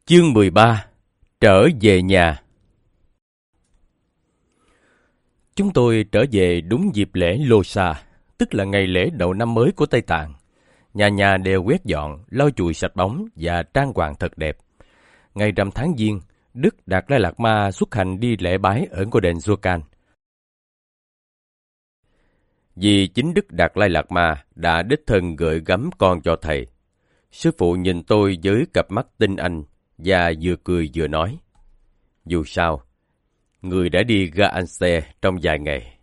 Chương 13. Trở về nhà. Chúng tôi trở về đúng dịp lễ Losar, tức là ngày lễ đầu năm mới của Tây Tạng. Nhà nhà đều quét dọn, lau chùi sạch bóng và trang hoàng thật đẹp. Ngày rằm tháng Giêng, Đức Đạt Lai Lạt Ma xuất hành đi lễ bái ở ngôi đền Zocan. Vì chính Đức Đạt Lai Lạt Ma đã đích thân gửi gắm con cho thầy. Sư phụ nhìn tôi với cặp mắt tinh anh và vừa cười vừa nói: dù sao, người đã đi ga anh xe trong vài ngày.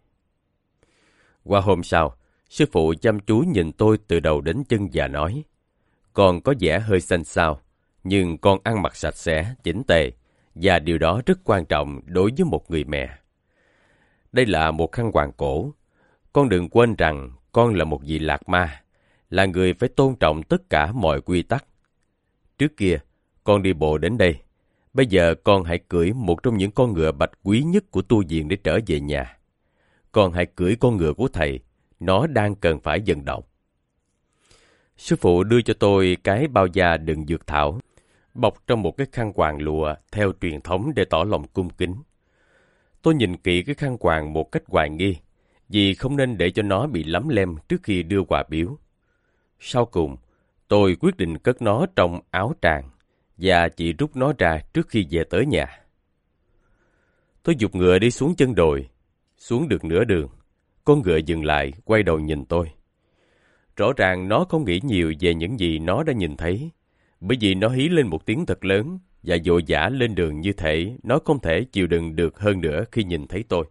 Qua hôm sau, sư phụ chăm chú nhìn tôi từ đầu đến chân và nói: con có vẻ hơi xanh xao, nhưng con ăn mặc sạch sẽ, chỉnh tề, và điều đó rất quan trọng đối với một người mẹ. Đây là một khăn quàng cổ. Con đừng quên rằng con là một vị Lạt Ma, là người phải tôn trọng tất cả mọi quy tắc. Trước kia, con đi bộ đến đây. Bây giờ con hãy cưỡi một trong những con ngựa bạch quý nhất của tu viện để trở về nhà. Con hãy cưỡi con ngựa của thầy. Nó đang cần phải vận động. Sư phụ đưa cho tôi cái bao da đựng dược thảo, bọc trong một cái khăn quàng lụa theo truyền thống để tỏ lòng cung kính. Tôi nhìn kỹ cái khăn quàng một cách hoài nghi, vì không nên để cho nó bị lấm lem trước khi đưa quà biếu. Sau cùng, tôi quyết định cất nó trong áo tràng và chỉ rút nó ra trước khi về tới nhà. Tôi giục ngựa đi xuống chân đồi. Xuống được nửa đường, con ngựa dừng lại, quay đầu nhìn tôi. Rõ ràng nó không nghĩ nhiều về những gì nó đã nhìn thấy, bởi vì nó hí lên một tiếng thật lớn và vội vã lên đường như thể nó không thể chịu đựng được hơn nữa khi nhìn thấy tôi.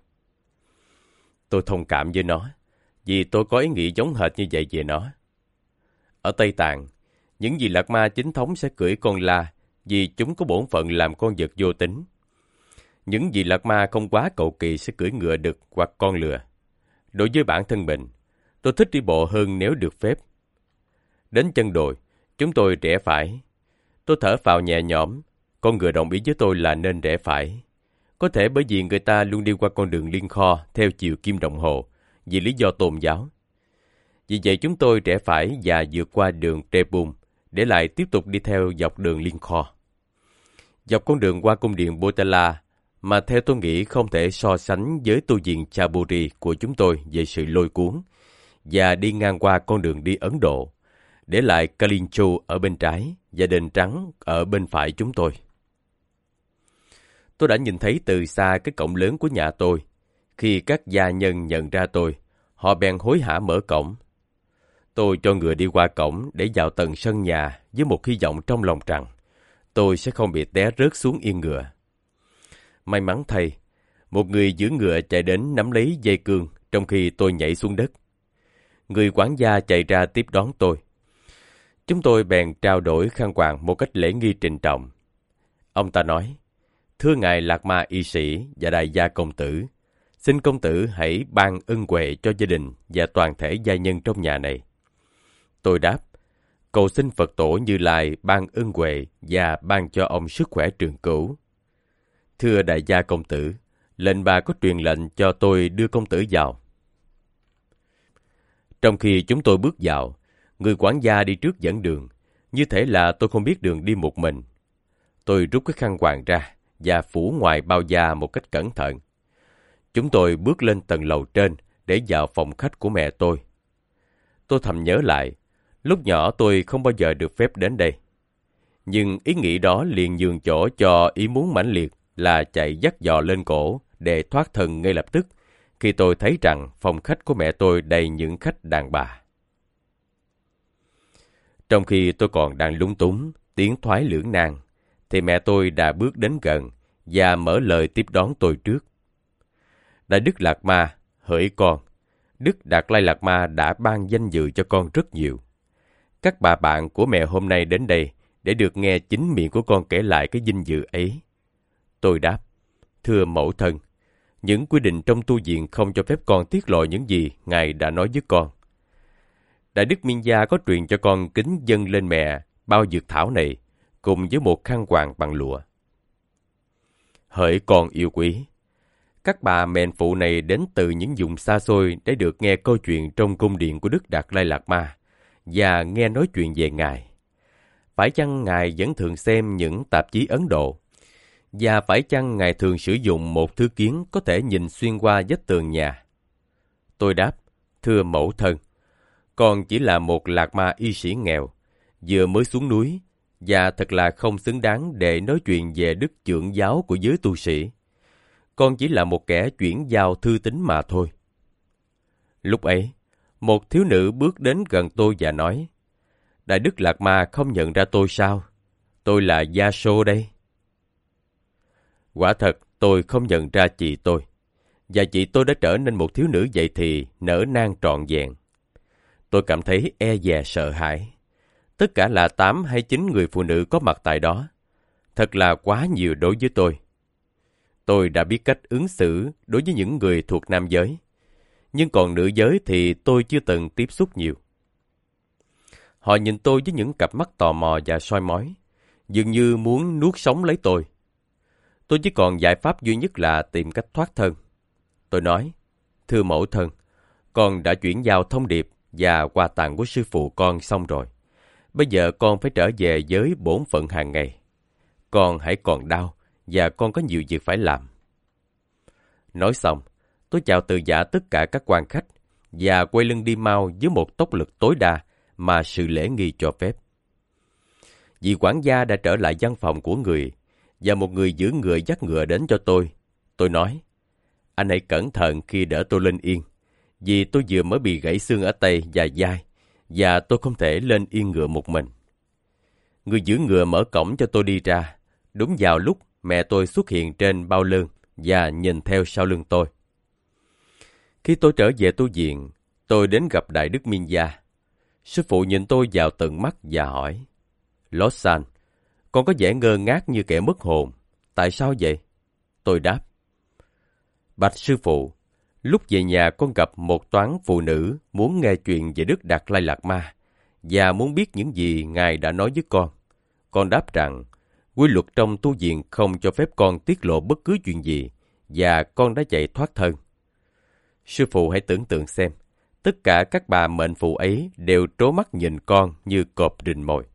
Tôi thông cảm với nó, vì tôi có ý nghĩ giống hệt như vậy về nó. Ở Tây Tạng, những vị Lạt Ma chính thống sẽ cưỡi con la vì chúng có bổn phận làm con vật vô tính. Những vị Lạt Ma không quá cầu kỳ sẽ cưỡi ngựa đực hoặc con lừa. Đối với bản thân mình, tôi thích đi bộ hơn nếu được phép. Đến chân đồi, chúng tôi rẽ phải. Tôi thở phào nhẹ nhõm, con ngựa đồng ý với tôi là nên rẽ phải. Có thể bởi vì người ta luôn đi qua con đường Liên Kho theo chiều kim đồng hồ, vì lý do tôn giáo. Vì vậy chúng tôi rẽ phải và vượt qua đường Trepum, để lại tiếp tục đi theo dọc đường Liên Kho. Dọc con đường qua cung điện Potala, mà theo tôi nghĩ không thể so sánh với tu viện Chaburi của chúng tôi về sự lôi cuốn, và đi ngang qua con đường đi Ấn Độ, để lại Kalinchu ở bên trái và đền trắng ở bên phải chúng tôi. Tôi đã nhìn thấy từ xa cái cổng lớn của nhà tôi. Khi các gia nhân nhận ra tôi, họ bèn hối hả mở cổng. Tôi cho ngựa đi qua cổng để vào tầng sân nhà với một hy vọng trong lòng rằng tôi sẽ không bị té rớt xuống yên ngựa. May mắn thay, một người giữ ngựa chạy đến nắm lấy dây cương trong khi tôi nhảy xuống đất. Người quản gia chạy ra tiếp đón tôi. Chúng tôi bèn trao đổi khăn quàng một cách lễ nghi trịnh trọng. Ông ta nói: thưa ngài Lạt Ma y sĩ và đại gia công tử, xin công tử hãy ban ân huệ cho gia đình và toàn thể gia nhân trong nhà này. Tôi đáp: cầu xin Phật tổ Như Lai ban ân huệ và ban cho ông sức khỏe trường cửu. Thưa đại gia công tử, lệnh bà có truyền lệnh cho tôi đưa công tử vào. Trong khi chúng tôi bước vào, người quản gia đi trước dẫn đường, như thể là tôi không biết đường đi một mình. Tôi rút cái khăn quàng ra và phủ ngoài bao da một cách cẩn thận. Chúng tôi bước lên tầng lầu trên để vào phòng khách của mẹ tôi. Tôi thầm nhớ lại, lúc nhỏ tôi không bao giờ được phép đến đây. Nhưng ý nghĩ đó liền nhường chỗ cho ý muốn mãnh liệt là chạy dắt dò lên cổ để thoát thân ngay lập tức khi tôi thấy rằng phòng khách của mẹ tôi đầy những khách đàn bà. Trong khi tôi còn đang lúng túng, tiến thoái lưỡng nan, thì mẹ tôi đã bước đến gần và mở lời tiếp đón tôi trước. Đại Đức Lạt Ma, hỡi con, Đức Đạt Lai Lạt Ma đã ban danh dự cho con rất nhiều. Các bà bạn của mẹ hôm nay đến đây để được nghe chính miệng của con kể lại cái vinh dự ấy. Tôi đáp: thưa mẫu thân, những quy định trong tu viện không cho phép con tiết lộ những gì Ngài đã nói với con. Đại Đức Miên Gia có truyền cho con kính dâng lên mẹ bao dược thảo này, cùng với một khăn quàng bằng lụa. Hỡi con yêu quý, các bà mệnh phụ này đến từ những vùng xa xôi để được nghe câu chuyện trong cung điện của Đức Đạt Lai Lạt Ma và nghe nói chuyện về Ngài. phải chăng Ngài vẫn thường xem những tạp chí Ấn Độ? Và phải chăng Ngài thường sử dụng một thứ kiến có thể nhìn xuyên qua vách tường nhà? Tôi đáp, thưa mẫu thân, con chỉ là một lạc ma y sĩ nghèo, vừa mới xuống núi, và thật là không xứng đáng để nói chuyện về đức chưởng giáo của giới tu sĩ. Con chỉ là một kẻ chuyển giao thư tín mà thôi. Lúc ấy, một thiếu nữ bước đến gần tôi và nói, Đại đức Lạc Ma không nhận ra tôi sao? Tôi là Gia Sô đây. Quả thật, tôi không nhận ra chị tôi. Và chị tôi đã trở nên một thiếu nữ vậy thì nở nang trọn vẹn. Tôi cảm thấy e dè sợ hãi. Tất cả là 8 hay 9 người phụ nữ có mặt tại đó. Thật là quá nhiều đối với tôi. Tôi đã biết cách ứng xử đối với những người thuộc nam giới. Nhưng còn nữ giới thì tôi chưa từng tiếp xúc nhiều. Họ nhìn tôi với những cặp mắt tò mò và soi mói, dường như muốn nuốt sống lấy tôi. Tôi chỉ còn giải pháp duy nhất là tìm cách thoát thân. Tôi nói, thưa mẫu thân, con đã chuyển giao thông điệp và quà tặng của sư phụ con xong rồi. Bây giờ con phải trở về với bổn phận hàng ngày. Con hãy còn đau và con có nhiều việc phải làm. Nói xong, tôi chào từ giã tất cả các quan khách và quay lưng đi mau với một tốc lực tối đa mà sự lễ nghi cho phép. Vị quản gia đã trở lại văn phòng của người và một người giữ ngựa dắt ngựa đến cho tôi. Tôi nói, anh hãy cẩn thận khi đỡ tôi lên yên, vì tôi vừa mới bị gãy xương ở tay và vai, và tôi không thể lên yên ngựa một mình. Người giữ ngựa mở cổng cho tôi đi ra, đúng vào lúc mẹ tôi xuất hiện trên bao lơn và nhìn theo sau lưng tôi. Khi tôi trở về tu viện, tôi đến gặp Đại đức Minh Gia. Sư phụ nhìn tôi vào tận mắt và hỏi, Lossan, con có vẻ ngơ ngác như kẻ mất hồn. Tại sao vậy? Tôi đáp, bạch sư phụ, lúc về nhà con gặp một toán phụ nữ muốn nghe chuyện về Đức Đạt Lai Lạt Ma và muốn biết những gì Ngài đã nói với con. Con đáp rằng, quy luật trong tu viện không cho phép con tiết lộ bất cứ chuyện gì và con đã chạy thoát thân. Sư phụ hãy tưởng tượng xem, tất cả các bà mệnh phụ ấy đều trố mắt nhìn con như cọp rình mồi.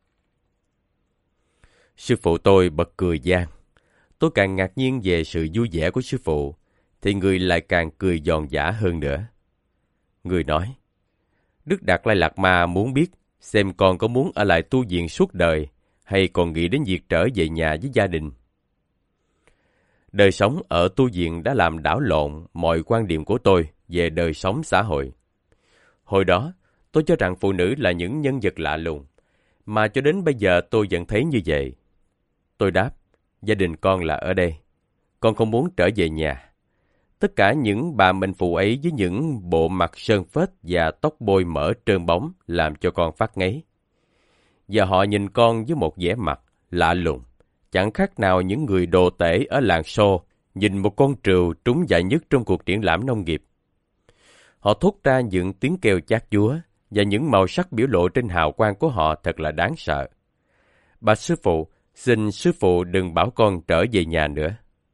Sư phụ tôi bật cười gian. Tôi càng ngạc nhiên về sự vui vẻ của sư phụ, thì người lại càng cười giòn giã hơn nữa. Người nói, Đức Đạt Lai Lạt Ma muốn biết xem con có muốn ở lại tu viện suốt đời hay còn nghĩ đến việc trở về nhà với gia đình. Đời sống ở tu viện đã làm đảo lộn mọi quan điểm của tôi về đời sống xã hội. Hồi đó, tôi cho rằng phụ nữ là những nhân vật lạ lùng, mà cho đến bây giờ tôi vẫn thấy như vậy. Tôi đáp, gia đình con là ở đây. Con không muốn trở về nhà. Tất cả những bà mệnh phụ ấy với những bộ mặt sơn phết và tóc bôi mỡ trơn bóng làm cho con phát ngấy. Và họ nhìn con với một vẻ mặt lạ lùng, chẳng khác nào những người đồ tể ở làng Xô nhìn một con trừu trúng giải nhất trong cuộc triển lãm nông nghiệp. Họ thốt ra những tiếng kêu chát chúa và những màu sắc biểu lộ trên hào quang của họ thật là đáng sợ. Bạch sư phụ, xin sư phụ đừng bảo con trở về nhà nữa.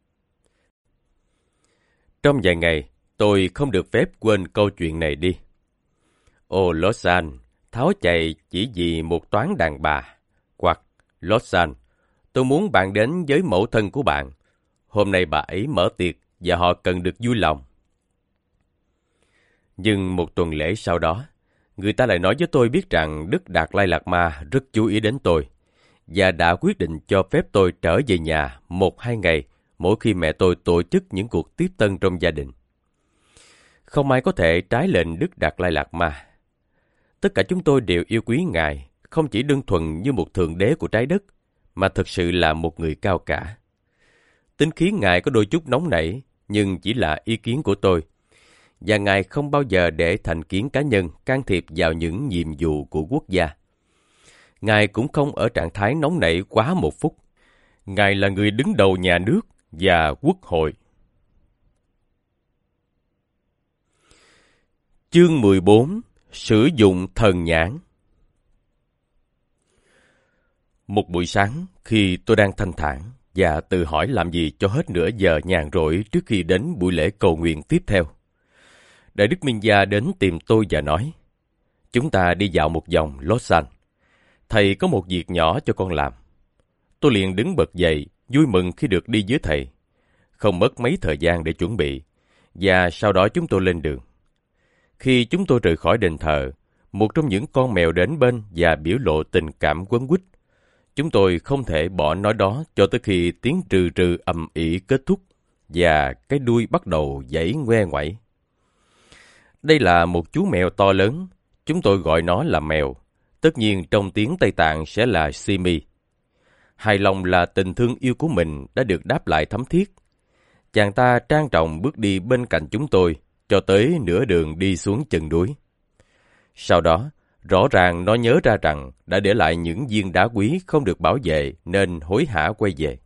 Trong vài ngày, tôi không được phép quên câu chuyện này đi. Ô Lossan, tháo chạy chỉ vì một toán đàn bà. Hoặc, Lossan, tôi muốn bạn đến với mẫu thân của bạn. Hôm nay bà ấy mở tiệc và họ cần được vui lòng. Nhưng một tuần lễ sau đó, người ta lại nói với tôi biết rằng Đức Đạt Lai Lạt Ma rất chú ý đến tôi và đã quyết định cho phép tôi trở về nhà 1-2 ngày mỗi khi mẹ tôi tổ chức những cuộc tiếp tân trong gia đình. Không ai có thể trái lệnh Đức Đạt Lai Lạt Ma. Tất cả chúng tôi đều yêu quý Ngài, không chỉ đơn thuần như một thượng đế của trái đất, mà thực sự là một người cao cả. Tính khí Ngài có đôi chút nóng nảy, nhưng chỉ là ý kiến của tôi. Và Ngài không bao giờ để thành kiến cá nhân can thiệp vào những nhiệm vụ của quốc gia. Ngài cũng không ở trạng thái nóng nảy quá 1 phút. Ngài là người đứng đầu nhà nước và quốc hội. Chương 14. Sử dụng thần nhãn. Một buổi sáng, khi tôi đang thanh thản và tự hỏi làm gì cho hết nửa giờ nhàn rỗi trước khi đến buổi lễ cầu nguyện tiếp theo, Đại đức Minh Gia đến tìm tôi và nói, chúng ta đi dạo một vòng Lossan. Thầy có một việc nhỏ cho con làm. Tôi liền đứng bật dậy, vui mừng khi được đi với thầy. Không mất mấy thời gian để chuẩn bị, và sau đó chúng tôi lên đường. Khi chúng tôi rời khỏi đền thờ, một trong những con mèo đến bên và biểu lộ tình cảm quấn quýt. Chúng tôi không thể bỏ nó đó cho tới khi tiếng trừ trừ ầm ĩ kết thúc và cái đuôi bắt đầu giãy ngoe ngoẩy. Đây là một chú mèo to lớn, chúng tôi gọi nó là mèo. Tất nhiên trong tiếng Tây Tạng sẽ là Simi. Hài lòng là tình thương yêu của mình đã được đáp lại thấm thiết. Chàng ta trang trọng bước đi bên cạnh chúng tôi, cho tới nửa đường đi xuống chân núi. Sau đó, rõ ràng nó nhớ ra rằng đã để lại những viên đá quý không được bảo vệ nên hối hả quay về.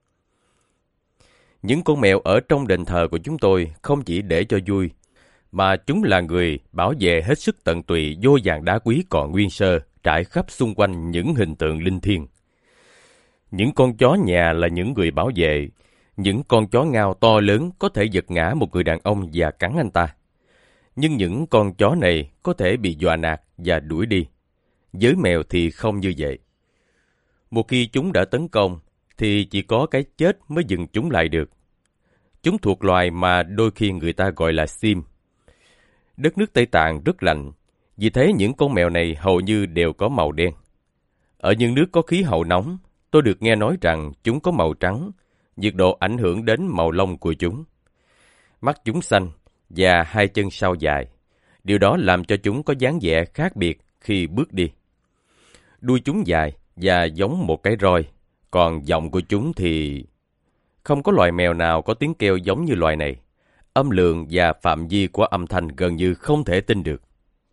Những con mèo ở trong đền thờ của chúng tôi không chỉ để cho vui, mà chúng là người bảo vệ hết sức tận tụy vô vàn đá quý còn nguyên sơ trải khắp xung quanh những hình tượng linh thiêng. Những con chó nhà là những người bảo vệ. Những con chó ngao to lớn có thể giật ngã một người đàn ông và cắn anh ta. Nhưng những con chó này có thể bị dọa nạt và đuổi đi. Với mèo thì không như vậy. Một khi chúng đã tấn công, thì chỉ có cái chết mới dừng chúng lại được. Chúng thuộc loài mà đôi khi người ta gọi là sim. Đất nước Tây Tạng rất lạnh, vì thế những con mèo này hầu như đều có màu đen. Ở những nước có khí hậu nóng, tôi được nghe nói rằng chúng có màu trắng, nhiệt độ ảnh hưởng đến màu lông của chúng. Mắt chúng xanh và hai chân sau dài. Điều đó làm cho chúng có dáng vẻ khác biệt khi bước đi. Đuôi chúng dài và giống một cái roi, còn giọng của chúng thì... Không có loài mèo nào có tiếng kêu giống như loài này. Âm lượng và phạm vi của âm thanh gần như không thể tin được.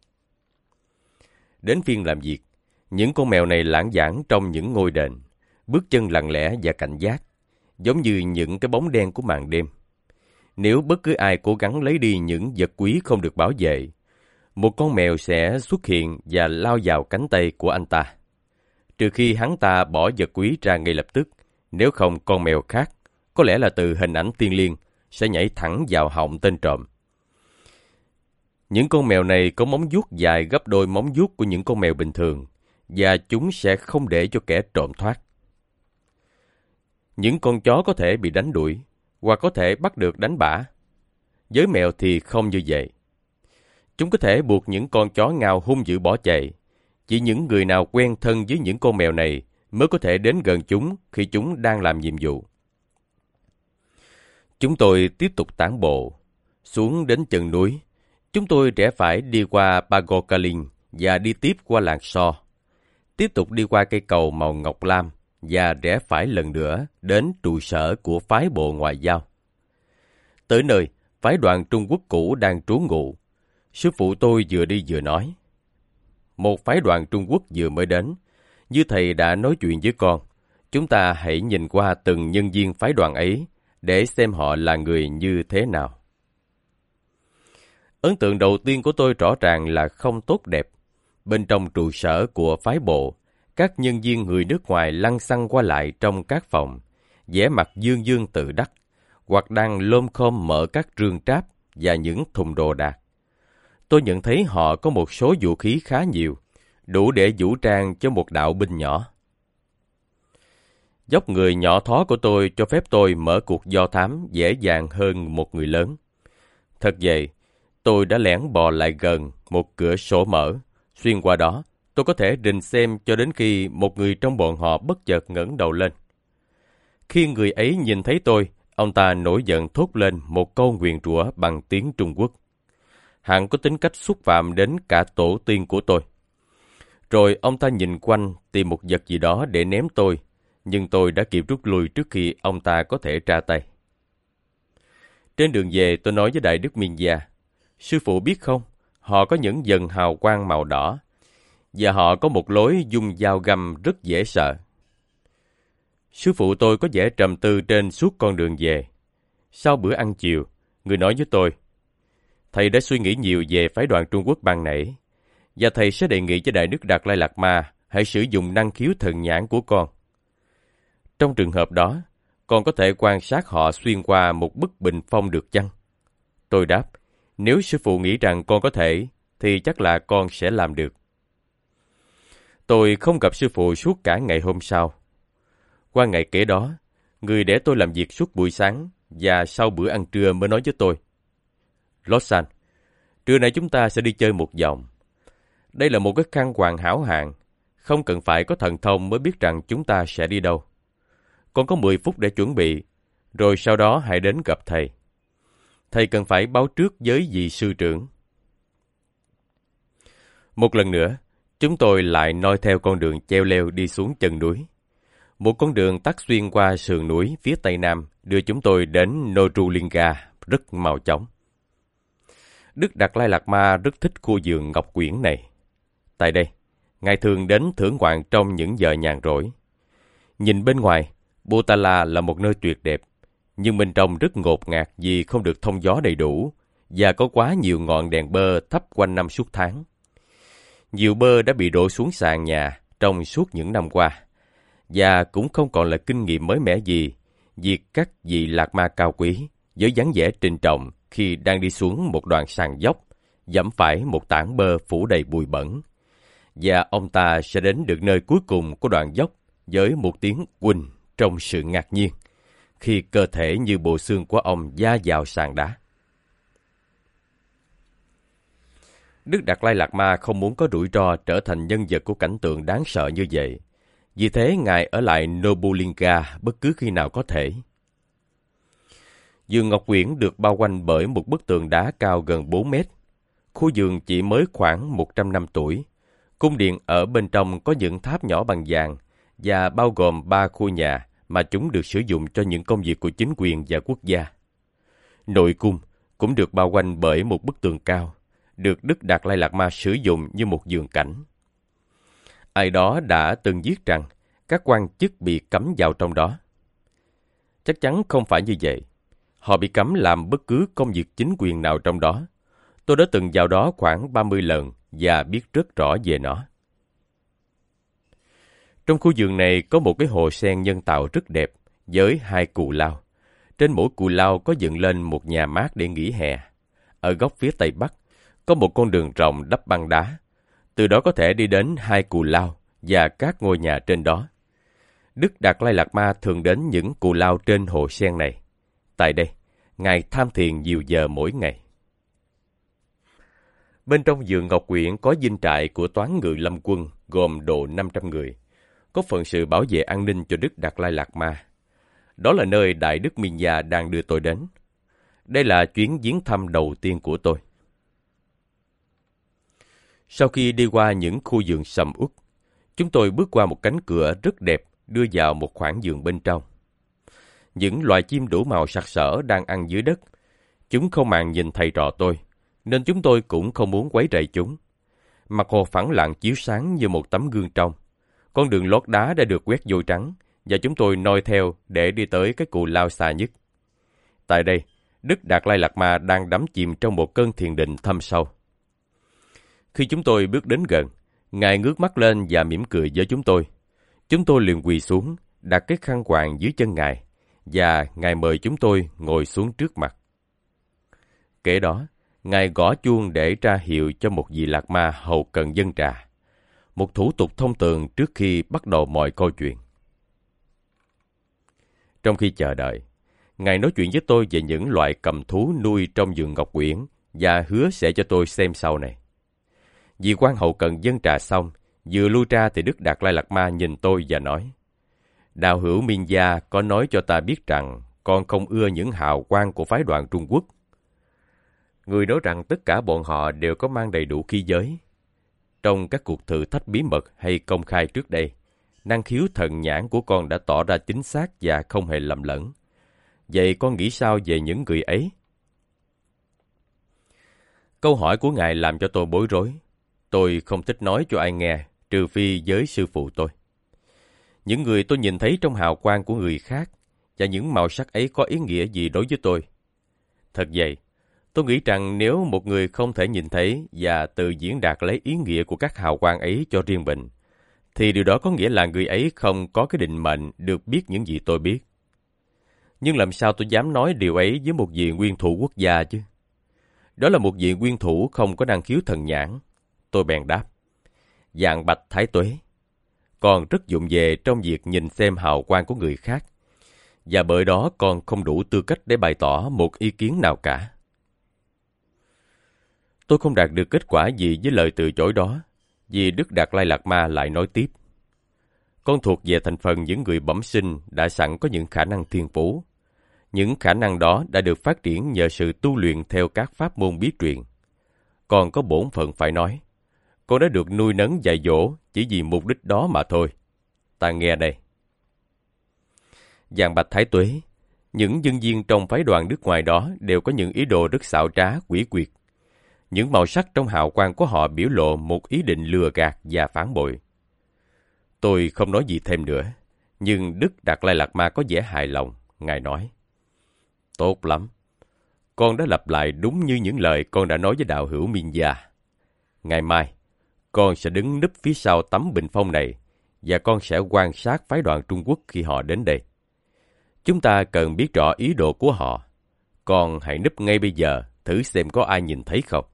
Đến phiên làm việc, những con mèo này lãng vảng trong những ngôi đền, bước chân lặng lẽ và cảnh giác, giống như những cái bóng đen của màn đêm. Nếu bất cứ ai cố gắng lấy đi những vật quý không được bảo vệ, một con mèo sẽ xuất hiện và lao vào cánh tay của anh ta. Trừ khi hắn ta bỏ vật quý ra ngay lập tức, nếu không con mèo khác, có lẽ là từ hình ảnh thiêng liêng, sẽ nhảy thẳng vào họng tên trộm. Những con mèo này có móng vuốt dài gấp đôi móng vuốt của những con mèo bình thường, và chúng sẽ không để cho kẻ trộm thoát. Những con chó có thể bị đánh đuổi, hoặc có thể bắt được đánh bả. Với mèo thì không như vậy. Chúng có thể buộc những con chó ngao hung dữ bỏ chạy. Chỉ những người nào quen thân với những con mèo này mới có thể đến gần chúng khi chúng đang làm nhiệm vụ. Chúng tôi tiếp tục tản bộ. Xuống đến chân núi, chúng tôi rẽ phải đi qua Pagokaling và đi tiếp qua làng So. Tiếp tục đi qua cây cầu màu ngọc lam và rẽ phải lần nữa đến trụ sở của phái bộ ngoại giao. Tới nơi, phái đoàn Trung Quốc cũ đang trú ngụ. Sư phụ tôi vừa đi vừa nói. Một phái đoàn Trung Quốc vừa mới đến. Như thầy đã nói chuyện với con, chúng ta hãy nhìn qua từng nhân viên phái đoàn ấy để xem họ là người như thế nào. Ấn tượng đầu tiên của tôi rõ ràng là không tốt đẹp. Bên trong trụ sở của phái bộ, các nhân viên người nước ngoài lăng xăng qua lại trong các phòng, vẻ mặt dương dương tự đắc, hoặc đang lom khom mở các rương tráp và những thùng đồ đạc. Tôi nhận thấy họ có một số vũ khí khá nhiều, đủ để vũ trang cho một đạo binh nhỏ. Dốc người nhỏ thó của tôi cho phép tôi mở cuộc do thám dễ dàng hơn một người lớn. Thật vậy, tôi đã lẻn bò lại gần một cửa sổ mở. Xuyên qua đó, tôi có thể rình xem cho đến khi một người trong bọn họ bất chợt ngẩng đầu lên. Khi người ấy nhìn thấy tôi, ông ta nổi giận thốt lên một câu nguyền rủa bằng tiếng Trung Quốc. Hẳn có tính cách xúc phạm đến cả tổ tiên của tôi. Rồi ông ta nhìn quanh tìm một vật gì đó để ném tôi, nhưng tôi đã kịp rút lui trước khi ông ta có thể ra tay. Trên đường về tôi nói với Đại Đức Miên Gia, sư phụ biết không, họ có những dần hào quang màu đỏ, và họ có một lối dung dao găm rất dễ sợ. Sư phụ tôi có vẻ trầm tư trên suốt con đường về. Sau bữa ăn chiều, người nói với tôi, thầy đã suy nghĩ nhiều về phái đoàn Trung Quốc ban nãy, và thầy sẽ đề nghị cho Đại Đức Đạt Lai Lạt Ma hãy sử dụng năng khiếu thần nhãn của con. Trong trường hợp đó, con có thể quan sát họ xuyên qua một bức bình phong được chăng? Tôi đáp, nếu sư phụ nghĩ rằng con có thể, thì chắc là con sẽ làm được. Tôi không gặp sư phụ suốt cả ngày hôm sau. Qua ngày kế đó, người để tôi làm việc suốt buổi sáng và sau bữa ăn trưa mới nói với tôi: Lawson, trưa nay chúng ta sẽ đi chơi một vòng. Đây là một cái khăn quàng hảo hạng, không cần phải có thần thông mới biết rằng chúng ta sẽ đi đâu. Còn có 10 phút để chuẩn bị, rồi sau đó hãy đến gặp thầy. Thầy cần phải báo trước với vị sư trưởng. Một lần nữa, chúng tôi lại noi theo con đường cheo leo đi xuống chân núi. Một con đường tắt xuyên qua sườn núi phía tây nam đưa chúng tôi đến Norulinga rất mau chóng. Đức Đạt Lai Lạt Ma rất thích khu vườn ngọc quyển này. Tại đây, Ngài thường đến thưởng ngoạn trong những giờ nhàn rỗi. Nhìn bên ngoài, Potala là một nơi tuyệt đẹp, nhưng bên trong rất ngột ngạt vì không được thông gió đầy đủ và có quá nhiều ngọn đèn bơ thắp quanh năm suốt tháng. Nhiều bơ đã bị đổ xuống sàn nhà trong suốt những năm qua, và cũng không còn là kinh nghiệm mới mẻ gì việc các vị Lạt Ma cao quý với dáng vẻ trịnh trọng khi đang đi xuống một đoạn sàn dốc, dẫm phải một tảng bơ phủ đầy bụi bẩn, và ông ta sẽ đến được nơi cuối cùng của đoạn dốc với một tiếng quỳnh trong sự ngạc nhiên khi cơ thể như bộ xương của ông va vào sàn đá. Đức Đạt Lai Lạt Ma không muốn có rủi ro trở thành nhân vật của cảnh tượng đáng sợ như vậy. Vì thế, Ngài ở lại Nobulinga bất cứ khi nào có thể. Vườn Ngọc Quyển được bao quanh bởi một bức tường đá cao gần 4 mét. Khu vườn chỉ mới khoảng 100 năm tuổi. Cung điện ở bên trong có những tháp nhỏ bằng vàng và bao gồm 3 khu nhà mà chúng được sử dụng cho những công việc của chính quyền và quốc gia. Nội cung cũng được bao quanh bởi một bức tường cao, được Đức Đạt Lai Lạt Ma sử dụng như một vườn cảnh. Ai đó đã từng viết rằng các quan chức bị cấm vào trong đó. Chắc chắn không phải như vậy. Họ bị cấm làm bất cứ công việc chính quyền nào trong đó. Tôi đã từng vào đó khoảng 30 lần và biết rất rõ về nó. Trong khu vườn này có một cái hồ sen nhân tạo rất đẹp với 2 cù lao. Trên mỗi cù lao có dựng lên một nhà mát để nghỉ hè. Ở góc phía tây bắc có một con đường rộng đắp băng đá. Từ đó có thể đi đến 2 cù lao và các ngôi nhà trên đó. Đức Đạt Lai Lạt Ma thường đến những cù lao trên hồ sen này. Tại đây, Ngài tham thiền nhiều giờ mỗi ngày. Bên trong vườn Ngọc Quyển có dinh trại của toán ngự lâm quân gồm độ 500 người, có phận sự bảo vệ an ninh cho Đức Đạt Lai Lạt Ma. Đó là nơi Đại Đức Minh Gia đang đưa tôi đến. Đây là chuyến viếng thăm đầu tiên của tôi. Sau khi đi qua những khu vườn sầm uất, chúng tôi bước qua một cánh cửa rất đẹp đưa vào một khoảng vườn bên trong. Những loài chim đủ màu sặc sỡ đang ăn dưới đất. Chúng không màng nhìn thầy trò tôi, nên chúng tôi cũng không muốn quấy rầy chúng. Mặt hồ phẳng lặng chiếu sáng như một tấm gương trong. Con đường lót đá đã được quét vôi trắng, và chúng tôi noi theo để đi tới cái cù lao xa nhất. Tại đây, Đức Đạt Lai Lạt Ma đang đắm chìm trong một cơn thiền định thâm sâu. Khi chúng tôi bước đến gần, Ngài ngước mắt lên và mỉm cười với chúng tôi. Chúng tôi liền quỳ xuống, đặt cái khăn quàng dưới chân Ngài, và Ngài mời chúng tôi ngồi xuống trước mặt. Kế đó, Ngài gõ chuông để ra hiệu cho một vị Lạt Ma hầu cận dân trà, một thủ tục thông thường trước khi bắt đầu mọi câu chuyện. Trong khi chờ đợi, Ngài nói chuyện với tôi về những loại cầm thú nuôi trong vườn Ngọc Quyển và hứa sẽ cho tôi xem sau này. Vị quan hầu cận dân trà xong, vừa lui ra thì Đức Đạt Lai Lạt Ma nhìn tôi và nói: Đạo hữu Minh Gia có nói cho ta biết rằng con không ưa những hào quang của phái đoàn Trung Quốc. Người nói rằng tất cả bọn họ đều có mang đầy đủ khí giới. Trong các cuộc thử thách bí mật hay công khai trước đây, năng khiếu thần nhãn của con đã tỏ ra chính xác và không hề lầm lẫn. Vậy con nghĩ sao về những người ấy? Câu hỏi của Ngài làm cho tôi bối rối. Tôi không thích nói cho ai nghe, trừ phi với sư phụ tôi. Những người tôi nhìn thấy trong hào quang của người khác, và những màu sắc ấy có ý nghĩa gì đối với tôi? Thật vậy, tôi nghĩ rằng nếu một người không thể nhìn thấy và tự diễn đạt lấy ý nghĩa của các hào quang ấy cho riêng mình, thì điều đó có nghĩa là người ấy không có cái định mệnh được biết những gì tôi biết. Nhưng làm sao tôi dám nói điều ấy với một vị nguyên thủ quốc gia chứ? Đó là một vị nguyên thủ không có năng khiếu thần nhãn. Tôi bèn đáp: Vạn bạch Thái Tuế, con rất dụng về trong việc nhìn xem hào quang của người khác, và bởi đó con không đủ tư cách để bày tỏ một ý kiến nào cả. Tôi không đạt được kết quả gì với lời từ chối đó, vì Đức Đạt Lai Lạt Ma lại nói tiếp. Con thuộc về thành phần những người bẩm sinh đã sẵn có những khả năng thiên phú. Những khả năng đó đã được phát triển nhờ sự tu luyện theo các pháp môn bí truyền. Con có bổn phận phải nói. Con đã được nuôi nấng dạy dỗ chỉ vì mục đích đó mà thôi. Ta nghe đây. Vàng bạch thái tuế, những nhân viên trong phái đoàn nước ngoài đó đều có những ý đồ rất xảo trá, quỷ quyệt. Những màu sắc trong hào quang của họ biểu lộ một ý định lừa gạt và phản bội. Tôi không nói gì thêm nữa, nhưng Đức Đạt Lai Lạt Ma có vẻ hài lòng. Ngài nói, tốt lắm. Con đã lặp lại đúng như những lời con đã nói với đạo hữu Minh Gia. Ngày mai, con sẽ đứng núp phía sau tấm bình phong này, và con sẽ quan sát phái đoàn Trung Quốc khi họ đến đây. Chúng ta cần biết rõ ý đồ của họ. Con hãy núp ngay bây giờ, thử xem có ai nhìn thấy không.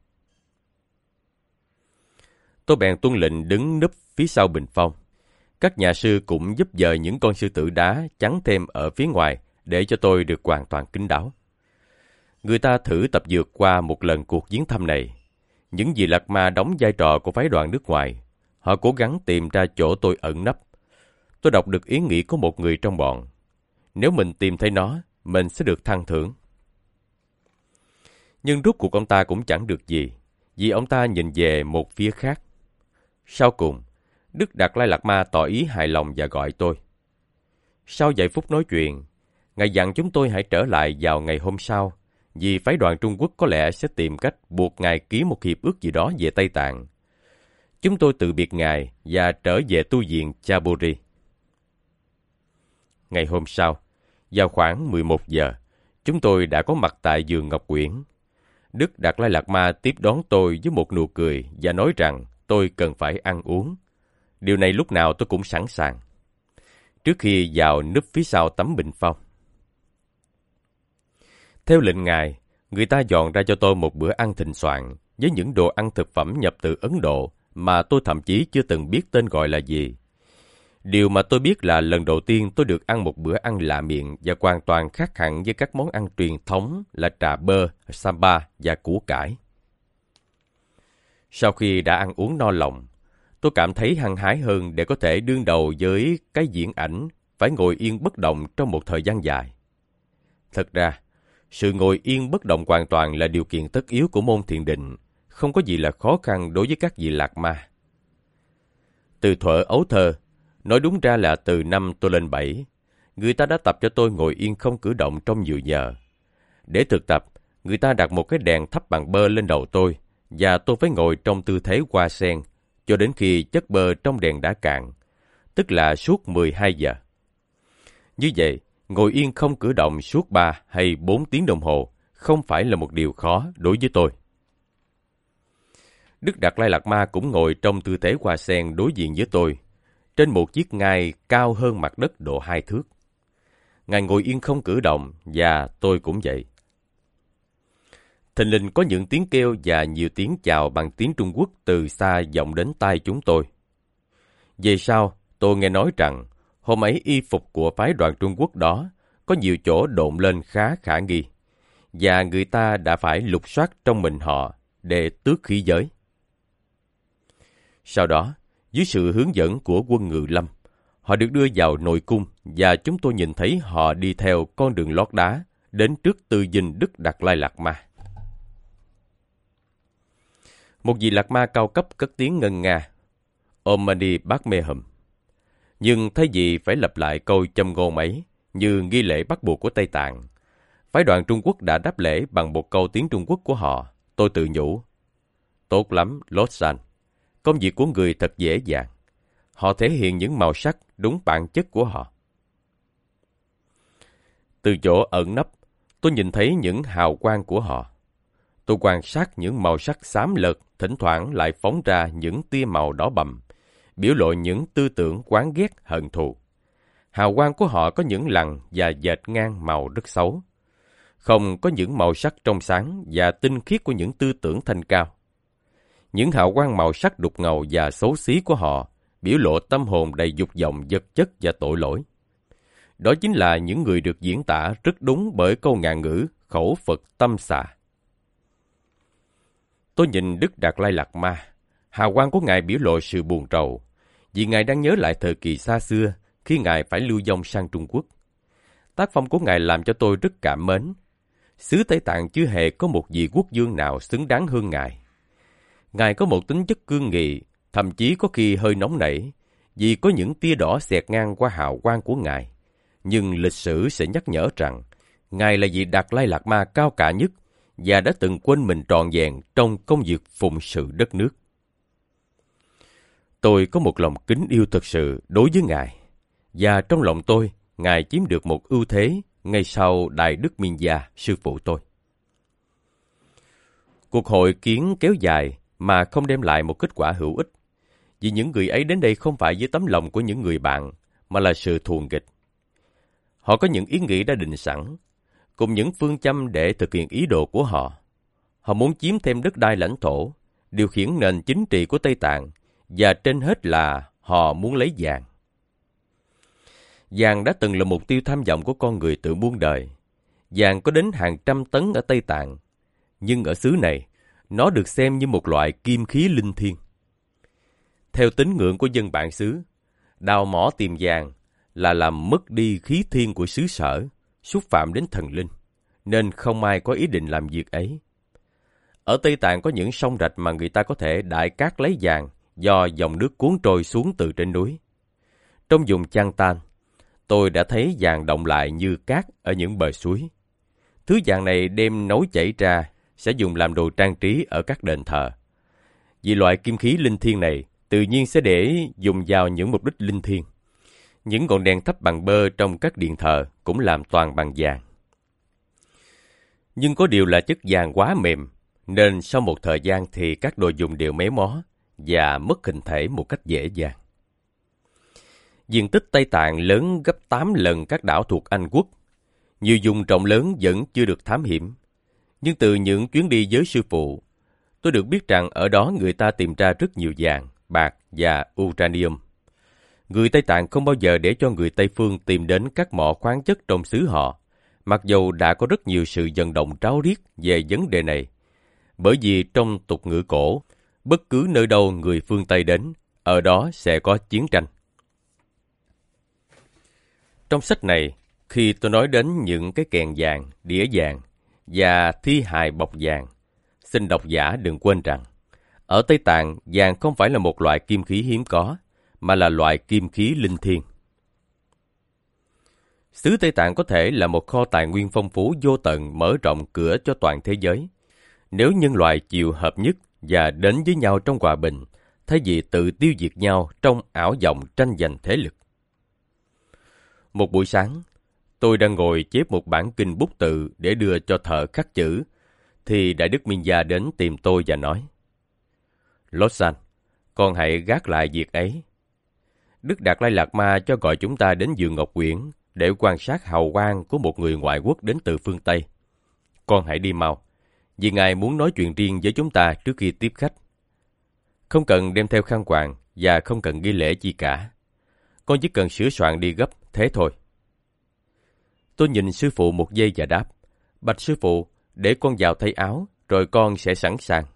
Tôi bèn tuân lệnh đứng núp phía sau bình phong. Các nhà sư cũng giúp dời những con sư tử đá chắn thêm ở phía ngoài để cho tôi được hoàn toàn kín đáo. Người ta thử tập vượt qua một lần cuộc viếng thăm này. Những vị Lạt Ma đóng vai trò của phái đoàn nước ngoài. Họ cố gắng tìm ra chỗ tôi ẩn nấp. Tôi đọc được ý nghĩ của một người trong bọn. Nếu mình tìm thấy nó, mình sẽ được thăng thưởng. Nhưng rốt cuộc ông ta cũng chẳng được gì, vì ông ta nhìn về một phía khác. Sau cùng, Đức Đạt Lai Lạt Ma tỏ ý hài lòng và gọi tôi. Sau vài phút nói chuyện, Ngài dặn chúng tôi hãy trở lại vào ngày hôm sau, vì phái đoàn Trung Quốc có lẽ sẽ tìm cách buộc Ngài ký một hiệp ước gì đó về Tây Tạng. Chúng tôi từ biệt Ngài và trở về tu viện Chaburi. Ngày hôm sau, vào khoảng 11 giờ, chúng tôi đã có mặt tại vườn Ngọc Quyển. Đức Đạt Lai Lạt Ma tiếp đón tôi với một nụ cười và nói rằng tôi cần phải ăn uống. Điều này lúc nào tôi cũng sẵn sàng. Trước khi vào núp phía sau tấm bình phong. Theo lệnh Ngài, người ta dọn ra cho tôi một bữa ăn thịnh soạn với những đồ ăn thực phẩm nhập từ Ấn Độ mà tôi thậm chí chưa từng biết tên gọi là gì. Điều mà tôi biết là lần đầu tiên tôi được ăn một bữa ăn lạ miệng và hoàn toàn khác hẳn với các món ăn truyền thống là trà bơ, samba và củ cải. Sau khi đã ăn uống no lòng, tôi cảm thấy hăng hái hơn để có thể đương đầu với cái diễn ảnh phải ngồi yên bất động trong một thời gian dài. Thật ra, sự ngồi yên bất động hoàn toàn là điều kiện tất yếu của môn thiền định, không có gì là khó khăn đối với các vị Lạt Ma. Từ thuở ấu thơ, nói đúng ra là từ năm tôi lên 7, người ta đã tập cho tôi ngồi yên không cử động trong nhiều giờ. Để thực tập, người ta đặt một cái đèn thắp bằng bơ lên đầu tôi, và tôi phải ngồi trong tư thế hoa sen, cho đến khi chất bơ trong đèn đã cạn, tức là suốt 12 giờ. Như vậy, ngồi yên không cử động suốt 3 hay 4 tiếng đồng hồ không phải là một điều khó đối với tôi. Đức Đạt Lai Lạt Ma cũng ngồi trong tư thế hoa sen đối diện với tôi, trên một chiếc ngai cao hơn mặt đất độ 2 thước. Ngài ngồi yên không cử động, và tôi cũng vậy. Thình lình có những tiếng kêu và nhiều tiếng chào bằng tiếng Trung Quốc từ xa vọng đến tai chúng tôi. Về sau, tôi nghe nói rằng, hôm ấy y phục của phái đoàn Trung Quốc đó có nhiều chỗ độn lên khá khả nghi, và người ta đã phải lục soát trong mình họ để tước khí giới. Sau đó, dưới sự hướng dẫn của quân Ngự Lâm, họ được đưa vào nội cung và chúng tôi nhìn thấy họ đi theo con đường lót đá đến trước tư dinh Đức Đạt Lai Lạt Ma. Một vị Lạt Ma cao cấp cất tiếng ngân nga, Om Mani Padme Hum. Nhưng thay vì phải lặp lại câu châm ngôn ấy như nghi lễ bắt buộc của Tây Tạng, phái đoàn Trung Quốc đã đáp lễ bằng một câu tiếng Trung Quốc của họ. Tôi tự nhủ, tốt lắm, Lotsan. Công việc của người thật dễ dàng. Họ thể hiện những màu sắc đúng bản chất của họ. Từ chỗ ẩn nấp, tôi nhìn thấy những hào quang của họ. Tôi quan sát những màu sắc xám lợt, thỉnh thoảng lại phóng ra những tia màu đỏ bầm, biểu lộ những tư tưởng oán ghét hận thù. Hào quang của họ có những lằn và dệt ngang màu rất xấu. Không có những màu sắc trong sáng và tinh khiết của những tư tưởng thanh cao. Những hào quang màu sắc đục ngầu và xấu xí của họ biểu lộ tâm hồn đầy dục vọng vật chất và tội lỗi. Đó chính là những người được diễn tả rất đúng bởi câu ngạn ngữ khẩu Phật tâm xà. Tôi nhìn Đức Đạt Lai Lạt Ma. Hào quang của Ngài biểu lộ sự buồn rầu, vì Ngài đang nhớ lại thời kỳ xa xưa khi Ngài phải lưu vong sang Trung Quốc. Tác phong của Ngài làm cho tôi rất cảm mến. Xứ Tây Tạng chưa hề có một vị quốc vương nào xứng đáng hơn Ngài. Ngài có một tính chất cương nghị, thậm chí có khi hơi nóng nảy, vì có những tia đỏ xẹt ngang qua hào quang của Ngài. Nhưng lịch sử sẽ nhắc nhở rằng, Ngài là vị Đạt Lai Lạt Ma cao cả nhất và đã từng quên mình trọn vẹn trong công việc phụng sự đất nước. Tôi có một lòng kính yêu thực sự đối với Ngài, và trong lòng tôi, Ngài chiếm được một ưu thế ngay sau Đại Đức Minh Gia, sư phụ tôi. Cuộc hội kiến kéo dài mà không đem lại một kết quả hữu ích, vì những người ấy đến đây không phải với tấm lòng của những người bạn, mà là sự thù nghịch. Họ có những ý nghĩ đã định sẵn, cùng những phương châm để thực hiện ý đồ của họ. Họ muốn chiếm thêm đất đai lãnh thổ, điều khiển nền chính trị của Tây Tạng, và trên hết là họ muốn lấy vàng. Vàng đã từng là mục tiêu tham vọng của con người tự muôn đời. Vàng có đến hàng trăm tấn ở Tây Tạng, nhưng ở xứ này, nó được xem như một loại kim khí linh thiêng. Theo tín ngưỡng của dân bản xứ, đào mỏ tìm vàng là làm mất đi khí thiên của xứ sở, xúc phạm đến thần linh, nên không ai có ý định làm việc ấy. Ở Tây Tạng có những sông rạch mà người ta có thể đại cát lấy vàng do dòng nước cuốn trôi xuống từ trên núi. Trong vùng Chantan, tôi đã thấy vàng động lại như cát ở những bờ suối. Thứ vàng này đem nấu chảy ra sẽ dùng làm đồ trang trí ở các đền thờ. Vì loại kim khí linh thiêng này tự nhiên sẽ để dùng vào những mục đích linh thiêng. Những ngọn đèn thắp bằng bơ trong các điện thờ cũng làm toàn bằng vàng. Nhưng có điều là chất vàng quá mềm, nên sau một thời gian thì các đồ dùng đều méo mó và mất hình thể một cách dễ dàng. Diện tích Tây Tạng lớn gấp 8 lần các đảo thuộc Anh quốc. Nhiều vùng rộng lớn vẫn chưa được thám hiểm. Nhưng từ những chuyến đi với sư phụ, tôi được biết rằng ở đó người ta tìm ra rất nhiều vàng, bạc và uranium. Người Tây Tạng không bao giờ để cho người Tây phương tìm đến các mỏ khoáng chất trong xứ họ, mặc dù đã có rất nhiều sự vận động ráo riết về vấn đề này. Bởi vì trong tục ngữ cổ, bất cứ nơi đâu người phương Tây đến, ở đó sẽ có chiến tranh. Trong sách này, khi tôi nói đến những cái kèn vàng, đĩa vàng và thi hài bọc vàng, xin độc giả đừng quên rằng, ở Tây Tạng, vàng không phải là một loại kim khí hiếm có, mà là loại kim khí linh thiêng. Xứ Tây Tạng có thể là một kho tài nguyên phong phú vô tận mở rộng cửa cho toàn thế giới, nếu nhân loại chịu hợp nhất và đến với nhau trong hòa bình, thay vì tự tiêu diệt nhau trong ảo vọng tranh giành thế lực. Một buổi sáng, tôi đang ngồi chép một bản kinh bút tự để đưa cho thợ khắc chữ, thì Đại Đức Minh Gia đến tìm tôi và nói: Lossan, con hãy gác lại việc ấy. Đức Đạt Lai Lạt Ma cho gọi chúng ta đến vườn Ngọc Quyển để quan sát hào quang của một người ngoại quốc đến từ phương Tây. Con hãy đi mau, vì Ngài muốn nói chuyện riêng với chúng ta trước khi tiếp khách. Không cần đem theo khăn quàng và không cần nghi lễ gì cả. Con chỉ cần sửa soạn đi gấp, thế thôi. Tôi nhìn sư phụ một giây và đáp: Bạch sư phụ, để con vào thay áo, rồi con sẽ sẵn sàng.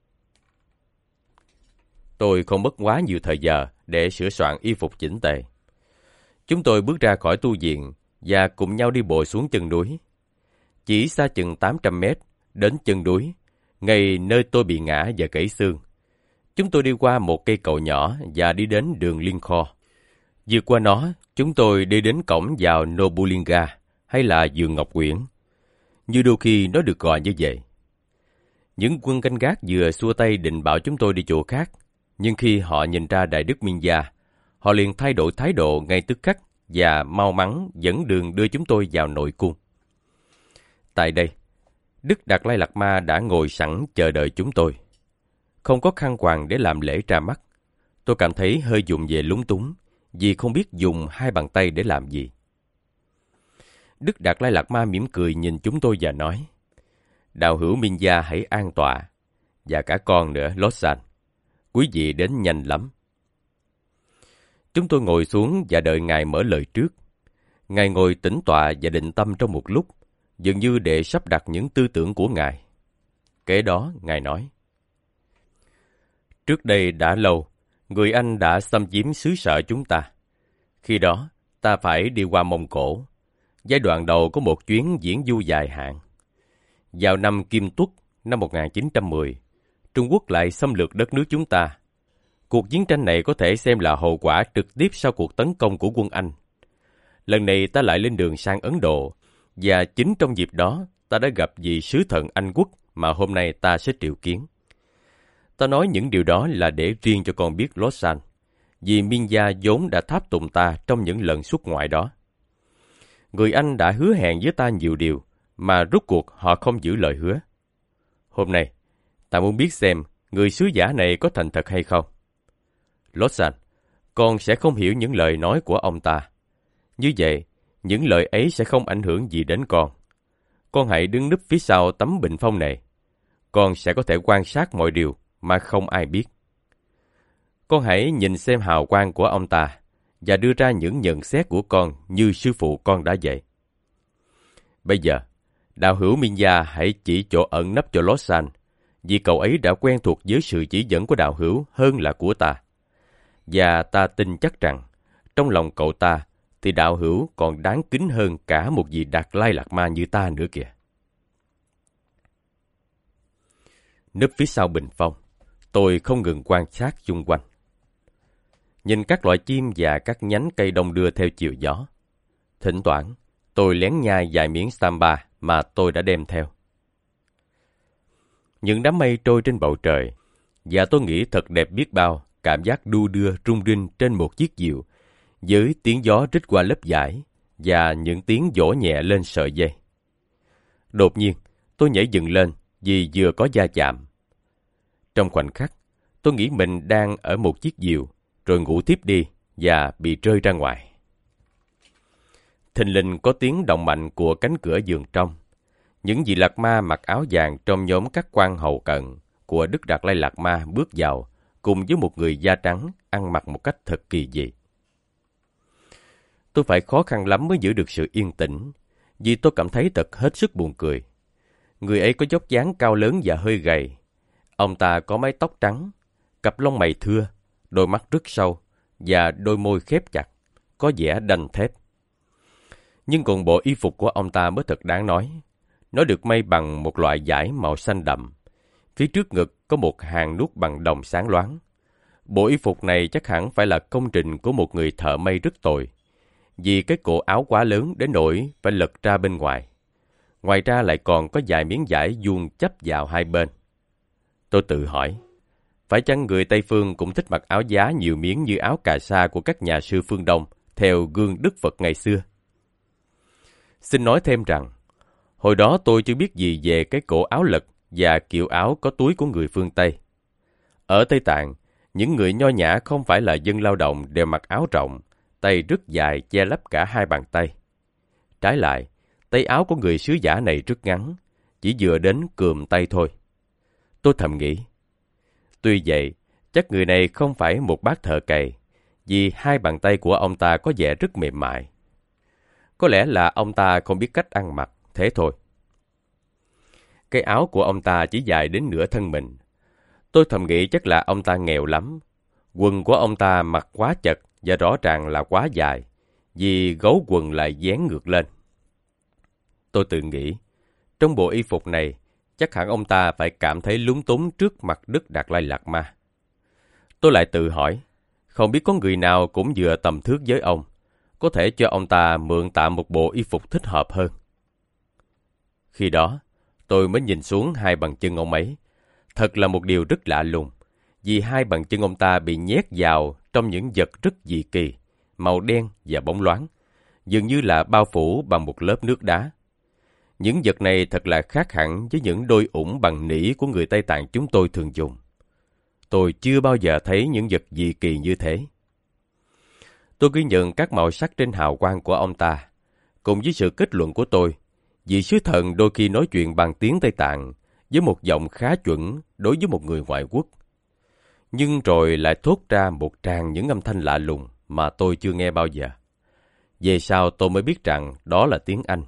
Tôi không mất quá nhiều thời giờ để sửa soạn y phục chỉnh tề. Chúng tôi bước ra khỏi tu viện và cùng nhau đi bộ xuống chân núi. Chỉ xa chừng 800 mét, đến chân núi, ngay nơi tôi bị ngã và gãy xương. Chúng tôi đi qua một cây cầu nhỏ và đi đến đường Liên Kho. Vượt qua nó, chúng tôi đi đến cổng vào Nobulinga, hay là vườn Ngọc Quyển. Như đôi khi nó được gọi như vậy. Những quân canh gác vừa xua tay định bảo chúng tôi đi chỗ khác, nhưng khi họ nhìn ra Đại Đức Minh Gia, họ liền thay đổi thái độ ngay tức khắc và mau mắn dẫn đường đưa chúng tôi vào nội cung. Tại đây, Đức Đạt Lai Lạt Ma đã ngồi sẵn chờ đợi chúng tôi. Không có khăn quàng để làm lễ ra mắt. Tôi cảm thấy hơi dụng về lúng túng, vì không biết dùng hai bàn tay để làm gì. Đức Đạt Lai Lạt Ma mỉm cười nhìn chúng tôi và nói: Đạo hữu Minh Gia hãy an tọa, và cả con nữa, Lossan. Quý vị đến nhanh lắm. Chúng tôi ngồi xuống và đợi Ngài mở lời trước. Ngài ngồi tĩnh tọa và định tâm trong một lúc, dường như để sắp đặt những tư tưởng của Ngài. Kế đó, Ngài nói: Trước đây đã lâu, người Anh đã xâm chiếm xứ sở chúng ta. Khi đó, ta phải đi qua Mông Cổ, giai đoạn đầu của một chuyến diễn du dài hạn. Vào năm Kim Tuất, năm 1910, Trung Quốc lại xâm lược đất nước chúng ta. Cuộc chiến tranh này có thể xem là hậu quả trực tiếp sau cuộc tấn công của quân Anh. Lần này ta lại lên đường sang Ấn Độ, và chính trong dịp đó ta đã gặp vị sứ thần Anh quốc mà hôm nay ta sẽ triệu kiến. Ta nói những điều đó là để riêng cho con biết Loshan, vì Minh Gia vốn đã tháp tùng ta trong những lần xuất ngoại đó. Người Anh đã hứa hẹn với ta nhiều điều, mà rốt cuộc họ không giữ lời hứa. Hôm nay, ta muốn biết xem người sứ giả này có thành thật hay không. Loshan, con sẽ không hiểu những lời nói của ông ta. Như vậy, những lời ấy sẽ không ảnh hưởng gì đến con. Con hãy đứng núp phía sau tấm bình phong này. Con sẽ có thể quan sát mọi điều mà không ai biết. Con hãy nhìn xem hào quang của ông ta và đưa ra những nhận xét của con như sư phụ con đã dạy. Bây giờ, đạo hữu Minh Gia hãy chỉ chỗ ẩn nấp cho Loshan, vì cậu ấy đã quen thuộc với sự chỉ dẫn của đạo hữu hơn là của ta. Và ta tin chắc rằng, trong lòng cậu ta, thì đạo hữu còn đáng kính hơn cả một vị Đạt Lai Lạt Ma như ta nữa kìa. Núp phía sau bình phong, tôi không ngừng quan sát xung quanh. Nhìn các loại chim và các nhánh cây đông đưa theo chiều gió. Thỉnh thoảng, tôi lén nhai vài miếng samba mà tôi đã đem theo. Những đám mây trôi trên bầu trời, và tôi nghĩ thật đẹp biết bao cảm giác đu đưa rung rinh trên một chiếc diều, với tiếng gió rít qua lớp vải và những tiếng vỗ nhẹ lên sợi dây. Đột nhiên, tôi nhảy dựng lên vì vừa có va chạm. Trong khoảnh khắc, tôi nghĩ mình đang ở một chiếc diều, rồi ngủ tiếp đi và bị rơi ra ngoài. Thình lình có tiếng động mạnh của cánh cửa giường trong. Những vị Lạt Ma mặc áo vàng trong nhóm các quan hầu cận của Đức Đạt Lai Lạt Ma bước vào, cùng với một người da trắng ăn mặc một cách thật kỳ dị. Tôi phải khó khăn lắm mới giữ được sự yên tĩnh, vì tôi cảm thấy thật hết sức buồn cười. Người ấy có vóc dáng cao lớn và hơi gầy. Ông ta có mái tóc trắng, cặp lông mày thưa, đôi mắt rất sâu và đôi môi khép chặt, có vẻ đanh thép. Nhưng còn bộ y phục của ông ta mới thật đáng nói. Nó được may bằng một loại vải màu xanh đậm. Phía trước ngực có một hàng nút bằng đồng sáng loáng. Bộ y phục này chắc hẳn phải là công trình của một người thợ may rất tồi, vì cái cổ áo quá lớn đến nỗi phải lật ra bên ngoài. Ngoài ra lại còn có vài miếng vải vuông chắp vào hai bên. Tôi tự hỏi, phải chăng người Tây Phương cũng thích mặc áo giá nhiều miếng như áo cà sa của các nhà sư phương Đông, theo gương Đức Phật ngày xưa? Xin nói thêm rằng, hồi đó tôi chưa biết gì về cái cổ áo lật và kiểu áo có túi của người phương Tây. Ở Tây Tạng, những người nho nhã không phải là dân lao động đều mặc áo rộng, tay rất dài che lấp cả hai bàn tay. Trái lại, tay áo của người sứ giả này rất ngắn, chỉ vừa đến cườm tay thôi. Tôi thầm nghĩ, tuy vậy, chắc người này không phải một bác thợ cày, vì hai bàn tay của ông ta có vẻ rất mềm mại. Có lẽ là ông ta không biết cách ăn mặc, thế thôi. Cái áo của ông ta chỉ dài đến nửa thân mình. Tôi thầm nghĩ chắc là ông ta nghèo lắm. Quần của ông ta mặc quá chật và rõ ràng là quá dài, vì gấu quần lại dán ngược lên. Tôi tự nghĩ, trong bộ y phục này, chắc hẳn ông ta phải cảm thấy lúng túng trước mặt Đức Đạt Lai Lạt Ma. Tôi lại tự hỏi, không biết có người nào cũng vừa tầm thước với ông, có thể cho ông ta mượn tạm một bộ y phục thích hợp hơn. Khi đó, tôi mới nhìn xuống hai bàn chân ông ấy. Thật là một điều rất lạ lùng, vì hai bàn chân ông ta bị nhét vào trong những vật rất dị kỳ, màu đen và bóng loáng, dường như là bao phủ bằng một lớp nước đá. Những vật này thật là khác hẳn với những đôi ủng bằng nỉ của người Tây Tạng chúng tôi thường dùng. Tôi chưa bao giờ thấy những vật dị kỳ như thế. Tôi ghi nhận các màu sắc trên hào quang của ông ta, cùng với sự kết luận của tôi, vị sứ thần đôi khi nói chuyện bằng tiếng Tây Tạng với một giọng khá chuẩn đối với một người ngoại quốc, nhưng rồi lại thốt ra một tràng những âm thanh lạ lùng mà tôi chưa nghe bao giờ. Về sau tôi mới biết rằng đó là tiếng Anh.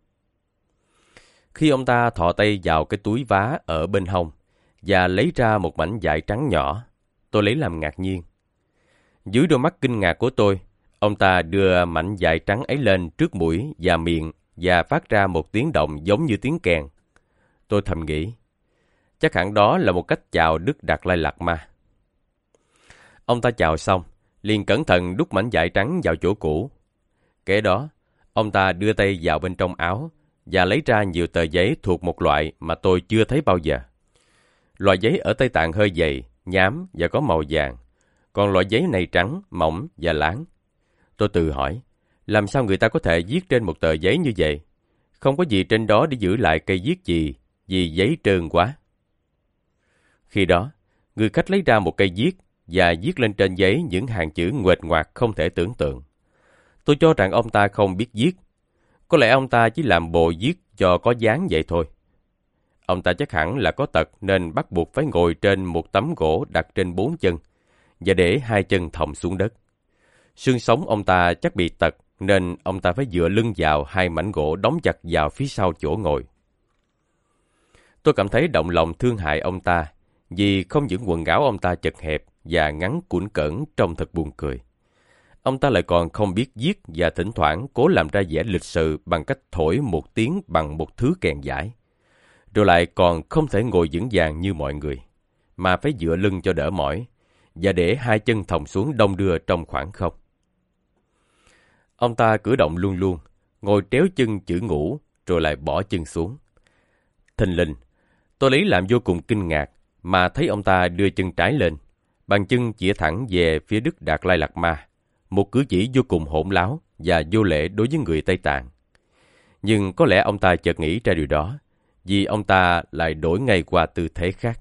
Khi ông ta thò tay vào cái túi vá ở bên hông và lấy ra một mảnh vải trắng nhỏ, tôi lấy làm ngạc nhiên. Dưới đôi mắt kinh ngạc của tôi, ông ta đưa mảnh vải trắng ấy lên trước mũi và miệng và phát ra một tiếng động giống như tiếng kèn. Tôi thầm nghĩ, chắc hẳn đó là một cách chào Đức Đạt Lai Lạt Ma. Ông ta chào xong, liền cẩn thận đút mảnh vải trắng vào chỗ cũ. Kế đó, ông ta đưa tay vào bên trong áo và lấy ra nhiều tờ giấy thuộc một loại mà tôi chưa thấy bao giờ. Loại giấy ở Tây Tạng hơi dày, nhám và có màu vàng, còn loại giấy này trắng, mỏng và láng. Tôi tự hỏi, làm sao người ta có thể viết trên một tờ giấy như vậy? Không có gì trên đó để giữ lại cây viết gì, vì giấy trơn quá. Khi đó, người khách lấy ra một cây viết và viết lên trên giấy những hàng chữ nguệch ngoạc không thể tưởng tượng. Tôi cho rằng ông ta không biết viết. Có lẽ ông ta chỉ làm bộ viết cho có dáng vậy thôi. Ông ta chắc hẳn là có tật nên bắt buộc phải ngồi trên một tấm gỗ đặt trên 4 chân và để 2 chân thòng xuống đất. Xương sống ông ta chắc bị tật nên ông ta phải dựa lưng vào 2 mảnh gỗ đóng chặt vào phía sau chỗ ngồi. Tôi cảm thấy động lòng thương hại ông ta vì không những quần áo ông ta chật hẹp và ngắn cũn cỡn trông thật buồn cười. Ông ta lại còn không biết viết và thỉnh thoảng cố làm ra vẻ lịch sự bằng cách thổi một tiếng bằng một thứ kèn vải. Rồi lại còn không thể ngồi vững vàng như mọi người, mà phải dựa lưng cho đỡ mỏi và để 2 chân thòng xuống đong đưa trong khoảng không. Ông ta cử động luôn luôn, ngồi tréo chân chữ ngủ rồi lại bỏ chân xuống. Thình lình, tôi lấy làm vô cùng kinh ngạc mà thấy ông ta đưa chân trái lên, bàn chân chĩa thẳng về phía Đức Đạt Lai Lạt Ma, một cử chỉ vô cùng hỗn láo và vô lễ đối với người Tây Tạng. Nhưng có lẽ ông ta chợt nghĩ ra điều đó, vì ông ta lại đổi ngay qua tư thế khác.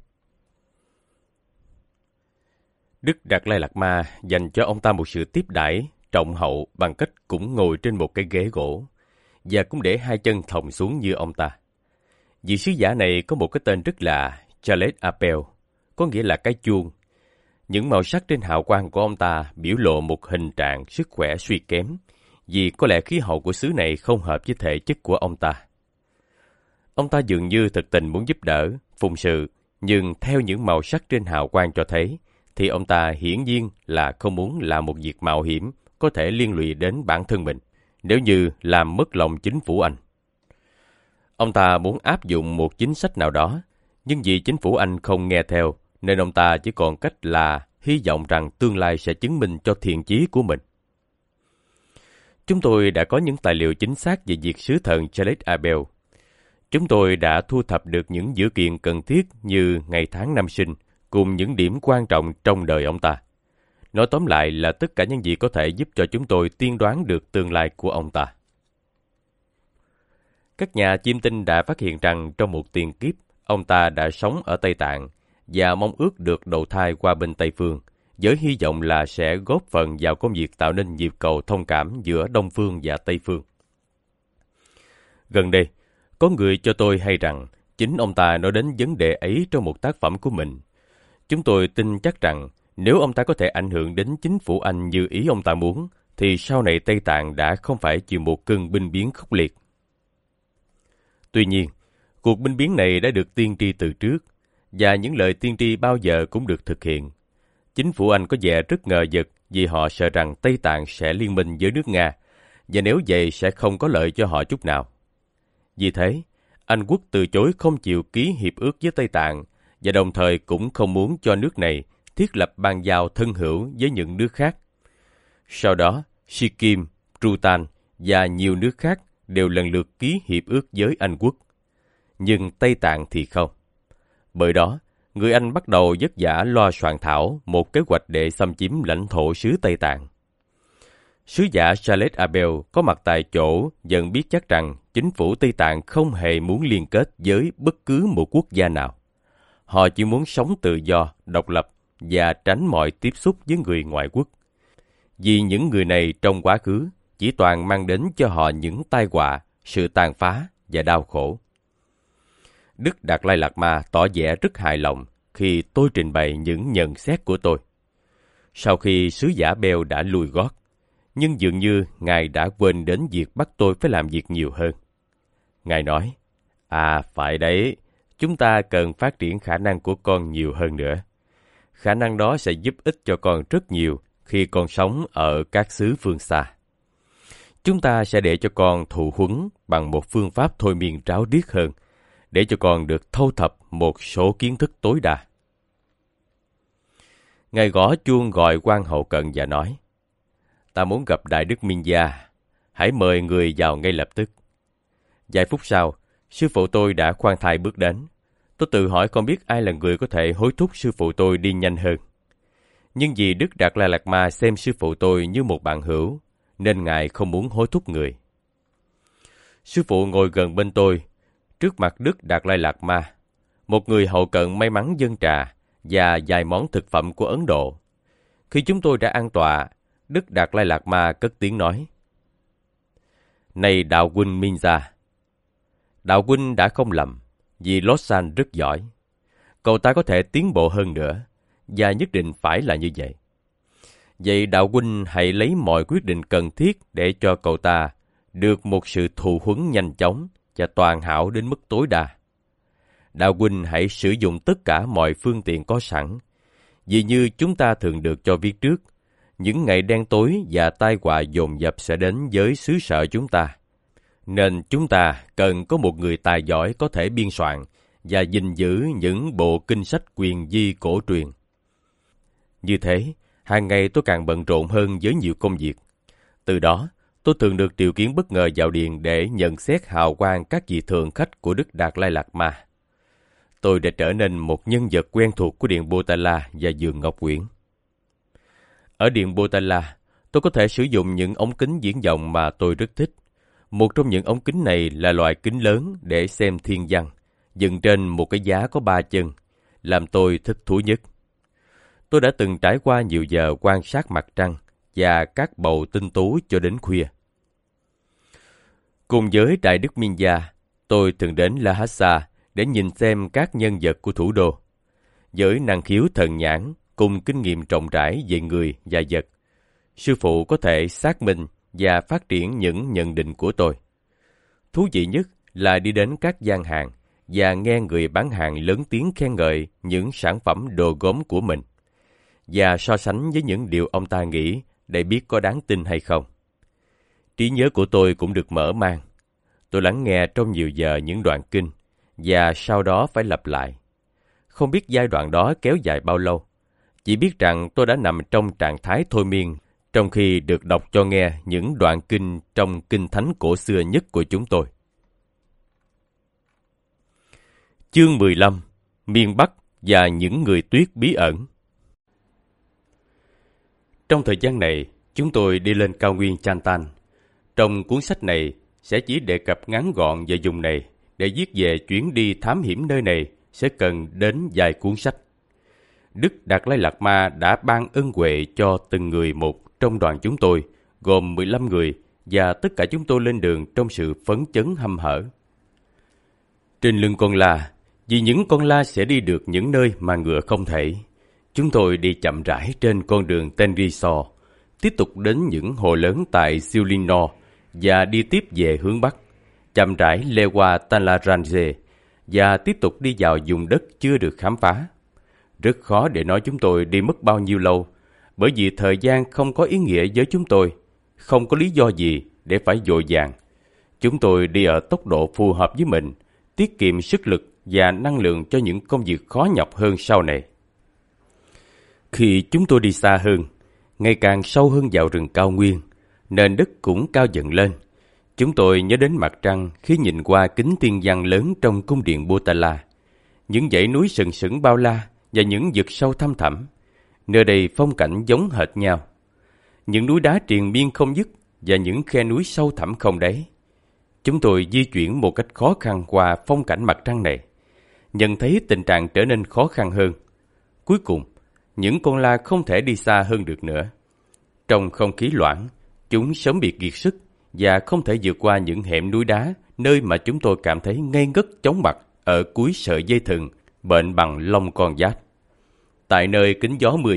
Đức Đạt Lai Lạt Ma dành cho ông ta một sự tiếp đãi trọng hậu bằng cách cũng ngồi trên một cái ghế gỗ và cũng để 2 chân thòng xuống như ông ta. Vị sứ giả này có một cái tên rất là Chalet Apel, có nghĩa là cái chuông. Những màu sắc trên hào quang của ông ta biểu lộ một hình trạng sức khỏe suy kém, vì có lẽ khí hậu của xứ này không hợp với thể chất của ông ta. Ông ta dường như thực tình muốn giúp đỡ, phụng sự, nhưng theo những màu sắc trên hào quang cho thấy, thì ông ta hiển nhiên là không muốn làm một việc mạo hiểm có thể liên lụy đến bản thân mình, nếu như làm mất lòng chính phủ Anh. Ông ta muốn áp dụng một chính sách nào đó, nhưng vì chính phủ Anh không nghe theo, nên ông ta chỉ còn cách là hy vọng rằng tương lai sẽ chứng minh cho thiện chí của mình. Chúng tôi đã có những tài liệu chính xác về việc sứ thần Chalet Abel. Chúng tôi đã thu thập được những dữ kiện cần thiết như ngày tháng năm sinh, cùng những điểm quan trọng trong đời ông ta. Nói tóm lại là tất cả những gì có thể giúp cho chúng tôi tiên đoán được tương lai của ông ta. Các nhà chiêm tinh đã phát hiện rằng trong một tiền kiếp, ông ta đã sống ở Tây Tạng và mong ước được đầu thai qua bên Tây Phương, với hy vọng là sẽ góp phần vào công việc tạo nên nhịp cầu thông cảm giữa Đông Phương và Tây Phương. Gần đây, có người cho tôi hay rằng chính ông ta nói đến vấn đề ấy trong một tác phẩm của mình. Chúng tôi tin chắc rằng nếu ông ta có thể ảnh hưởng đến chính phủ Anh như ý ông ta muốn, thì sau này Tây Tạng đã không phải chịu một cơn binh biến khốc liệt. Tuy nhiên, cuộc binh biến này đã được tiên tri từ trước, và những lời tiên tri bao giờ cũng được thực hiện. Chính phủ Anh có vẻ rất ngờ vực vì họ sợ rằng Tây Tạng sẽ liên minh với nước Nga, và nếu vậy sẽ không có lợi cho họ chút nào. Vì thế, Anh quốc từ chối không chịu ký hiệp ước với Tây Tạng, và đồng thời cũng không muốn cho nước này thiết lập ban giao thân hữu với những nước khác. Sau đó, Sikkim, Bhutan và nhiều nước khác đều lần lượt ký hiệp ước với Anh quốc. Nhưng Tây Tạng thì không. Bởi đó, người Anh bắt đầu vất vả lo soạn thảo một kế hoạch để xâm chiếm lãnh thổ xứ Tây Tạng. Sứ giả Chalet Abel có mặt tại chỗ dần biết chắc rằng chính phủ Tây Tạng không hề muốn liên kết với bất cứ một quốc gia nào. Họ chỉ muốn sống tự do, độc lập và tránh mọi tiếp xúc với người ngoại quốc. Vì những người này trong quá khứ chỉ toàn mang đến cho họ những tai họa, sự tàn phá và đau khổ. Đức Đạt Lai Lạt Ma tỏ vẻ rất hài lòng khi tôi trình bày những nhận xét của tôi. sau khi sứ giả Bell đã lùi gót, nhưng dường như Ngài đã quên đến việc bắt tôi phải làm việc nhiều hơn. Ngài nói, phải đấy, chúng ta cần phát triển khả năng của con nhiều hơn nữa. Khả năng đó sẽ giúp ích cho con rất nhiều khi con sống ở các xứ phương xa. Chúng ta sẽ để cho con thụ huấn bằng một phương pháp thôi miên ráo riết hơn, để cho con được thâu thập một số kiến thức tối đa. Ngài gõ chuông gọi quan hậu cận và nói, ta muốn gặp Đại Đức Minh Gia, hãy mời người vào ngay lập tức. Vài phút sau, sư phụ tôi đã khoan thai bước đến. Tôi tự hỏi không biết ai là người có thể hối thúc sư phụ tôi đi nhanh hơn. Nhưng vì Đức Đạt Lai Lạt Ma xem sư phụ tôi như một bạn hữu, nên Ngài không muốn hối thúc người. Sư phụ ngồi gần bên tôi, trước mặt Đức Đạt Lai Lạt Ma, một người hậu cận may mắn dâng trà và vài món thực phẩm của Ấn Độ. Khi chúng tôi đã an tọa, Đức Đạt Lai Lạt Ma cất tiếng nói, này đạo huynh Minza, đạo huynh đã không lầm, vì Lossan rất giỏi. Cậu ta có thể tiến bộ hơn nữa, và nhất định phải là như vậy. Vậy đạo huynh hãy lấy mọi quyết định cần thiết để cho cậu ta được một sự thụ huấn nhanh chóng và toàn hảo đến mức tối đa. Đạo huynh hãy sử dụng tất cả mọi phương tiện có sẵn, vì như chúng ta thường được cho biết trước, những ngày đen tối và tai họa dồn dập sẽ đến với xứ sở chúng ta. Nên chúng ta cần có một người tài giỏi có thể biên soạn và gìn giữ những bộ kinh sách quyền di cổ truyền. Như thế, hàng ngày tôi càng bận rộn hơn với nhiều công việc. Từ đó, tôi thường được triệu kiến bất ngờ vào điện để nhận xét hào quang các vị thượng khách của Đức Đạt Lai Lạt Ma. Tôi đã trở nên một nhân vật quen thuộc của điện Potala và vườn Ngọc Quyển. Ở điện Potala, tôi có thể sử dụng những ống kính viễn vọng mà tôi rất thích. Một trong những ống kính này là loại kính lớn để xem thiên văn, dựng trên một cái giá có 3 chân, làm tôi thích thú nhất. Tôi đã từng trải qua nhiều giờ quan sát mặt trăng và các bầu tinh tú cho đến khuya. Cùng với Đại Đức Minh Gia, tôi thường đến Lhasa để nhìn xem các nhân vật của thủ đô. Với năng khiếu thần nhãn cùng kinh nghiệm rộng rãi về người và vật, sư phụ có thể xác minh và phát triển những nhận định của tôi. Thú vị nhất là đi đến các gian hàng và nghe người bán hàng lớn tiếng khen ngợi những sản phẩm đồ gốm của mình, và so sánh với những điều ông ta nghĩ để biết có đáng tin hay không. Trí nhớ của tôi cũng được mở mang. Tôi lắng nghe trong nhiều giờ những đoạn kinh, và sau đó phải lặp lại. Không biết giai đoạn đó kéo dài bao lâu, chỉ biết rằng tôi đã nằm trong trạng thái thôi miên trong khi được đọc cho nghe những đoạn kinh trong kinh thánh cổ xưa nhất của chúng tôi. Chương 15. Miền Bắc và những người tuyết bí ẩn. Trong thời gian này, chúng tôi đi lên cao nguyên Chantan. Trong cuốn sách này sẽ chỉ đề cập ngắn gọn về vùng này, để viết về chuyến đi thám hiểm nơi này sẽ cần đến vài cuốn sách. Đức Đạt Lai Lạt Ma đã ban ân huệ cho từng người một trong đoàn chúng tôi, gồm 15 người, và tất cả chúng tôi lên đường trong sự phấn chấn hăm hở. Trên lưng con la, vì những con la sẽ đi được những nơi mà ngựa không thể, chúng tôi đi chậm rãi trên con đường Tenriso, tiếp tục đến những hồ lớn tại Siulino và đi tiếp về hướng Bắc, chậm rãi leo qua Tanlaranje và tiếp tục đi vào vùng đất chưa được khám phá. Rất khó để nói chúng tôi đi mất bao nhiêu lâu, bởi vì thời gian không có ý nghĩa với chúng tôi, không có lý do gì để phải vội vàng. Chúng tôi đi ở tốc độ phù hợp với mình, tiết kiệm sức lực và năng lượng cho những công việc khó nhọc hơn sau này. Khi chúng tôi đi xa hơn, ngày càng sâu hơn vào rừng cao nguyên, nền đất cũng cao dần lên. Chúng tôi nhớ đến mặt trăng khi nhìn qua kính thiên văn lớn trong cung điện Potala, những dãy núi sừng sững bao la và những vực sâu thăm thẳm. Nơi đây phong cảnh giống hệt nhau. Những núi đá triền miên không dứt và những khe núi sâu thẳm không đáy. Chúng tôi di chuyển một cách khó khăn qua phong cảnh mặt trăng này, nhận thấy tình trạng trở nên khó khăn hơn. Cuối cùng, những con la không thể đi xa hơn được nữa. Trong không khí loãng, chúng sớm bị kiệt sức và không thể vượt qua những hẻm núi đá, nơi mà chúng tôi cảm thấy ngây ngất chóng mặt ở cuối sợi dây thừng bệnh bằng lông con giáp. Tại nơi kín gió mưa nhất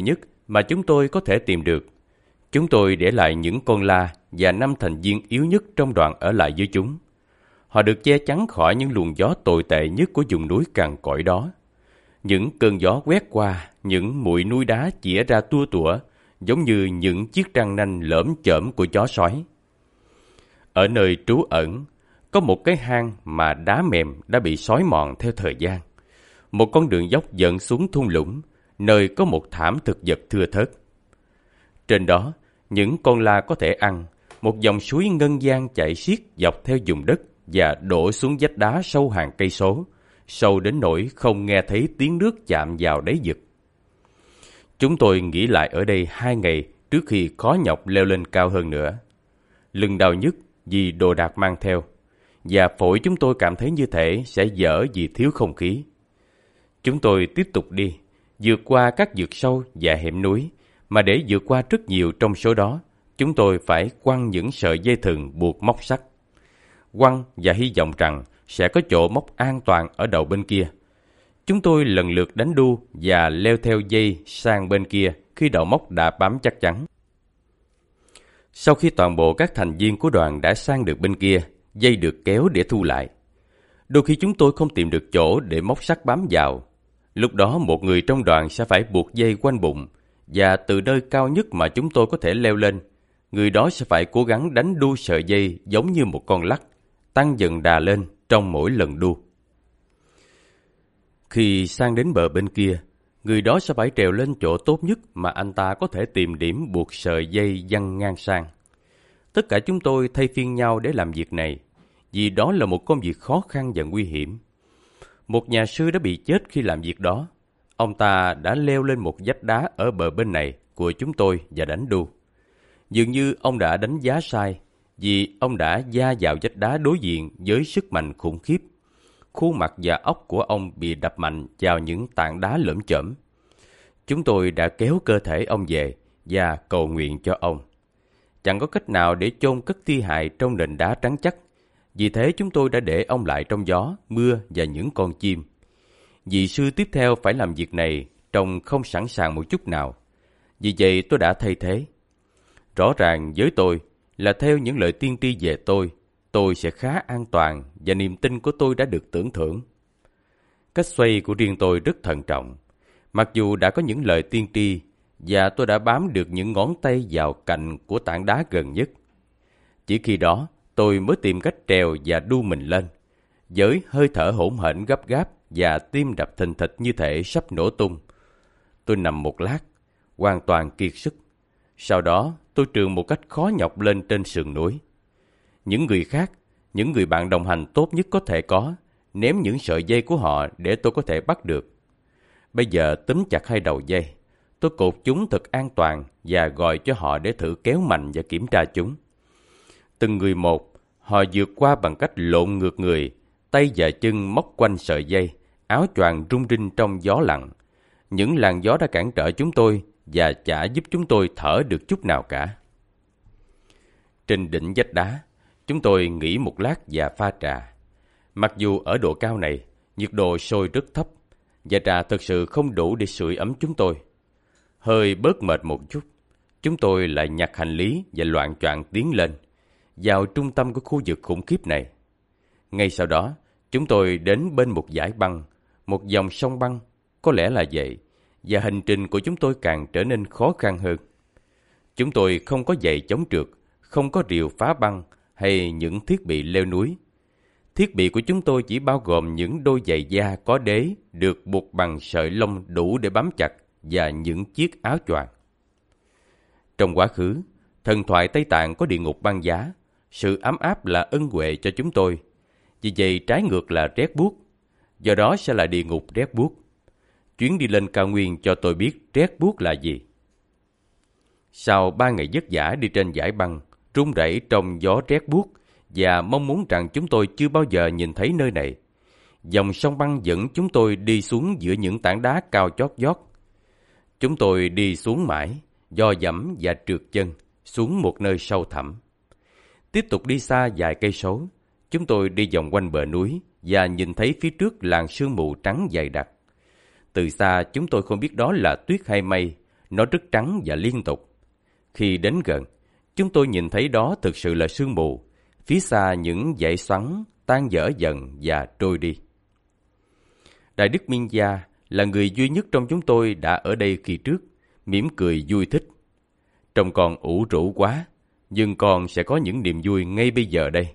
mà chúng tôi có thể tìm được. Chúng tôi để lại những con la và 5 thành viên yếu nhất trong đoàn ở lại với chúng. Họ được che chắn khỏi những luồng gió tồi tệ nhất của vùng núi cằn cỗi đó. Những cơn gió quét qua, những bụi núi đá chĩa ra tua tủa, giống như những chiếc răng nanh lởm chởm của chó sói. Ở nơi trú ẩn, có một cái hang mà đá mềm đã bị xói mòn theo thời gian. Một con đường dốc dẫn xuống thung lũng, nơi có một thảm thực vật thưa thớt. Trên đó, những con la có thể ăn, một dòng suối ngân vang chảy xiết dọc theo vùng đất và đổ xuống vách đá sâu hàng cây số, sâu đến nỗi không nghe thấy tiếng nước chạm vào đáy vực. Chúng tôi nghỉ lại ở đây 2 ngày trước khi khó nhọc leo lên cao hơn nữa. Lưng đau nhức vì đồ đạc mang theo, và phổi chúng tôi cảm thấy như thể sẽ dở vì thiếu không khí. Chúng tôi tiếp tục đi, vượt qua các vực sâu và hẻm núi, mà để vượt qua rất nhiều trong số đó, chúng tôi phải quăng những sợi dây thừng buộc móc sắt. Quăng và hy vọng rằng sẽ có chỗ móc an toàn ở đầu bên kia. Chúng tôi lần lượt đánh đu và leo theo dây sang bên kia khi đầu móc đã bám chắc chắn. Sau khi toàn bộ các thành viên của đoàn đã sang được bên kia, dây được kéo để thu lại. Đôi khi chúng tôi không tìm được chỗ để móc sắt bám vào. Lúc đó một người trong đoàn sẽ phải buộc dây quanh bụng, và từ nơi cao nhất mà chúng tôi có thể leo lên, người đó sẽ phải cố gắng đánh đu sợi dây giống như một con lắc, tăng dần đà lên trong mỗi lần đu. Khi sang đến bờ bên kia, người đó sẽ phải trèo lên chỗ tốt nhất mà anh ta có thể tìm điểm buộc sợi dây văng ngang sang. Tất cả chúng tôi thay phiên nhau để làm việc này, vì đó là một công việc khó khăn và nguy hiểm. Một nhà sư đã bị chết khi làm việc đó. Ông ta đã leo lên một vách đá ở bờ bên này của chúng tôi và đánh đu. Dường như ông đã đánh giá sai, vì ông đã va vào vách đá đối diện với sức mạnh khủng khiếp. Khuôn mặt và óc của ông bị đập mạnh vào những tảng đá lởm chởm. Chúng tôi đã kéo cơ thể ông về và cầu nguyện cho ông. Chẳng có cách nào để chôn cất thi hài trong nền đá trắng chắc. Vì thế chúng tôi đã để ông lại trong gió, mưa và những con chim. Vị sư tiếp theo phải làm việc này trông không sẵn sàng một chút nào. Vì vậy tôi đã thay thế. Rõ ràng với tôi là theo những lời tiên tri về tôi sẽ khá an toàn và niềm tin của tôi đã được tưởng thưởng. Cách xoay của riêng tôi rất thận trọng. Mặc dù đã có những lời tiên tri và tôi đã bám được những ngón tay vào cạnh của tảng đá gần nhất. Chỉ khi đó tôi mới tìm cách trèo và đu mình lên, với hơi thở hỗn hển gấp gáp và tim đập thình thịch như thể sắp nổ tung. Tôi nằm một lát, hoàn toàn kiệt sức. Sau đó tôi trườn một cách khó nhọc lên trên sườn núi. Những người khác, những người bạn đồng hành tốt nhất có thể có, ném những sợi dây của họ để tôi có thể bắt được. Bây giờ túm chặt hai đầu dây, tôi cột chúng thật an toàn và gọi cho họ để thử kéo mạnh và kiểm tra chúng. Từng người một, họ vượt qua bằng cách lộn ngược người, tay và chân móc quanh sợi dây, áo choàng rung rinh trong gió lặng. Những làn gió đã cản trở chúng tôi và chả giúp chúng tôi thở được chút nào cả. Trên đỉnh vách đá, chúng tôi nghỉ một lát và pha trà. Mặc dù ở độ cao này, nhiệt độ sôi rất thấp, và trà thật sự không đủ để sưởi ấm chúng tôi. Hơi bớt mệt một chút, chúng tôi lại nhặt hành lý và loạng choạng tiến lên, vào trung tâm của khu vực khủng khiếp này. Ngay sau đó, chúng tôi đến bên một dải băng, một dòng sông băng, có lẽ là vậy, và hành trình của chúng tôi càng trở nên khó khăn hơn. Chúng tôi không có giày chống trượt, không có rìu phá băng hay những thiết bị leo núi. Thiết bị của chúng tôi chỉ bao gồm những đôi giày da có đế được buộc bằng sợi lông đủ để bám chặt và những chiếc áo choàng. Trong quá khứ, thần thoại Tây Tạng có địa ngục băng giá. Sự ấm áp là ân huệ cho chúng tôi. Vì vậy trái ngược là rét buốt, do đó sẽ là địa ngục rét buốt. Chuyến đi lên cao nguyên cho tôi biết rét buốt là gì. Sau 3 ngày vất vả đi trên dải băng, run rẩy trong gió rét buốt và mong muốn rằng chúng tôi chưa bao giờ nhìn thấy nơi này, dòng sông băng dẫn chúng tôi đi xuống giữa những tảng đá cao chót vót. Chúng tôi đi xuống mãi, do dẫm và trượt chân, xuống một nơi sâu thẳm. Tiếp tục đi xa vài cây số, chúng tôi đi vòng quanh bờ núi và nhìn thấy phía trước làn sương mù trắng dày đặc. Từ xa chúng tôi không biết đó là tuyết hay mây, Nó rất trắng và liên tục. Khi đến gần, chúng tôi nhìn thấy đó thực sự là sương mù, phía xa những dãy xoắn tan dở dần và trôi đi. Đại đức Minh Gia là người duy nhất trong chúng tôi đã ở đây kỳ trước, mỉm cười vui thích. Trông con ủ rũ quá, nhưng con sẽ có những niềm vui ngay bây giờ đây.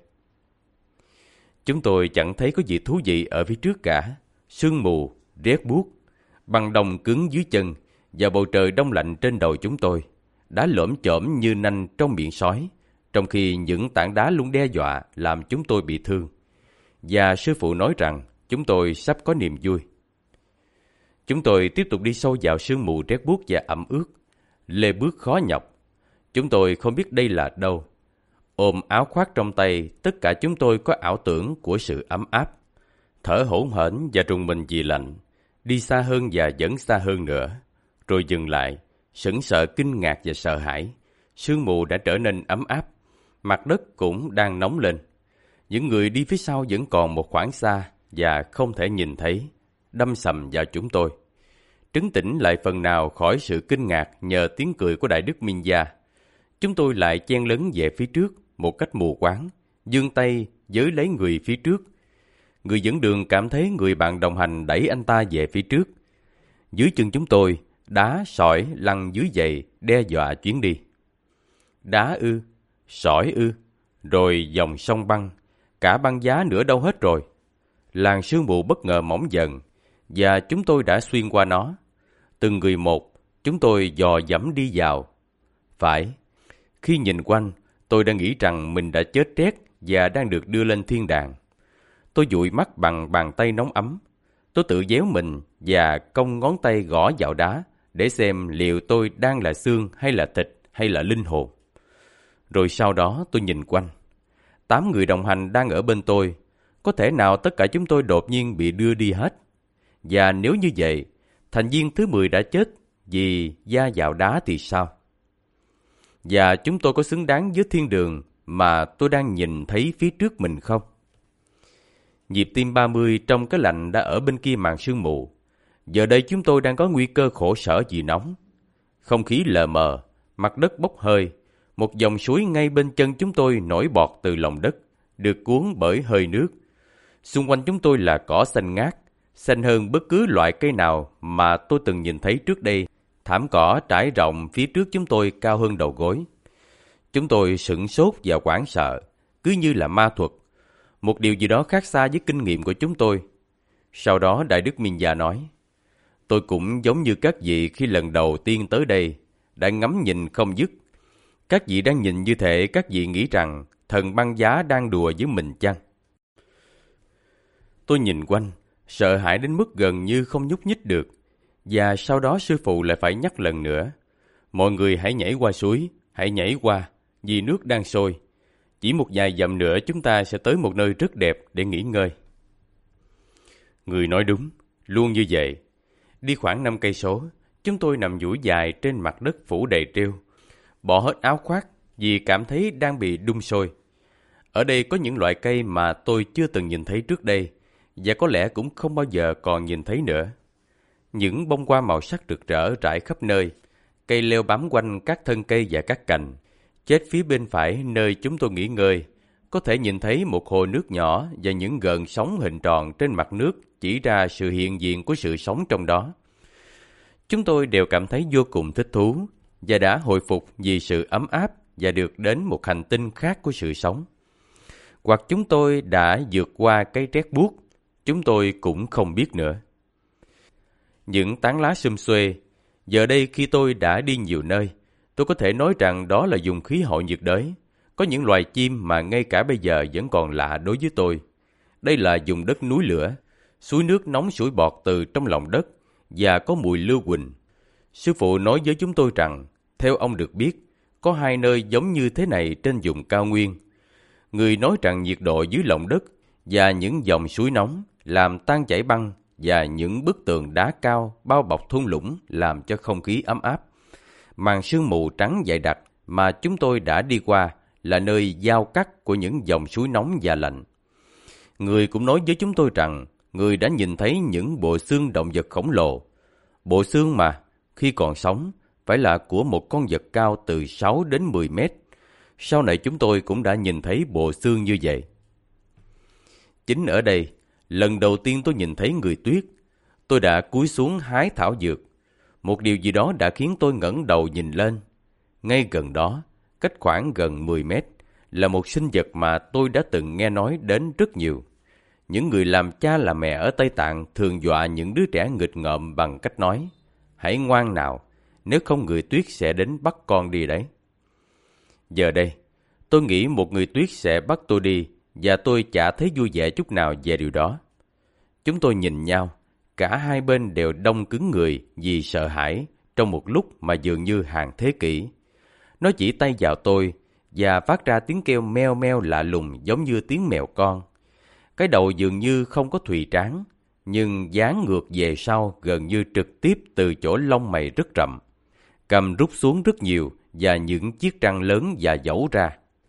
Chúng tôi chẳng thấy có gì thú vị ở phía trước cả. Sương mù, rét buốt, băng đồng cứng dưới chân và bầu trời đông lạnh trên đầu chúng tôi, đá lởm chởm như nanh trong miệng sói, trong khi những tảng đá luôn đe dọa làm chúng tôi bị thương. Và sư phụ nói rằng chúng tôi sắp có niềm vui. Chúng tôi tiếp tục đi sâu vào sương mù rét buốt và ẩm ướt, lê bước khó nhọc. Chúng tôi không biết đây là đâu. Ôm áo khoác trong tay, tất cả chúng tôi có ảo tưởng của sự ấm áp. Thở hổn hển và rùng mình vì lạnh, đi xa hơn và vẫn xa hơn nữa, rồi dừng lại, sững sờ kinh ngạc và sợ hãi. Sương mù đã trở nên ấm áp, mặt đất cũng đang nóng lên. Những người đi phía sau vẫn còn một khoảng xa và không thể nhìn thấy, đâm sầm vào chúng tôi. Trấn tĩnh lại phần nào khỏi sự kinh ngạc nhờ tiếng cười của Đại đức Minh Gia, chúng tôi lại chen lấn về phía trước một cách mù quáng, giương tay giới lấy người phía trước. Người dẫn đường cảm thấy người bạn đồng hành đẩy anh ta về phía trước. Dưới chân chúng tôi, đá sỏi lăn dưới giày đe dọa chuyến đi. Đá ư? Sỏi ư? Rồi dòng sông băng, cả băng giá nữa đâu hết rồi. Làn sương mù bất ngờ mỏng dần, và chúng tôi đã xuyên qua nó. Từng người một, chúng tôi dò dẫm đi vào. Phải, khi nhìn quanh, tôi đã nghĩ rằng mình đã chết rét và đang được đưa lên thiên đàng. Tôi dụi mắt bằng bàn tay nóng ấm. Tôi tự déo mình và cong ngón tay gõ vào đá để xem liệu tôi đang là xương hay là thịt hay là linh hồn. Rồi sau đó tôi nhìn quanh. 8 người đồng hành đang ở bên tôi. Có thể nào tất cả chúng tôi đột nhiên bị đưa đi hết? Và nếu như vậy, thành viên thứ 10 đã chết vì va vào đá thì sao? Và chúng tôi có xứng đáng với thiên đường mà tôi đang nhìn thấy phía trước mình không? Nhịp tim 30 trong cái lạnh đã ở bên kia màn sương mù. Giờ đây chúng tôi đang có nguy cơ khổ sở vì nóng. Không khí lờ mờ, mặt đất bốc hơi. Một dòng suối ngay bên chân chúng tôi nổi bọt từ lòng đất, được cuốn bởi hơi nước. Xung quanh chúng tôi là cỏ xanh ngát, xanh hơn bất cứ loại cây nào mà tôi từng nhìn thấy trước đây. Thảm cỏ trải rộng phía trước chúng tôi cao hơn đầu gối. Chúng tôi sửng sốt và hoảng sợ, cứ như là ma thuật. Một điều gì đó khác xa với kinh nghiệm của chúng tôi. Sau đó Đại đức Minh Gia nói, tôi cũng giống như các vị khi lần đầu tiên tới đây, đã ngắm nhìn không dứt. Các vị đang nhìn như thể các vị nghĩ rằng thần băng giá đang đùa với mình chăng? Tôi nhìn quanh, sợ hãi đến mức gần như không nhúc nhích được. Và sau đó sư phụ lại phải nhắc lần nữa. Mọi người hãy nhảy qua suối, hãy nhảy qua, vì nước đang sôi. Chỉ một vài dặm nữa chúng ta sẽ tới một nơi rất đẹp để nghỉ ngơi. Người nói đúng, luôn như vậy. Đi khoảng 5 cây số, chúng tôi nằm duỗi dài trên mặt đất phủ đầy trêu, bỏ hết áo khoác vì cảm thấy đang bị đun sôi. Ở đây có những loại cây mà tôi chưa từng nhìn thấy trước đây, và có lẽ cũng không bao giờ còn nhìn thấy nữa. Những bông hoa màu sắc rực rỡ rải khắp nơi, cây leo bám quanh các thân cây và các cành. Chết phía bên phải nơi chúng tôi nghỉ ngơi, có thể nhìn thấy một hồ nước nhỏ và những gợn sóng hình tròn trên mặt nước chỉ ra sự hiện diện của sự sống trong đó. Chúng tôi đều cảm thấy vô cùng thích thú và đã hồi phục vì sự ấm áp và được đến một hành tinh khác của sự sống. Hoặc chúng tôi đã vượt qua cái rét buốt, chúng tôi cũng không biết nữa. Những tán lá sum xuê, giờ đây khi tôi đã đi nhiều nơi, tôi có thể nói rằng đó là vùng khí hậu nhiệt đới. Có những loài chim mà ngay cả bây giờ vẫn còn lạ đối với tôi. Đây là vùng đất núi lửa, suối nước nóng sủi bọt từ trong lòng đất và có mùi lưu huỳnh. Sư phụ nói với chúng tôi rằng, theo ông được biết, có 2 nơi giống như thế này trên vùng cao nguyên. Người nói rằng nhiệt độ dưới lòng đất và những dòng suối nóng làm tan chảy băng và những bức tường đá cao bao bọc thung lũng làm cho không khí ấm áp. Màn sương mù trắng dày đặc mà chúng tôi đã đi qua là nơi giao cắt của những dòng suối nóng và lạnh. Người cũng nói với chúng tôi rằng người đã nhìn thấy những bộ xương động vật khổng lồ. Bộ xương mà, khi còn sống, phải là của một con vật cao từ 6 đến 10 mét. Sau này chúng tôi cũng đã nhìn thấy bộ xương như vậy. Chính ở đây, lần đầu tiên tôi nhìn thấy người tuyết, tôi đã cúi xuống hái thảo dược. Một điều gì đó đã khiến tôi ngẩng đầu nhìn lên. Ngay gần đó, cách khoảng gần 10 mét, là một sinh vật mà tôi đã từng nghe nói đến rất nhiều. Những người làm cha làm mẹ ở Tây Tạng thường dọa những đứa trẻ nghịch ngợm bằng cách nói: hãy ngoan nào, nếu không người tuyết sẽ đến bắt con đi đấy. Giờ đây, tôi nghĩ một người tuyết sẽ bắt tôi đi, và tôi chả thấy vui vẻ chút nào về điều đó. Chúng tôi nhìn nhau, cả hai bên đều đông cứng người vì sợ hãi trong một lúc mà dường như hàng thế kỷ. Nó chỉ tay vào tôi và phát ra tiếng kêu meo meo lạ lùng giống như tiếng mèo con. Cái đầu dường như không có thùy trán, nhưng dán ngược về sau gần như trực tiếp từ chỗ lông mày rất rậm. Cằm rút xuống rất nhiều và những chiếc răng lớn và dẫu ra.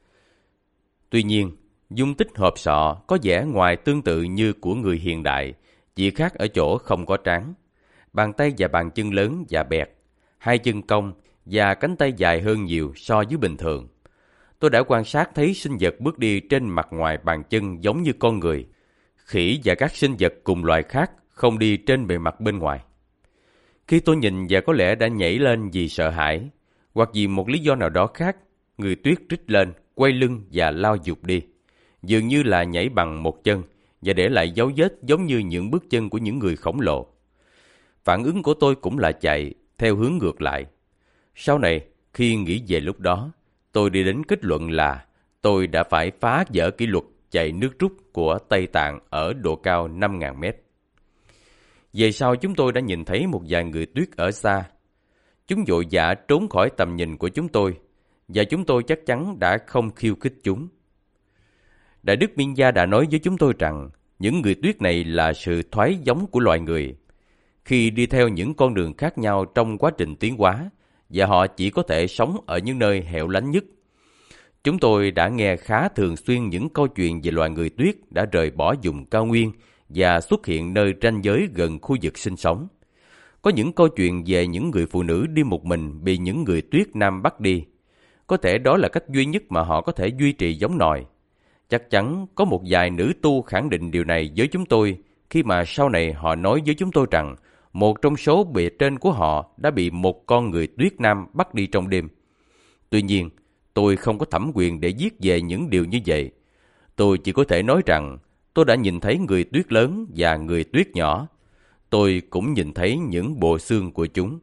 Tuy nhiên, dung tích hộp sọ có vẻ ngoài tương tự như của người hiện đại, chỉ khác ở chỗ không có trán. Bàn tay và bàn chân lớn và bẹt, hai chân cong và cánh tay dài hơn nhiều so với bình thường. Tôi đã quan sát thấy sinh vật bước đi trên mặt ngoài bàn chân giống như con người. Khỉ và các sinh vật cùng loài khác không đi trên bề mặt bên ngoài. Khi tôi nhìn và có lẽ đã nhảy lên vì sợ hãi, hoặc vì một lý do nào đó khác, người tuyết rít lên, quay lưng và lao vụt đi, dường như là nhảy bằng một chân và để lại dấu vết giống như những bước chân của những người khổng lồ. Phản ứng của tôi cũng là chạy theo hướng ngược lại. Sau này, khi nghĩ về lúc đó, tôi đi đến kết luận là tôi đã phải phá vỡ kỷ luật chạy nước rút của Tây Tạng ở độ cao 5.000 mét. Về sau chúng tôi đã nhìn thấy một vài người tuyết ở xa. Chúng vội vã trốn khỏi tầm nhìn của chúng tôi, và chúng tôi chắc chắn đã không khiêu khích chúng. Đại đức Miên Gia đã nói với chúng tôi rằng những người tuyết này là sự thoái giống của loài người. Khi đi theo những con đường khác nhau trong quá trình tiến hóa, và họ chỉ có thể sống ở những nơi hẻo lánh nhất. Chúng tôi đã nghe khá thường xuyên những câu chuyện về loài người tuyết đã rời bỏ vùng cao nguyên và xuất hiện nơi ranh giới gần khu vực sinh sống. Có những câu chuyện về những người phụ nữ đi một mình bị những người tuyết Nam bắt đi. Có thể đó là cách duy nhất mà họ có thể duy trì giống nòi. Chắc chắn có một vài nữ tu khẳng định điều này với chúng tôi khi mà sau này họ nói với chúng tôi rằng một trong số bề trên của họ đã bị một con người tuyết Nam bắt đi trong đêm. Tuy nhiên, tôi không có thẩm quyền để viết về những điều như vậy. Tôi chỉ có thể nói rằng tôi đã nhìn thấy người tuyết lớn và người tuyết nhỏ. Tôi cũng nhìn thấy những bộ xương của chúng.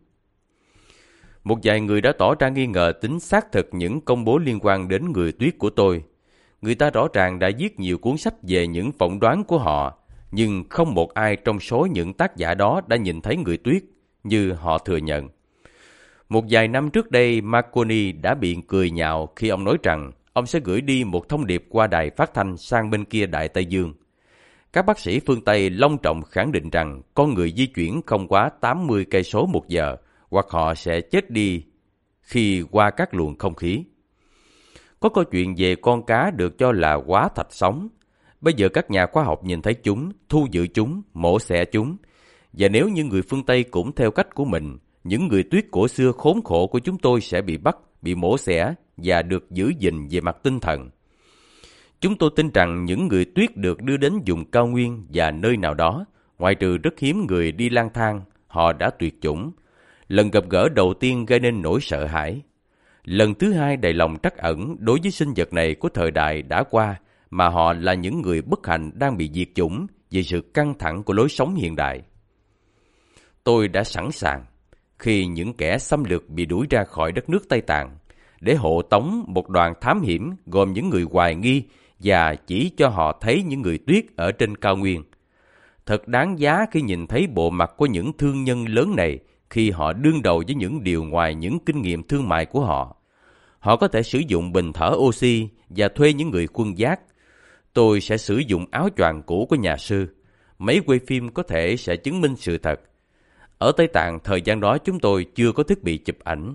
Một vài người đã tỏ ra nghi ngờ tính xác thực những công bố liên quan đến người tuyết của tôi. Người ta rõ ràng đã viết nhiều cuốn sách về những phỏng đoán của họ, nhưng không một ai trong số những tác giả đó đã nhìn thấy người tuyết như họ thừa nhận. Một vài năm trước đây, Marconi đã bị cười nhạo khi ông nói rằng ông sẽ gửi đi một thông điệp qua đài phát thanh sang bên kia Đại Tây Dương. Các bác sĩ phương Tây long trọng khẳng định rằng con người di chuyển không quá 80 cây số một giờ, hoặc họ sẽ chết đi khi qua các luồng không khí. Có câu chuyện về con cá được cho là hóa thạch sống. Bây giờ các nhà khoa học nhìn thấy chúng, thu giữ chúng, mổ xẻ chúng. Và nếu như người phương Tây cũng theo cách của mình, những người tuyết cổ xưa khốn khổ của chúng tôi sẽ bị bắt, bị mổ xẻ và được giữ gìn về mặt tinh thần. Chúng tôi tin rằng những người tuyết được đưa đến vùng cao nguyên và nơi nào đó, ngoại trừ rất hiếm người đi lang thang, họ đã tuyệt chủng. Lần gặp gỡ đầu tiên gây nên nỗi sợ hãi. Lần thứ hai đầy lòng trắc ẩn đối với sinh vật này của thời đại đã qua, mà họ là những người bất hạnh đang bị diệt chủng vì sự căng thẳng của lối sống hiện đại. Tôi đã sẵn sàng, khi những kẻ xâm lược bị đuổi ra khỏi đất nước Tây Tạng, để hộ tống một đoàn thám hiểm gồm những người hoài nghi và chỉ cho họ thấy những người tuyết ở trên cao nguyên. Thật đáng giá khi nhìn thấy bộ mặt của những thương nhân lớn này khi họ đương đầu với những điều ngoài những kinh nghiệm thương mại của họ. Họ có thể sử dụng bình thở oxy và thuê những người khuân vác. Tôi sẽ sử dụng áo choàng cũ của nhà sư. Máy quay phim có thể sẽ chứng minh sự thật. Ở Tây Tạng thời gian đó chúng tôi chưa có thiết bị chụp ảnh.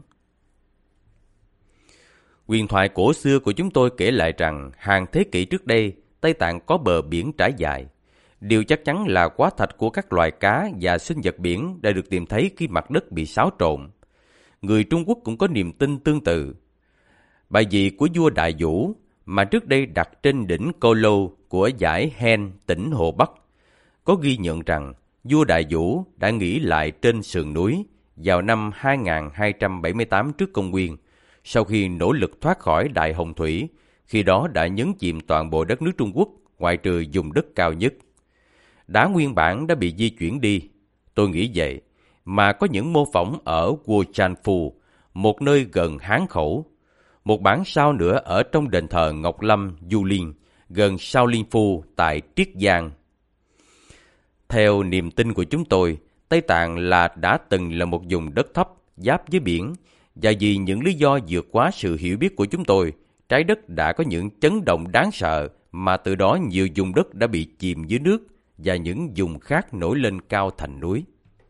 Huyền thoại cổ xưa của chúng tôi kể lại rằng hàng thế kỷ trước đây, Tây Tạng có bờ biển trải dài. Điều chắc chắn là hóa thạch của các loài cá và sinh vật biển đã được tìm thấy khi mặt đất bị xáo trộn. người Trung Quốc cũng có niềm tin tương tự. Bài vị của vua Đại Vũ mà trước đây đặt trên đỉnh Cô Lô của dãy Hen, tỉnh Hồ Bắc, có ghi nhận rằng vua Đại Vũ đã nghỉ lại trên sườn núi vào năm 2278 trước công nguyên, sau khi nỗ lực thoát khỏi Đại Hồng Thủy, khi đó đã nhấn chìm toàn bộ đất nước Trung Quốc ngoại trừ vùng đất cao nhất. Đá nguyên bản đã bị di chuyển đi, tôi nghĩ vậy, mà có những mô phỏng ở Wojanfu, một nơi gần Hán Khẩu. Một bản sao nữa ở trong đền thờ Ngọc Lâm, Du Liên, gần Sao Liên Phu tại Triết Giang. Theo niềm tin của chúng tôi, Tây Tạng đã từng là một vùng đất thấp, giáp với biển, và vì những lý do vượt quá sự hiểu biết của chúng tôi, trái đất đã có những chấn động đáng sợ mà từ đó nhiều vùng đất đã bị chìm dưới nước và những vùng khác nổi lên cao thành núi.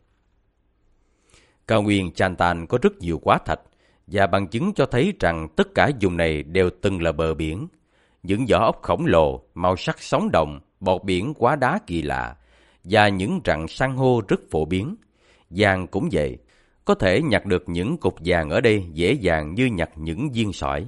Cao nguyên Chantan có rất nhiều hóa thạch, và bằng chứng cho thấy rằng tất cả vùng này đều từng là bờ biển. Những vỏ ốc khổng lồ, màu sắc sống động, bọt biển quá đá kỳ lạ, và những rặng san hô rất phổ biến. Vàng cũng vậy, có thể nhặt được những cục vàng ở đây dễ dàng như nhặt những viên sỏi.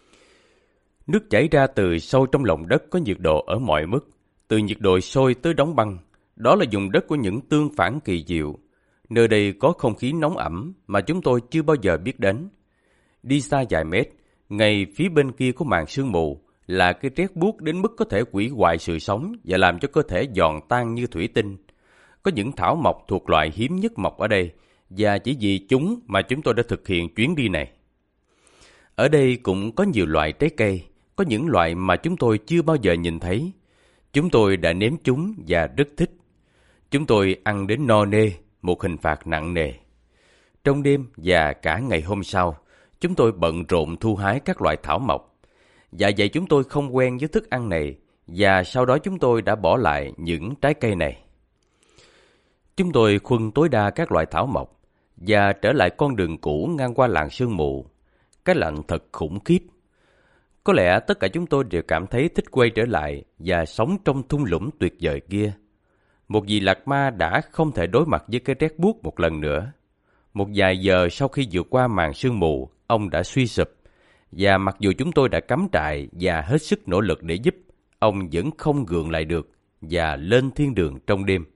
Nước chảy ra từ sâu trong lòng đất có nhiệt độ ở mọi mức, từ nhiệt độ sôi tới đóng băng. Đó là vùng đất của những tương phản kỳ diệu. Nơi đây có không khí nóng ẩm mà chúng tôi chưa bao giờ biết đến. Đi xa vài mét, ngay phía bên kia của màn sương mù là cái rét buốt đến mức có thể hủy hoại sự sống và làm cho cơ thể giòn tan như thủy tinh. Có những thảo mộc thuộc loại hiếm nhất mọc ở đây, và chỉ vì chúng mà chúng tôi đã thực hiện chuyến đi này. Ở đây cũng có nhiều loại trái cây, có những loại mà chúng tôi chưa bao giờ nhìn thấy. Chúng tôi đã nếm chúng và rất thích. Chúng tôi ăn đến no nê, một hình phạt nặng nề. Trong đêm và cả ngày hôm sau, chúng tôi bận rộn thu hái các loại thảo mộc. Dạ dày chúng tôi không quen với thức ăn này, và sau đó chúng tôi đã bỏ lại những trái cây này. Chúng tôi khuân tối đa các loại thảo mộc và trở lại con đường cũ ngang qua làng sương mù. Cái lạnh thật khủng khiếp. Có lẽ tất cả chúng tôi đều cảm thấy thích quay trở lại và sống trong thung lũng tuyệt vời kia. Một vị lạc ma đã không thể đối mặt với cái rét buốt một lần nữa. Một vài giờ sau khi vượt qua màn sương mù, ông đã suy sụp. Và mặc dù chúng tôi đã cắm trại và hết sức nỗ lực để giúp, ông vẫn không gượng lại được và lên thiên đường trong đêm.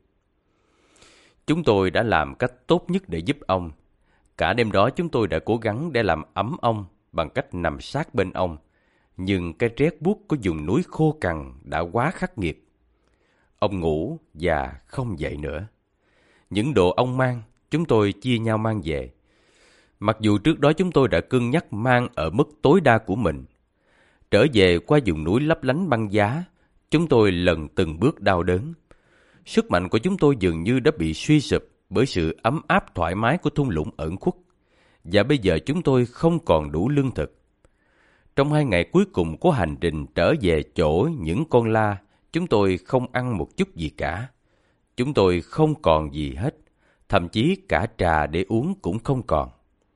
Chúng tôi đã làm cách tốt nhất để giúp ông. Cả đêm đó chúng tôi đã cố gắng để làm ấm ông bằng cách nằm sát bên ông. Nhưng cái rét buốt của vùng núi khô cằn đã quá khắc nghiệt. Ông ngủ và không dậy nữa. Những đồ ông mang, chúng tôi chia nhau mang về. Mặc dù trước đó chúng tôi đã cân nhắc mang ở mức tối đa của mình. Trở về qua vùng núi lấp lánh băng giá, chúng tôi lần từng bước đau đớn. Sức mạnh của chúng tôi dường như đã bị suy sụp bởi sự ấm áp thoải mái của thung lũng ẩn khuất. Và bây giờ chúng tôi không còn đủ lương thực. Trong 2 ngày cuối cùng của hành trình trở về chỗ những con la, chúng tôi không ăn một chút gì cả. Chúng tôi không còn gì hết, thậm chí cả trà để uống cũng không còn.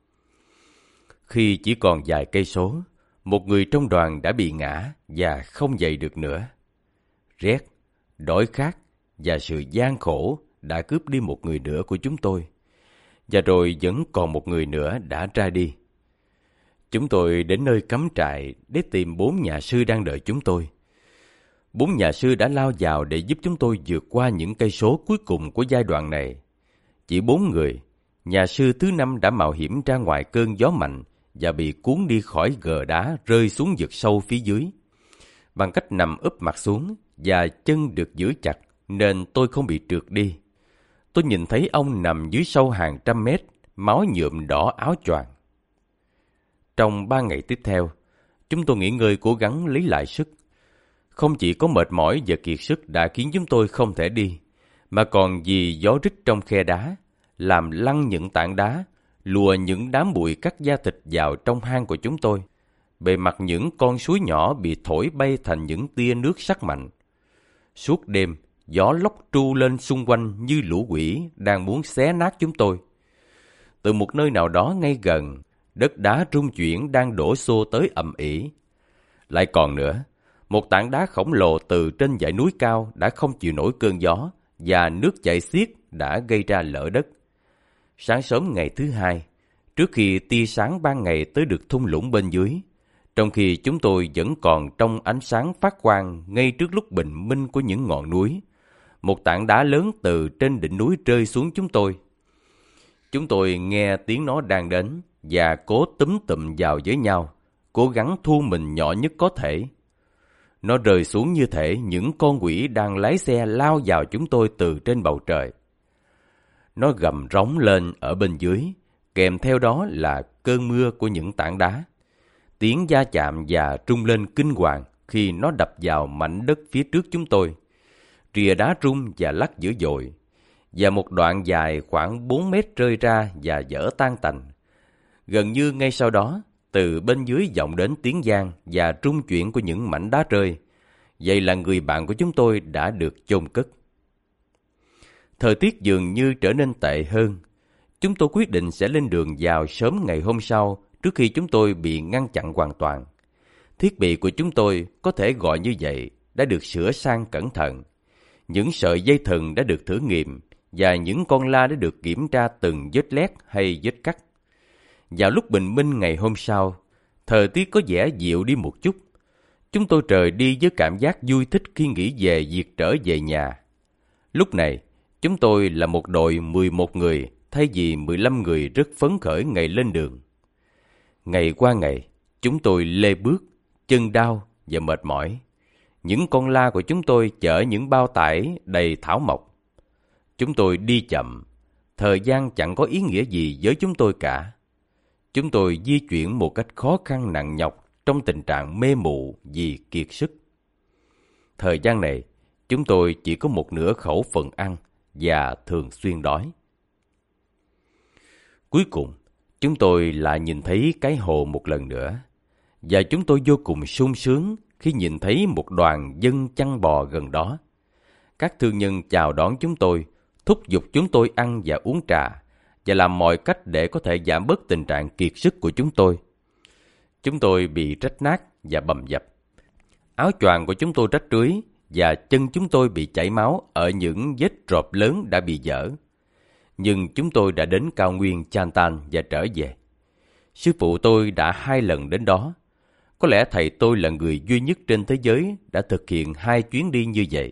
Khi chỉ còn vài cây số, một người trong đoàn đã bị ngã và không dậy được nữa. Rét, đói khát và sự gian khổ đã cướp đi một người nữa của chúng tôi. Và rồi vẫn còn một người nữa đã ra đi. Chúng tôi đến nơi cắm trại để tìm 4 nhà sư đang đợi chúng tôi. 4 nhà sư đã lao vào để giúp chúng tôi vượt qua những cây số cuối cùng của giai đoạn này. Chỉ 4 người, nhà sư thứ 5 đã mạo hiểm ra ngoài cơn gió mạnh và bị cuốn đi khỏi gờ đá rơi xuống vực sâu phía dưới. Bằng cách nằm úp mặt xuống và chân được giữ chặt nên tôi không bị trượt đi. Tôi nhìn thấy ông nằm dưới sâu hàng trăm mét, máu nhuộm đỏ áo choàng. Trong 3 ngày tiếp theo, chúng tôi nghỉ ngơi cố gắng lấy lại sức. Không chỉ có mệt mỏi và kiệt sức đã khiến chúng tôi không thể đi, mà còn vì gió rít trong khe đá, làm lăn những tảng đá, lùa những đám bụi cắt da thịt vào trong hang của chúng tôi. Bề mặt những con suối nhỏ bị thổi bay thành những tia nước sắc mạnh. Suốt đêm, gió lốc tru lên xung quanh như lũ quỷ đang muốn xé nát chúng tôi. Từ một nơi nào đó ngay gần, đất đá rung chuyển đang đổ xô tới ầm ĩ. Lại còn nữa, một tảng đá khổng lồ từ trên dãy núi cao đã không chịu nổi cơn gió và nước chảy xiết đã gây ra lở đất. Sáng sớm ngày thứ 2, trước khi tia sáng ban ngày tới được thung lũng bên dưới, trong khi chúng tôi vẫn còn trong ánh sáng phát quang ngay trước lúc bình minh của những ngọn núi. Một tảng đá lớn từ trên đỉnh núi rơi xuống chúng tôi. Chúng tôi nghe tiếng nó đang đến và cố túm tụm vào với nhau, cố gắng thu mình nhỏ nhất có thể. Nó rơi xuống như thể những con quỷ đang lái xe lao vào chúng tôi từ trên bầu trời. Nó gầm rống lên ở bên dưới, kèm theo đó là cơn mưa của những tảng đá. Tiếng va chạm và rung lên kinh hoàng khi nó đập vào mảnh đất phía trước chúng tôi. Rìa đá rung và lắc dữ dội, và một đoạn dài khoảng 4 mét rơi ra và vỡ tan tành. Gần như ngay sau đó, từ bên dưới vọng đến tiếng vang và rung chuyển của những mảnh đá rơi. Vậy là người bạn của chúng tôi đã được chôn cất. Thời tiết dường như trở nên tệ hơn. Chúng tôi quyết định sẽ lên đường vào sớm ngày hôm sau trước khi chúng tôi bị ngăn chặn hoàn toàn. Thiết bị của chúng tôi, có thể gọi như vậy, đã được sửa sang cẩn thận. Những sợi dây thừng đã được thử nghiệm và những con la đã được kiểm tra từng vết lét hay vết cắt. Vào lúc bình minh ngày hôm sau, thời tiết có vẻ dịu đi một chút. Chúng tôi rời đi với cảm giác vui thích khi nghĩ về việc trở về nhà. Lúc này, chúng tôi là một đội 11 người thay vì 15 người rất phấn khởi ngày lên đường. Ngày qua ngày, chúng tôi lê bước, chân đau và mệt mỏi. Những con la của chúng tôi chở những bao tải đầy thảo mộc. Chúng tôi đi chậm, thời gian chẳng có ý nghĩa gì với chúng tôi cả. Chúng tôi di chuyển một cách khó khăn nặng nhọc trong tình trạng mê mụ vì kiệt sức. Thời gian này, chúng tôi chỉ có một nửa khẩu phần ăn và thường xuyên đói. Cuối cùng, chúng tôi lại nhìn thấy cái hồ một lần nữa, và chúng tôi vô cùng sung sướng khi nhìn thấy một đoàn dân chăn bò gần đó. Các thương nhân chào đón chúng tôi, thúc giục chúng tôi ăn và uống trà, và làm mọi cách để có thể giảm bớt tình trạng kiệt sức của chúng tôi. Chúng tôi bị rách nát và bầm dập. Áo choàng của chúng tôi rách rưới, và chân chúng tôi bị chảy máu ở những vết rộp lớn đã bị dở. Nhưng chúng tôi đã đến cao nguyên Chantan và trở về. Sư phụ tôi đã 2 lần đến đó. Có lẽ thầy tôi là người duy nhất trên thế giới đã thực hiện 2 chuyến đi như vậy.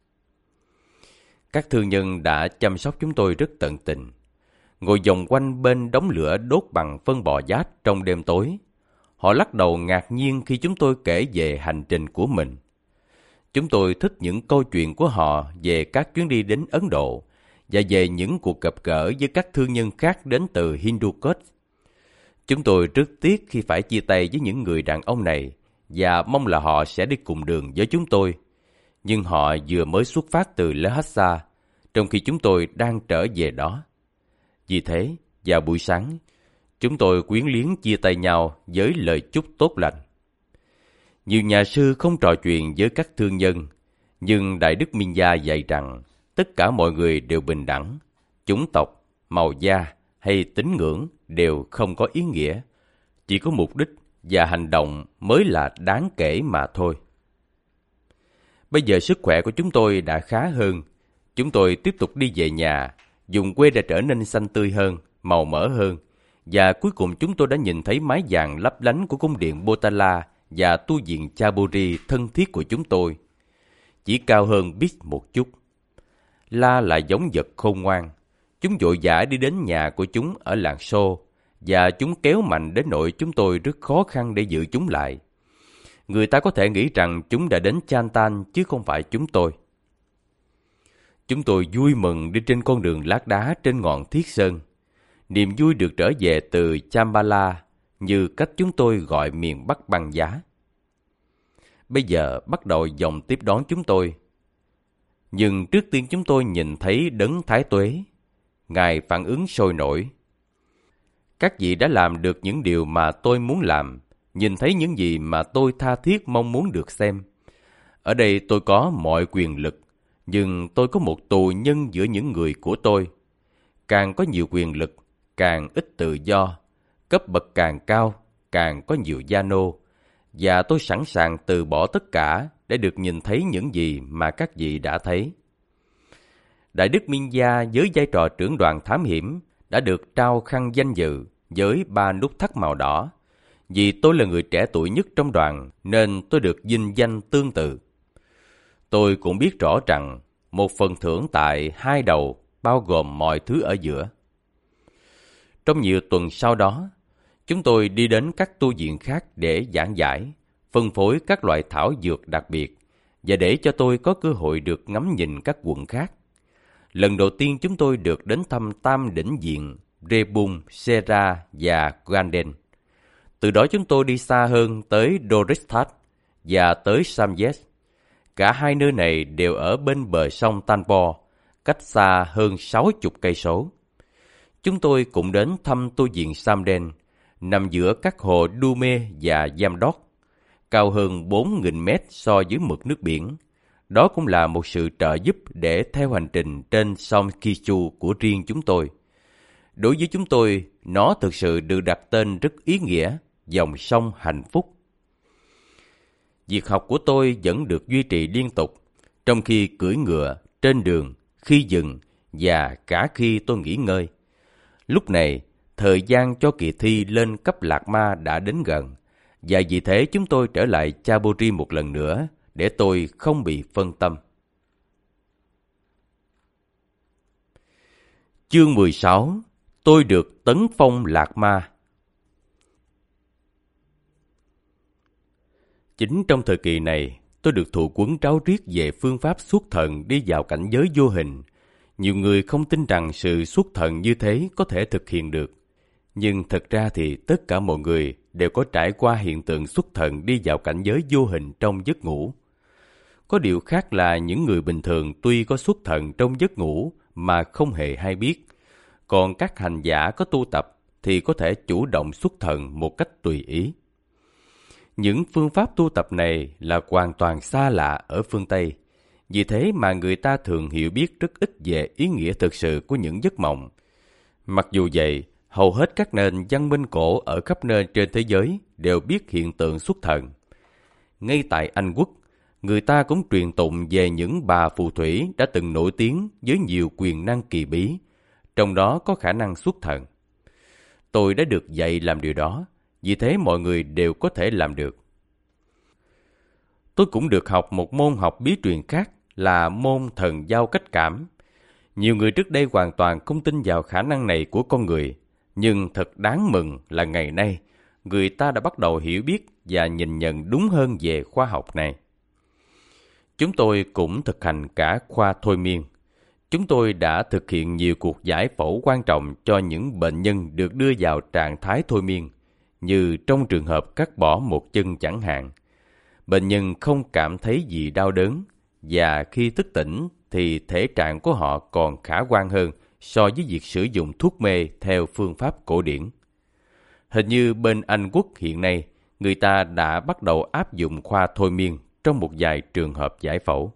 Các thương nhân đã chăm sóc chúng tôi rất tận tình. Ngồi vòng quanh bên đống lửa đốt bằng phân bò giát trong đêm tối. Họ lắc đầu ngạc nhiên khi chúng tôi kể về hành trình của mình. Chúng tôi thích những câu chuyện của họ về các chuyến đi đến Ấn Độ và về những cuộc gặp gỡ với các thương nhân khác đến từ Hindu Kush. Chúng tôi rất tiếc khi phải chia tay với những người đàn ông này và mong là họ sẽ đi cùng đường với chúng tôi. Nhưng họ vừa mới xuất phát từ Lhasa, trong khi chúng tôi đang trở về đó. Vì thế, vào buổi sáng, chúng tôi quyến luyến chia tay nhau với lời chúc tốt lành. Nhiều nhà sư không trò chuyện với các thương nhân, nhưng Đại Đức Minh Gia dạy rằng tất cả mọi người đều bình đẳng, chủng tộc, màu da hay tín ngưỡng đều không có ý nghĩa, chỉ có mục đích và hành động mới là đáng kể mà thôi. Bây giờ sức khỏe của chúng tôi đã khá hơn. Chúng tôi tiếp tục đi về nhà, vùng quê đã trở nên xanh tươi hơn, màu mỡ hơn, và cuối cùng chúng tôi đã nhìn thấy mái vàng lấp lánh của cung điện Potala và tu viện Chaburi thân thiết của chúng tôi, chỉ cao hơn Bích một chút. La là giống vật khôn ngoan. Chúng vội vã đi đến nhà của chúng ở làng Xô, và chúng kéo mạnh đến nỗi chúng tôi rất khó khăn để giữ chúng lại. Người ta có thể nghĩ rằng chúng đã đến Chantan chứ không phải chúng tôi. Chúng tôi vui mừng đi trên con đường lát đá trên ngọn Thiết Sơn. Niềm vui được trở về từ Chambala, như cách chúng tôi gọi miền Bắc băng giá. Bây giờ bắt đầu dòng tiếp đón chúng tôi. Nhưng trước tiên chúng tôi nhìn thấy Đấng Thái Tuế. Ngài phản ứng sôi nổi. Các vị đã làm được những điều mà tôi muốn làm, nhìn thấy những gì mà tôi tha thiết mong muốn được xem. Ở đây tôi có mọi quyền lực, nhưng tôi có một tù nhân giữa những người của tôi. Càng có nhiều quyền lực, càng ít tự do. Cấp bậc càng cao, càng có nhiều gia nô. Và tôi sẵn sàng từ bỏ tất cả để được nhìn thấy những gì mà các vị đã thấy. Đại Đức Minh Gia với vai trò trưởng đoàn thám hiểm đã được trao khăn danh dự với 3 nút thắt màu đỏ. Vì tôi là người trẻ tuổi nhất trong đoàn nên tôi được vinh danh tương tự. Tôi cũng biết rõ rằng một phần thưởng tại 2 đầu bao gồm mọi thứ ở giữa. Trong nhiều tuần sau đó, chúng tôi đi đến các tu viện khác để giảng giải, phân phối các loại thảo dược đặc biệt và để cho tôi có cơ hội được ngắm nhìn các quận khác. Lần đầu tiên chúng tôi được đến thăm Tam Đỉnh Viện, Rebun, Sera và Ganden. Từ đó chúng tôi đi xa hơn tới Dorestad và tới Samyes. Cả hai nơi này đều ở bên bờ sông Tanpo, cách xa hơn 60 cây số. Chúng tôi cũng đến thăm tu viện Samden, nằm giữa các hồ Dume và Yamdok, cao hơn 4.000 mét so với mực nước biển. Đó cũng là một sự trợ giúp để theo hành trình trên sông Kichu của riêng chúng tôi. Đối với chúng tôi, nó thực sự được đặt tên rất ý nghĩa, dòng sông hạnh phúc. Việc học của tôi vẫn được duy trì liên tục, trong khi cưỡi ngựa, trên đường, khi dừng và cả khi tôi nghỉ ngơi. Lúc này, thời gian cho kỳ thi lên cấp Lạc Ma đã đến gần, và vì thế chúng tôi trở lại Chaburi một lần nữa để tôi không bị phân tâm. Chương 16. Tôi được tấn phong Lạc Ma. Chính trong thời kỳ này, tôi được thụ quấn ráo riết về phương pháp xuất thần đi vào cảnh giới vô hình. Nhiều người không tin rằng sự xuất thần như thế có thể thực hiện được. Nhưng thật ra thì tất cả mọi người đều có trải qua hiện tượng xuất thần đi vào cảnh giới vô hình trong giấc ngủ. Có điều khác là những người bình thường tuy có xuất thần trong giấc ngủ mà không hề hay biết. Còn các hành giả có tu tập thì có thể chủ động xuất thần một cách tùy ý. Những phương pháp tu tập này là hoàn toàn xa lạ ở phương Tây. Vì thế mà người ta thường hiểu biết rất ít về ý nghĩa thực sự của những giấc mộng. Mặc dù vậy, hầu hết các nền văn minh cổ ở khắp nơi trên thế giới đều biết hiện tượng xuất thần. Ngay tại Anh Quốc, người ta cũng truyền tụng về những bà phù thủy đã từng nổi tiếng với nhiều quyền năng kỳ bí, trong đó có khả năng xuất thần. Tôi đã được dạy làm điều đó, vì thế mọi người đều có thể làm được. Tôi cũng được học một môn học bí truyền khác là môn thần giao cách cảm. Nhiều người trước đây hoàn toàn không tin vào khả năng này của con người, nhưng thật đáng mừng là ngày nay, người ta đã bắt đầu hiểu biết và nhìn nhận đúng hơn về khoa học này. Chúng tôi cũng thực hành cả khoa thôi miên. Chúng tôi đã thực hiện nhiều cuộc giải phẫu quan trọng cho những bệnh nhân được đưa vào trạng thái thôi miên, như trong trường hợp cắt bỏ một chân chẳng hạn. Bệnh nhân không cảm thấy gì đau đớn, và khi thức tỉnh thì thể trạng của họ còn khả quan hơn so với việc sử dụng thuốc mê theo phương pháp cổ điển. Hình như bên Anh Quốc hiện nay, người ta đã bắt đầu áp dụng khoa thôi miên trong một vài trường hợp giải phẫu.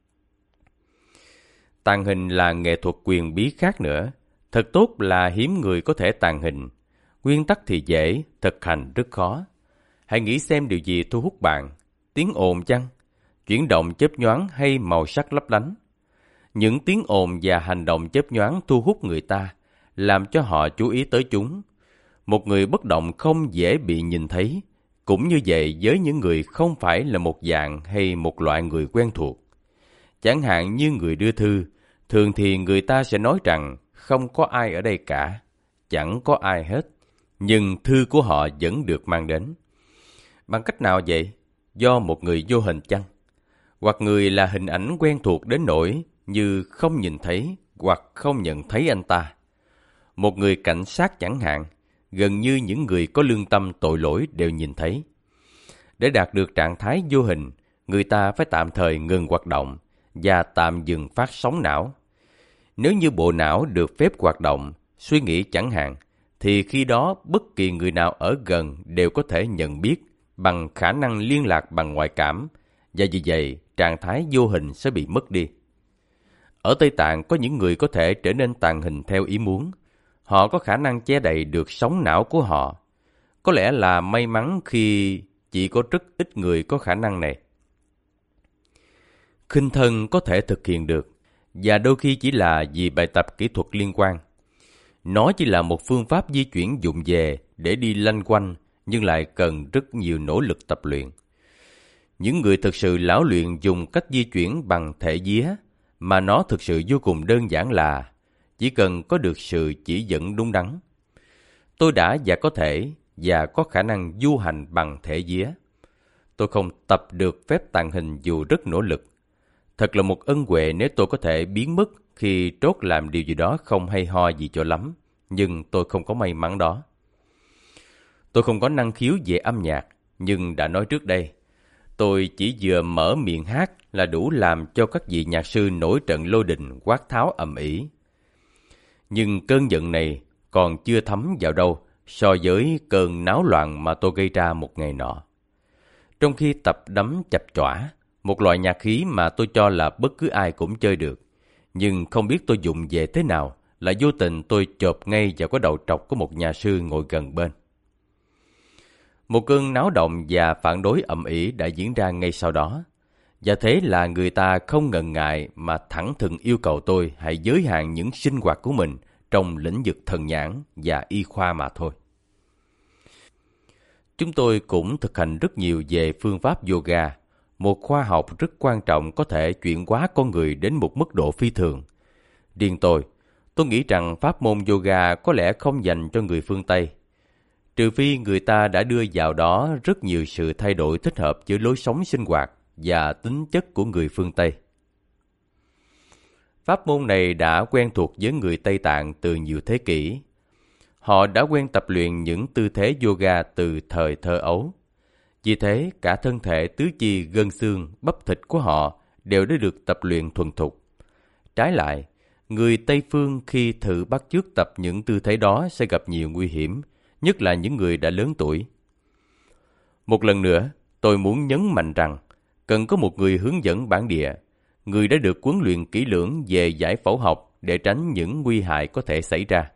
Tàng hình là nghệ thuật quyền bí khác nữa. Thật tốt là hiếm người có thể tàng hình. Nguyên tắc thì dễ, thực hành rất khó. Hãy nghĩ xem điều gì thu hút bạn. Tiếng ồn chăng? Chuyển động chớp nhoáng hay màu sắc lấp lánh? Những tiếng ồn và hành động chớp nhoáng thu hút người ta, làm cho họ chú ý tới chúng. Một người bất động không dễ bị nhìn thấy, cũng như vậy với những người không phải là một dạng hay một loại người quen thuộc. Chẳng hạn như người đưa thư, thường thì người ta sẽ nói rằng không có ai ở đây cả, chẳng có ai hết, nhưng thư của họ vẫn được mang đến. Bằng cách nào vậy? Do một người vô hình chăng? Hoặc người là hình ảnh quen thuộc đến nỗi như không nhìn thấy hoặc không nhận thấy anh ta. Một người cảnh sát chẳng hạn, gần như những người có lương tâm tội lỗi đều nhìn thấy. Để đạt được trạng thái vô hình, người ta phải tạm thời ngừng hoạt động và tạm dừng phát sóng não. Nếu như bộ não được phép hoạt động, suy nghĩ chẳng hạn, thì khi đó bất kỳ người nào ở gần đều có thể nhận biết bằng khả năng liên lạc bằng ngoại cảm, và vì vậy trạng thái vô hình sẽ bị mất đi. Ở Tây Tạng có những người có thể trở nên tàng hình theo ý muốn. Họ có khả năng che đậy được sóng não của họ. Có lẽ là may mắn khi chỉ có rất ít người có khả năng này. Khinh thân có thể thực hiện được, và đôi khi chỉ là vì bài tập kỹ thuật liên quan. Nó chỉ là một phương pháp di chuyển vụng về để đi lanh quanh, nhưng lại cần rất nhiều nỗ lực tập luyện. Những người thực sự lão luyện dùng cách di chuyển bằng thể vía, mà nó thực sự vô cùng đơn giản là chỉ cần có được sự chỉ dẫn đúng đắn. Tôi đã và có thể và có khả năng du hành bằng thể vía. Tôi không tập được phép tàng hình dù rất nỗ lực. Thật là một ân huệ nếu tôi có thể biến mất khi trót làm điều gì đó không hay ho gì cho lắm, nhưng tôi không có may mắn đó. Tôi không có năng khiếu về âm nhạc, nhưng đã nói trước đây, tôi chỉ vừa mở miệng hát là đủ làm cho các vị nhạc sư nổi trận lôi đình quát tháo ầm ĩ. Nhưng cơn giận này còn chưa thấm vào đâu so với cơn náo loạn mà tôi gây ra một ngày nọ. Trong khi tập đấm chập chõa, một loại nhạc khí mà tôi cho là bất cứ ai cũng chơi được, nhưng không biết tôi dụng về thế nào, là vô tình tôi chộp ngay vào cái đầu trọc của một nhà sư ngồi gần bên. Một cơn náo động và phản đối ầm ĩ đã diễn ra ngay sau đó, và thế là người ta không ngần ngại mà thẳng thừng yêu cầu tôi hãy giới hạn những sinh hoạt của mình trong lĩnh vực thần nhãn và y khoa mà thôi. Chúng tôi cũng thực hành rất nhiều về phương pháp yoga, một khoa học rất quan trọng có thể chuyển hóa con người đến một mức độ phi thường. Riêng tôi nghĩ rằng pháp môn yoga có lẽ không dành cho người phương Tây, trừ phi người ta đã đưa vào đó rất nhiều sự thay đổi thích hợp với lối sống sinh hoạt và tính chất của người phương Tây. Pháp môn này đã quen thuộc với người Tây Tạng từ nhiều thế kỷ. Họ đã quen tập luyện những tư thế yoga từ thời thơ ấu. Vì thế, cả thân thể tứ chi, gân xương, bắp thịt của họ đều đã được tập luyện thuần thục. Trái lại, người Tây phương khi thử bắt chước tập những tư thế đó sẽ gặp nhiều nguy hiểm, nhất là những người đã lớn tuổi. Một lần nữa, tôi muốn nhấn mạnh rằng cần có một người hướng dẫn bản địa, người đã được huấn luyện kỹ lưỡng về giải phẫu học để tránh những nguy hại có thể xảy ra.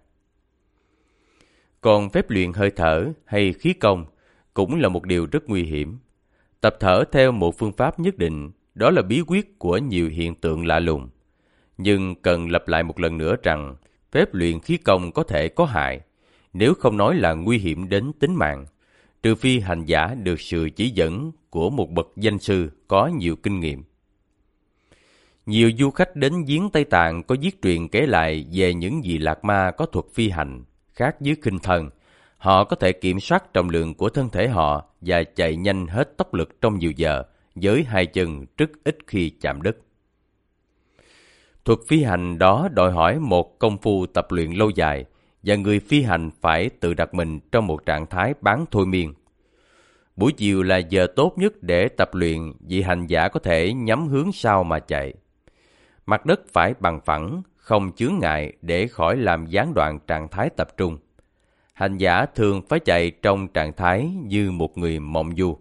Còn phép luyện hơi thở hay khí công cũng là một điều rất nguy hiểm. Tập thở theo một phương pháp nhất định, đó là bí quyết của nhiều hiện tượng lạ lùng. Nhưng cần lặp lại một lần nữa rằng phép luyện khí công có thể có hại, nếu không nói là nguy hiểm đến tính mạng, trừ phi hành giả được sự chỉ dẫn của một bậc danh sư có nhiều kinh nghiệm. Nhiều du khách đến viếng Tây Tạng có viết truyền kể lại về những vị lạc ma có thuật phi hành, khác với khinh thân. Họ có thể kiểm soát trọng lượng của thân thể họ và chạy nhanh hết tốc lực trong nhiều giờ, với hai chân rất ít khi chạm đất. Thuật phi hành đó đòi hỏi một công phu tập luyện lâu dài, và người phi hành phải tự đặt mình trong một trạng thái bán thôi miên. Buổi chiều là giờ tốt nhất để tập luyện vì hành giả có thể nhắm hướng sau mà chạy. Mặt đất phải bằng phẳng, không chướng ngại để khỏi làm gián đoạn trạng thái tập trung. Hành giả thường phải chạy trong trạng thái như một người mộng du.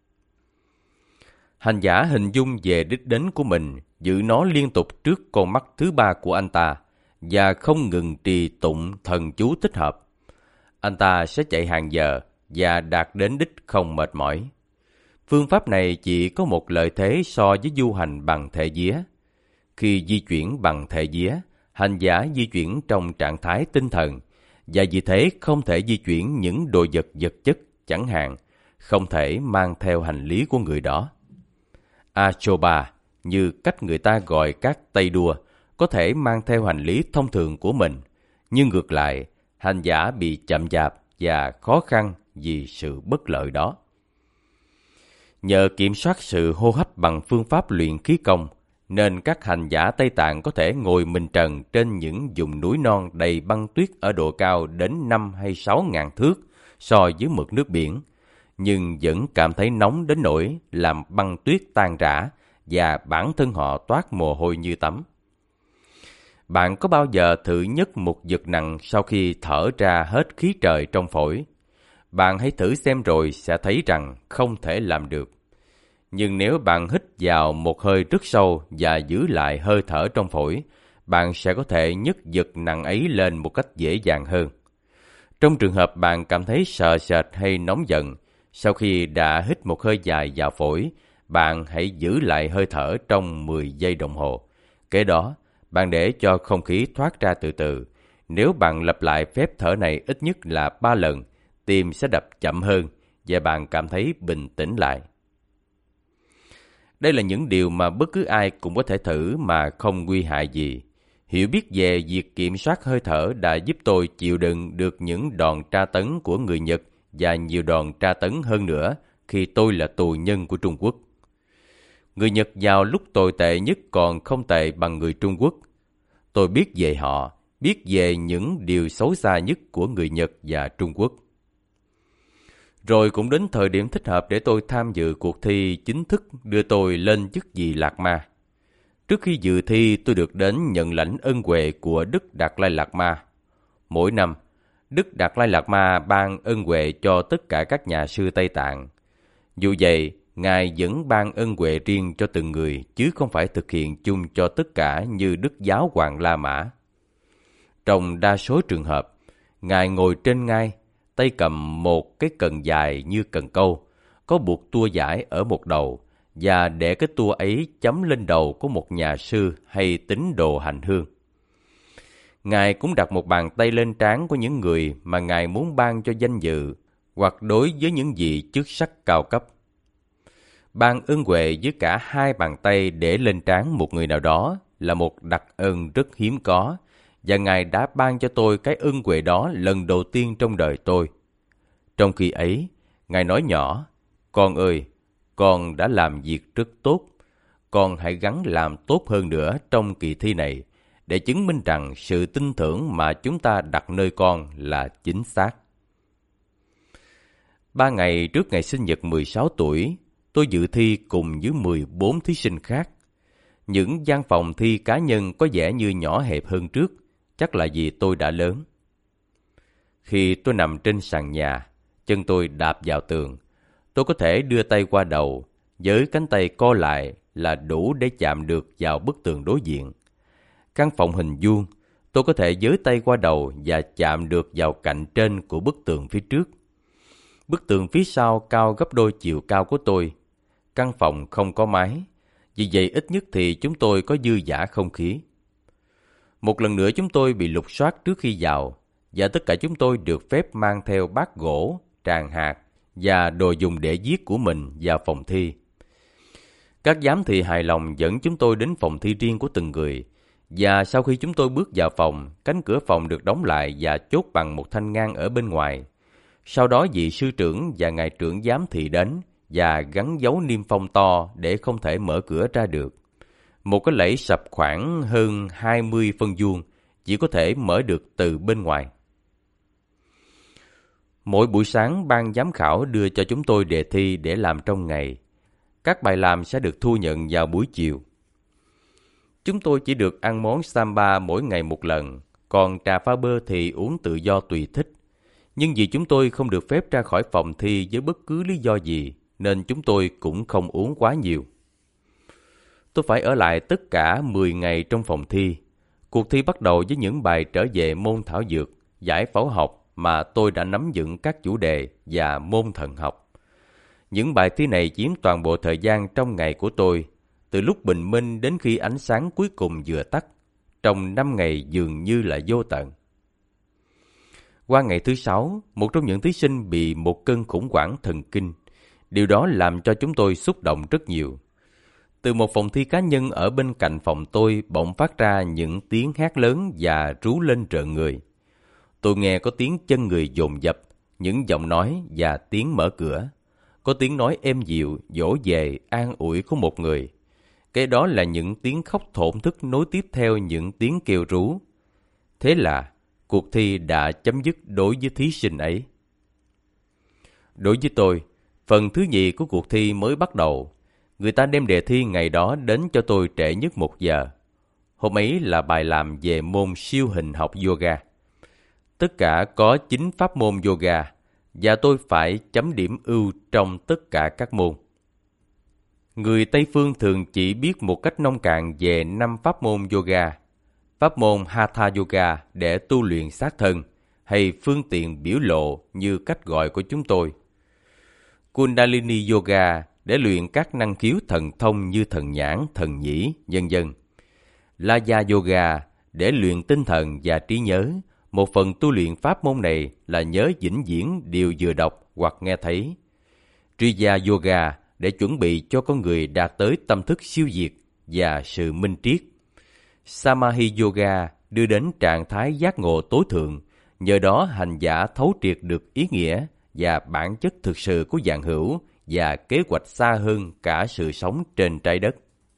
Hành giả hình dung về đích đến của mình, giữ nó liên tục trước con mắt thứ ba của anh ta, và không ngừng trì tụng thần chú thích hợp. Anh ta sẽ chạy hàng giờ và đạt đến đích không mệt mỏi. Phương pháp này chỉ có một lợi thế so với du hành bằng thể vía. Khi di chuyển bằng thể vía, hành giả di chuyển trong trạng thái tinh thần, và vì thế không thể di chuyển những đồ vật vật chất, chẳng hạn, không thể mang theo hành lý của người đó. Achoba, như cách người ta gọi các tay đua, có thể mang theo hành lý thông thường của mình, nhưng ngược lại, hành giả bị chậm chạp và khó khăn vì sự bất lợi đó. Nhờ kiểm soát sự hô hấp bằng phương pháp luyện khí công, nên các hành giả Tây Tạng có thể ngồi mình trần trên những vùng núi non đầy băng tuyết ở độ cao đến 5 hay 6 ngàn thước so với mực nước biển, nhưng vẫn cảm thấy nóng đến nỗi làm băng tuyết tan rã và bản thân họ toát mồ hôi như tắm. Bạn có bao giờ thử nhấc một vật nặng sau khi thở ra hết khí trời trong phổi? Bạn hãy thử xem rồi sẽ thấy rằng không thể làm được. Nhưng nếu bạn hít vào một hơi rất sâu và giữ lại hơi thở trong phổi, bạn sẽ có thể nhấc vật nặng ấy lên một cách dễ dàng hơn. Trong trường hợp bạn cảm thấy sợ sệt hay nóng giận, sau khi đã hít một hơi dài vào phổi, bạn hãy giữ lại hơi thở trong 10 giây đồng hồ. Kế đó, bạn để cho không khí thoát ra từ từ. Nếu bạn lặp lại phép thở này ít nhất là 3 lần, tim sẽ đập chậm hơn và bạn cảm thấy bình tĩnh lại. Đây là những điều mà bất cứ ai cũng có thể thử mà không nguy hại gì. Hiểu biết về việc kiểm soát hơi thở đã giúp tôi chịu đựng được những đòn tra tấn của người Nhật và nhiều đòn tra tấn hơn nữa khi tôi là tù nhân của Trung Quốc. Người Nhật vào lúc tồi tệ nhất còn không tệ bằng người Trung Quốc. Tôi biết về họ, biết về những điều xấu xa nhất của người Nhật và Trung Quốc. Rồi cũng đến thời điểm thích hợp để tôi tham dự cuộc thi chính thức đưa tôi lên chức vị Lạc Ma. Trước khi dự thi, tôi được đến nhận lãnh ân huệ của Đức Đạt Lai Lạt Ma. Mỗi năm, Đức Đạt Lai Lạt Ma ban ân huệ cho tất cả các nhà sư Tây Tạng. Dù vậy, Ngài vẫn ban ân huệ riêng cho từng người, chứ không phải thực hiện chung cho tất cả như Đức Giáo Hoàng La Mã. Trong đa số trường hợp, Ngài ngồi trên ngai, tay cầm một cái cần dài như cần câu, có buộc tua dải ở một đầu, và để cái tua ấy chấm lên đầu của một nhà sư hay tín đồ hành hương. Ngài cũng đặt một bàn tay lên trán của những người mà Ngài muốn ban cho danh dự, hoặc đối với những vị chức sắc cao cấp. Ban ân huệ với cả hai bàn tay để lên trán một người nào đó là một đặc ân rất hiếm có, và Ngài đã ban cho tôi cái ân huệ đó lần đầu tiên trong đời tôi. Trong khi ấy, Ngài nói nhỏ, "Con ơi, con đã làm việc rất tốt. Con hãy gắng làm tốt hơn nữa trong kỳ thi này, để chứng minh rằng sự tin tưởng mà chúng ta đặt nơi con là chính xác." 3 ngày trước ngày sinh nhật 16 tuổi, tôi dự thi cùng với 14 thí sinh khác. Những gian phòng thi cá nhân có vẻ như nhỏ hẹp hơn trước, chắc là vì tôi đã lớn. Khi tôi nằm trên sàn nhà, chân tôi đạp vào tường, tôi có thể đưa tay qua đầu, với cánh tay co lại là đủ để chạm được vào bức tường đối diện. Căn phòng hình vuông, tôi có thể giơ tay qua đầu và chạm được vào cạnh trên của bức tường phía trước. Bức tường phía sau cao gấp đôi chiều cao của tôi. Căn phòng không có mái, vì vậy ít nhất thì chúng tôi có dư dả không khí. Một lần nữa chúng tôi bị lục soát trước khi vào, và tất cả chúng tôi được phép mang theo bát gỗ, tràng hạt và đồ dùng để viết của mình vào phòng thi. Các giám thị hài lòng dẫn chúng tôi đến phòng thi riêng của từng người, và sau khi chúng tôi bước vào phòng, cánh cửa phòng được đóng lại và chốt bằng một thanh ngang ở bên ngoài. Sau đó vị sư trưởng và ngài trưởng giám thị đến và gắn dấu niêm phong to để không thể mở cửa ra được. Một cái lẫy sập khoảng hơn 20 phân vuông, chỉ có thể mở được từ bên ngoài. Mỗi buổi sáng, ban giám khảo đưa cho chúng tôi đề thi để làm trong ngày. Các bài làm sẽ được thu nhận vào buổi chiều. Chúng tôi chỉ được ăn món samba mỗi ngày một lần, còn trà pha bơ thì uống tự do tùy thích. Nhưng vì chúng tôi không được phép ra khỏi phòng thi với bất cứ lý do gì, nên chúng tôi cũng không uống quá nhiều. Tôi phải ở lại tất cả 10 ngày trong phòng thi. Cuộc thi bắt đầu với những bài trở về môn thảo dược, giải phẫu học mà tôi đã nắm vững các chủ đề và môn thần học. Những bài thi này chiếm toàn bộ thời gian trong ngày của tôi, từ lúc bình minh đến khi ánh sáng cuối cùng vừa tắt. Trong 5 ngày dường như là vô tận. Qua ngày thứ 6, một trong những thí sinh bị một cơn khủng hoảng thần kinh. Điều đó làm cho chúng tôi xúc động rất nhiều. Từ một phòng thi cá nhân ở bên cạnh phòng tôi bỗng phát ra những tiếng hét lớn và rú lên rợn người. Tôi nghe có tiếng chân người dồn dập, những giọng nói và tiếng mở cửa. Có tiếng nói êm dịu, dỗ về, an ủi của một người. Cái đó là những tiếng khóc thổn thức nối tiếp theo những tiếng kêu rú. Thế là cuộc thi đã chấm dứt đối với thí sinh ấy. Đối với tôi, phần thứ nhì của cuộc thi mới bắt đầu. Người ta đem đề thi ngày đó đến cho tôi trễ nhất 1 giờ. Hôm ấy là bài làm về môn siêu hình học yoga. Tất cả có 9 pháp môn yoga, và tôi phải chấm điểm ưu trong tất cả các môn. Người Tây Phương thường chỉ biết một cách nông cạn về 5 pháp môn yoga. Pháp môn Hatha Yoga để tu luyện xác thân, hay phương tiện biểu lộ như cách gọi của chúng tôi. Kundalini Yoga để luyện các năng khiếu thần thông như thần nhãn, thần nhĩ, vân vân. Laya Yoga để luyện tinh thần và trí nhớ, Một phần tu luyện pháp môn này là nhớ vĩnh viễn điều vừa đọc hoặc nghe thấy. Kriya Yoga để chuẩn bị cho con người đạt tới tâm thức siêu diệt và sự minh triết. Samadhi Yoga đưa đến trạng thái giác ngộ tối thượng, nhờ đó hành giả thấu triệt được ý nghĩa và bản chất thực sự của vạn hữu và kế hoạch xa hơn cả sự sống trên trái đất.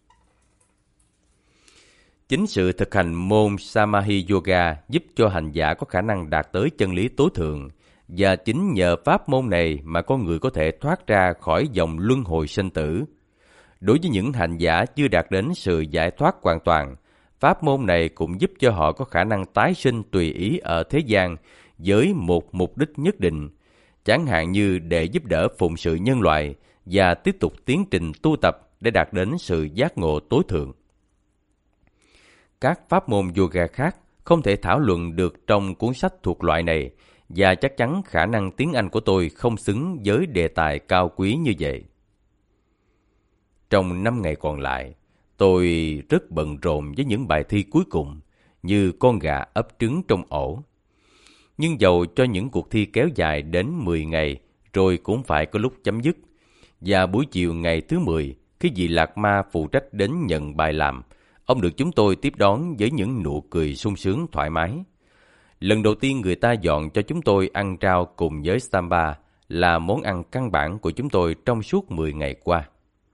Chính sự thực hành môn Samadhi Yoga giúp cho hành giả có khả năng đạt tới chân lý tối thượng, và chính nhờ pháp môn này mà con người có thể thoát ra khỏi vòng luân hồi sinh tử. Đối với những hành giả chưa đạt đến sự giải thoát hoàn toàn, pháp môn này cũng giúp cho họ có khả năng tái sinh tùy ý ở thế gian với một mục đích nhất định, chẳng hạn như để giúp đỡ phụng sự nhân loại và tiếp tục tiến trình tu tập để đạt đến sự giác ngộ tối thượng. Các pháp môn yoga khác không thể thảo luận được trong cuốn sách thuộc loại này, và chắc chắn khả năng tiếng Anh của tôi không xứng với đề tài cao quý như vậy. Trong 5 ngày còn lại, tôi rất bận rộn với những bài thi cuối cùng, như con gà ấp trứng trong ổ. Nhưng dầu cho những cuộc thi kéo dài đến 10 ngày, rồi cũng phải có lúc chấm dứt. Và buổi chiều ngày thứ 10, khi vị Lạc Ma phụ trách đến nhận bài làm, ông được chúng tôi tiếp đón với những nụ cười sung sướng thoải mái. Lần đầu tiên người ta dọn cho chúng tôi ăn rau cùng với samba, là món ăn căn bản của chúng tôi trong suốt 10 ngày qua.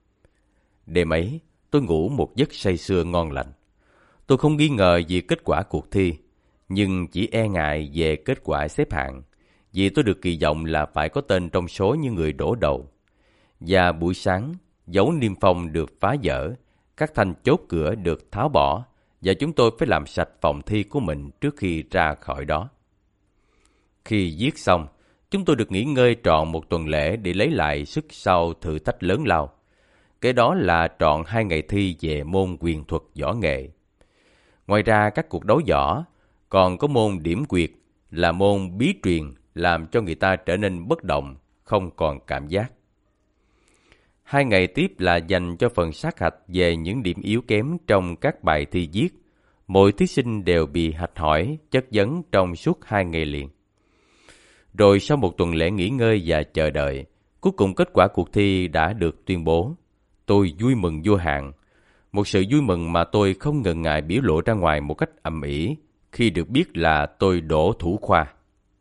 Đêm ấy, tôi ngủ một giấc say sưa ngon lành. Tôi không nghi ngờ về kết quả cuộc thi, nhưng chỉ e ngại về kết quả xếp hạng, vì tôi được kỳ vọng là phải có tên trong số những người đổ đầu. Và buổi sáng, dấu niêm phong được phá vỡ, các thanh chốt cửa được tháo bỏ, và chúng tôi phải làm sạch phòng thi của mình trước khi ra khỏi đó. Khi viết xong, chúng tôi được nghỉ ngơi trọn một tuần lễ để lấy lại sức sau thử thách lớn lao. Cái đó là trọn 2 ngày thi về môn quyền thuật võ nghệ. Ngoài ra các cuộc đấu võ, còn có môn điểm quyệt là môn bí truyền làm cho người ta trở nên bất động, không còn cảm giác. 2 ngày tiếp là dành cho phần sát hạch về những điểm yếu kém trong các bài thi viết. Mỗi thí sinh đều bị hạch hỏi, chất vấn trong suốt 2 ngày liền. Rồi sau một tuần lễ nghỉ ngơi và chờ đợi, cuối cùng kết quả cuộc thi đã được tuyên bố. Tôi vui mừng vô hạn. Một sự vui mừng mà tôi không ngần ngại biểu lộ ra ngoài một cách ầm ĩ khi được biết là tôi đỗ thủ khoa.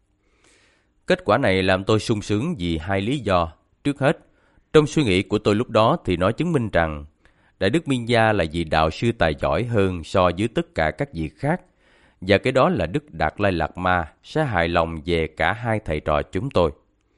Kết quả này làm tôi sung sướng vì 2 lý do. Trước hết, trong suy nghĩ của tôi lúc đó thì nó chứng minh rằng Đại Đức Miên Gia là vị đạo sư tài giỏi hơn so với tất cả các vị khác, và cái đó là Đức Đạt Lai Lạt Ma sẽ hài lòng về cả 2 thầy trò chúng tôi.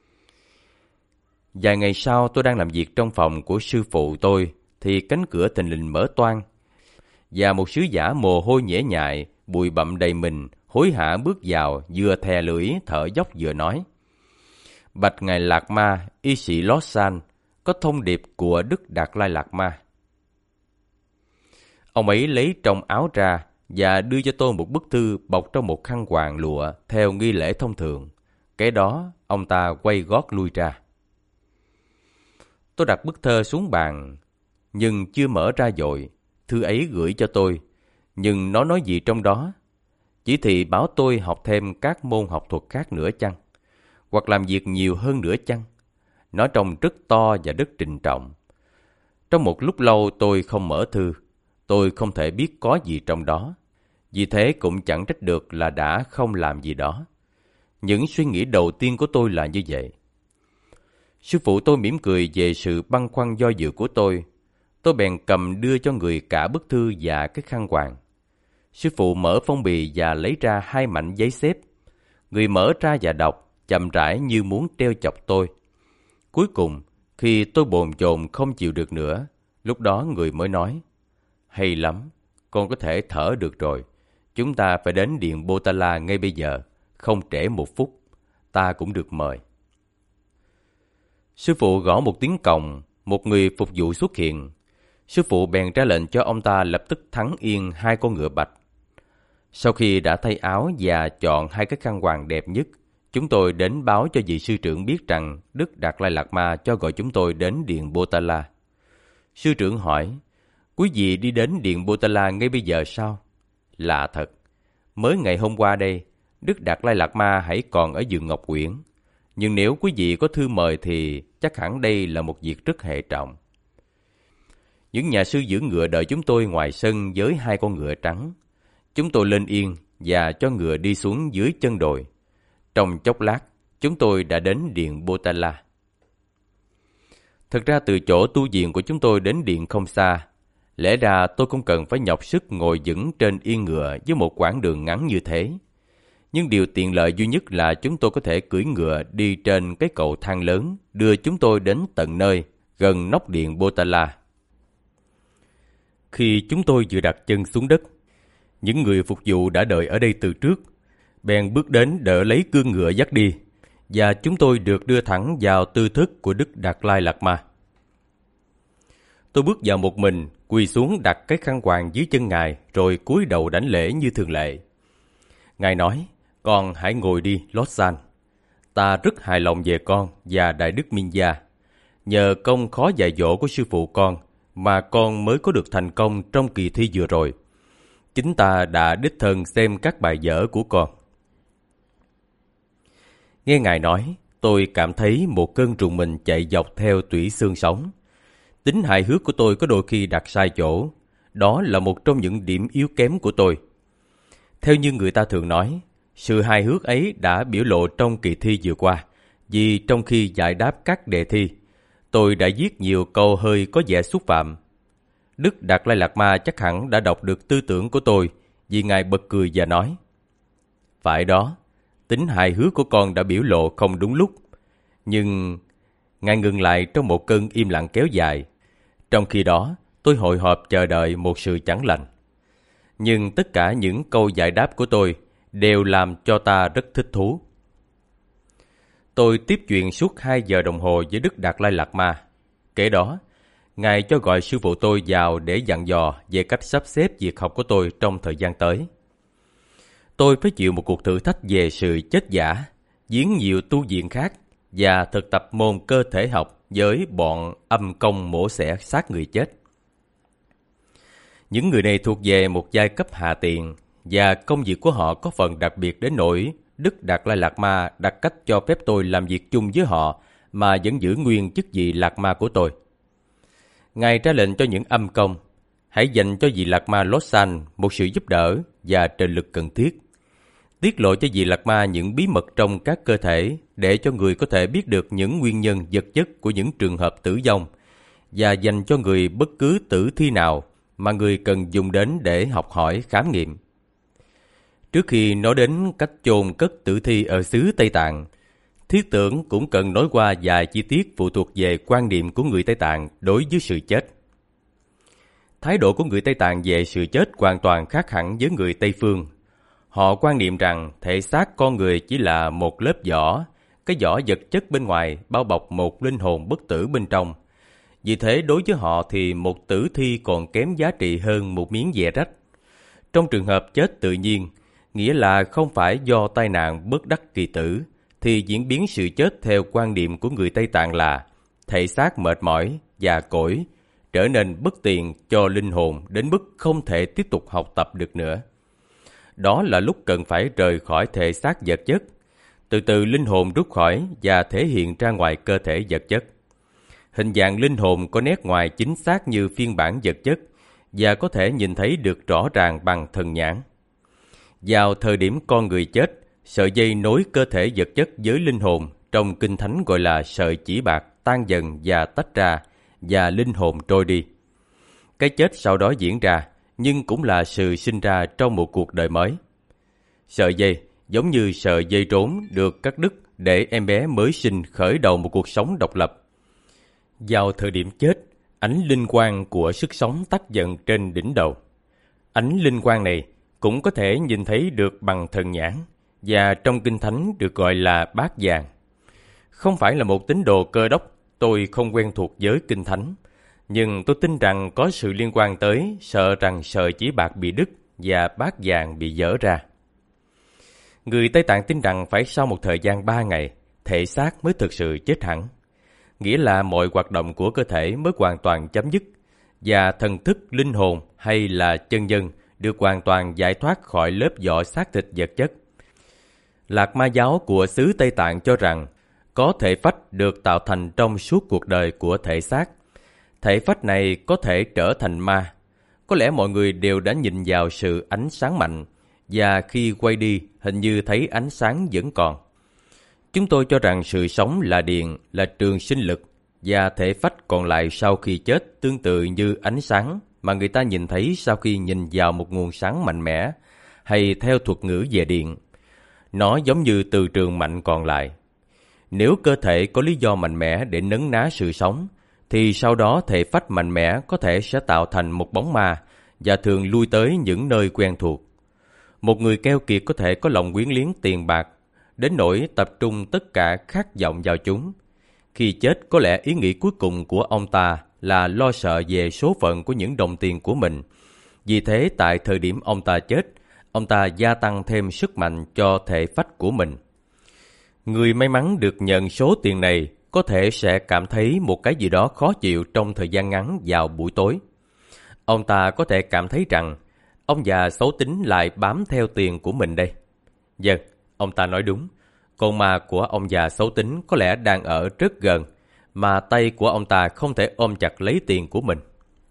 Vài ngày sau, tôi đang làm việc trong phòng của sư phụ tôi thì cánh cửa thình lình mở toang, và một sứ giả mồ hôi nhễ nhại, bụi bặm đầy mình, hối hả bước vào, vừa thè lưỡi thở dốc vừa nói: "Bạch ngài Lạt Ma, y sĩ Lossan, có thông điệp của Đức Đạt Lai Lạt Ma." Ông ấy lấy trong áo ra và đưa cho tôi một bức thư bọc trong một khăn quàng lụa theo nghi lễ thông thường. Kế đó, ông ta quay gót lui ra. Tôi đặt bức thơ xuống bàn, nhưng chưa mở ra vội. Thư ấy gửi cho tôi, nhưng nó nói gì trong đó? Chỉ thị bảo tôi học thêm các môn học thuật khác nữa chăng? Hoặc làm việc nhiều hơn nữa chăng? Nó trông rất to và rất trịnh trọng. Trong một lúc lâu tôi không mở thư. Tôi không thể biết có gì trong đó. Vì thế cũng chẳng trách được là đã không làm gì đó. Những suy nghĩ đầu tiên của tôi là như vậy. Sư phụ tôi mỉm cười về sự băn khoăn do dự của tôi. Tôi bèn cầm đưa cho người cả bức thư và cái khăn quàng. Sư phụ mở phong bì và lấy ra 2 mảnh giấy xếp. Người mở ra và đọc, chậm rãi như muốn treo chọc tôi. Cuối cùng, khi tôi bồn chồn không chịu được nữa, lúc đó người mới nói: "Hay lắm, con có thể thở được rồi. Chúng ta phải đến điện Potala ngay bây giờ, không trễ một phút. Ta cũng được mời." Sư phụ gõ một tiếng còng, một người phục vụ xuất hiện. Sư phụ bèn ra lệnh cho ông ta lập tức thắng yên 2 con ngựa bạch. Sau khi đã thay áo và chọn 2 cái khăn quàng đẹp nhất, chúng tôi đến báo cho vị sư trưởng biết rằng Đức Đạt Lai Lạt Ma cho gọi chúng tôi đến điện Potala. Sư trưởng hỏi: "Quý vị đi đến điện Potala ngay bây giờ sao?" Lạ thật, mới ngày hôm qua đây, Đức Đạt Lai Lạt Ma hãy còn ở vườn Ngọc Quyển. Nhưng nếu quý vị có thư mời thì chắc hẳn đây là một việc rất hệ trọng. Những nhà sư giữ ngựa đợi chúng tôi ngoài sân với 2 con ngựa trắng. Chúng tôi lên yên và cho ngựa đi xuống dưới chân đồi. Trong chốc lát, chúng tôi đã đến điện Potala. Thực ra từ chỗ tu viện của chúng tôi đến điện không xa. Lẽ ra tôi không cần phải nhọc sức ngồi vững trên yên ngựa với một quãng đường ngắn như thế. Nhưng điều tiện lợi duy nhất là chúng tôi có thể cưỡi ngựa đi trên cái cầu thang lớn đưa chúng tôi đến tận nơi, gần nóc điện Potala. Khi chúng tôi vừa đặt chân xuống đất, những người phục vụ đã đợi ở đây từ trước, bèn bước đến đỡ lấy cương ngựa dắt đi, và chúng tôi được đưa thẳng vào tư thức của Đức Đạt Lai Lạt Ma. Tôi bước vào một mình, quỳ xuống đặt cái khăn quàng dưới chân Ngài, rồi cúi đầu đảnh lễ như thường lệ. Ngài nói, con hãy ngồi đi, Lossan. Ta rất hài lòng về con và Đại Đức Minh Gia. Nhờ công khó dạy dỗ của sư phụ con mà con mới có được thành công trong kỳ thi vừa rồi. Chính ta đã đích thân xem các bài vở của con. Nghe Ngài nói, tôi cảm thấy một cơn rùng mình chạy dọc theo tủy xương sống. Tính hài hước của tôi có đôi khi đặt sai chỗ. Đó là một trong những điểm yếu kém của tôi. Theo như người ta thường nói, sự hài hước ấy đã biểu lộ trong kỳ thi vừa qua, vì trong khi giải đáp các đề thi, tôi đã viết nhiều câu hơi có vẻ xúc phạm. Đức Đạt Lai Lạt Ma chắc hẳn đã đọc được tư tưởng của tôi, vì Ngài bật cười và nói, phải đó, tính hài hước của con đã biểu lộ không đúng lúc. Nhưng Ngài ngừng lại trong một cơn im lặng kéo dài. Trong khi đó, tôi hồi hộp chờ đợi một sự chẳng lành. Nhưng tất cả những câu giải đáp của tôi đều làm cho ta rất thích thú. Tôi tiếp chuyện suốt 2 giờ đồng hồ với Đức Đạt Lai Lạt Ma. Kể đó, Ngài cho gọi sư phụ tôi vào để dặn dò về cách sắp xếp việc học của tôi trong thời gian tới. Tôi phải chịu một cuộc thử thách về sự chết giả, giếng nhiều tu viện khác và thực tập môn cơ thể học với bọn âm công mổ xẻ xác người chết. Những người này thuộc về một giai cấp hạ tiện và công việc của họ có phần đặc biệt đến nỗi Đức Đạt Lai Lạt Ma đặt cách cho phép tôi làm việc chung với họ mà vẫn giữ nguyên chức vị Lạt Ma của tôi. Ngài ra lệnh cho những âm công, hãy dành cho vị Lạt Ma Lossan một sự giúp đỡ và trợ lực cần thiết. Tiết lộ cho vị Lạt Ma những bí mật trong các cơ thể để cho người có thể biết được những nguyên nhân vật chất của những trường hợp tử vong và dành cho người bất cứ tử thi nào mà người cần dùng đến để học hỏi khám nghiệm. Trước khi nói đến cách chôn cất tử thi ở xứ Tây Tạng, Thiết Tưởng cũng cần nói qua vài chi tiết phụ thuộc về quan niệm của người Tây Tạng đối với sự chết. Thái độ của người Tây Tạng về sự chết hoàn toàn khác hẳn với người Tây Phương. Họ quan niệm rằng thể xác con người chỉ là một lớp vỏ, cái vỏ vật chất bên ngoài bao bọc một linh hồn bất tử bên trong. Vì thế đối với họ thì một tử thi còn kém giá trị hơn một miếng dẻ rách. Trong trường hợp chết tự nhiên, nghĩa là không phải do tai nạn bất đắc kỳ tử, thì diễn biến sự chết theo quan niệm của người Tây Tạng là thể xác mệt mỏi, già cỗi, trở nên bất tiện cho linh hồn đến mức không thể tiếp tục học tập được nữa. Đó là lúc cần phải rời khỏi thể xác vật chất. Từ từ linh hồn rút khỏi và thể hiện ra ngoài cơ thể vật chất. Hình dạng linh hồn có nét ngoài chính xác như phiên bản vật chất và có thể nhìn thấy được rõ ràng bằng thần nhãn. Vào thời điểm con người chết, sợi dây nối cơ thể vật chất với linh hồn trong Kinh Thánh gọi là sợi chỉ bạc tan dần và tách ra và linh hồn trôi đi. Cái chết sau đó diễn ra, nhưng cũng là sự sinh ra trong một cuộc đời mới. Sợi dây giống như sợi dây trốn được cắt đứt để em bé mới sinh khởi đầu một cuộc sống độc lập. Vào thời điểm chết, ánh linh quang của sức sống tắt dần trên đỉnh đầu. Ánh linh quang này cũng có thể nhìn thấy được bằng thần nhãn và trong Kinh Thánh được gọi là bát vàng. Không phải là một tín đồ Cơ đốc, tôi không quen thuộc với Kinh Thánh, nhưng tôi tin rằng có sự liên quan tới sợ rằng sợi chỉ bạc bị đứt và bát vàng bị vỡ ra. Người Tây Tạng tin rằng phải sau một thời gian 3 ngày, thể xác mới thực sự chết hẳn. Nghĩa là mọi hoạt động của cơ thể mới hoàn toàn chấm dứt và thần thức, linh hồn hay là chân nhân được hoàn toàn giải thoát khỏi lớp vỏ xác thịt vật chất. Lạc Ma giáo của xứ Tây Tạng cho rằng có thể phách được tạo thành trong suốt cuộc đời của thể xác. Thể phách này có thể trở thành ma. Có lẽ mọi người đều đã nhìn vào sự ánh sáng mạnh, và khi quay đi hình như thấy ánh sáng vẫn còn. Chúng tôi cho rằng sự sống là điện, là trường sinh lực, và thể phách còn lại sau khi chết tương tự như ánh sáng mà người ta nhìn thấy sau khi nhìn vào một nguồn sáng mạnh mẽ, hay theo thuật ngữ về điện. Nó giống như từ trường mạnh còn lại. Nếu cơ thể có lý do mạnh mẽ để nấn ná sự sống, thì sau đó thể phách mạnh mẽ có thể sẽ tạo thành một bóng ma và thường lui tới những nơi quen thuộc. Một người keo kiệt có thể có lòng quyến liếng tiền bạc, đến nỗi tập trung tất cả khát vọng vào chúng. Khi chết, có lẽ ý nghĩ cuối cùng của ông ta là lo sợ về số phận của những đồng tiền của mình. Vì thế, tại thời điểm ông ta chết, ông ta gia tăng thêm sức mạnh cho thể phách của mình. Người may mắn được nhận số tiền này có thể sẽ cảm thấy một cái gì đó khó chịu trong thời gian ngắn vào buổi tối. Ông ta có thể cảm thấy rằng ông già xấu tính lại bám theo tiền của mình đây. Vâng, ông ta nói đúng. Con ma của ông già xấu tính có lẽ đang ở rất gần, mà tay của ông ta không thể ôm chặt lấy tiền của mình.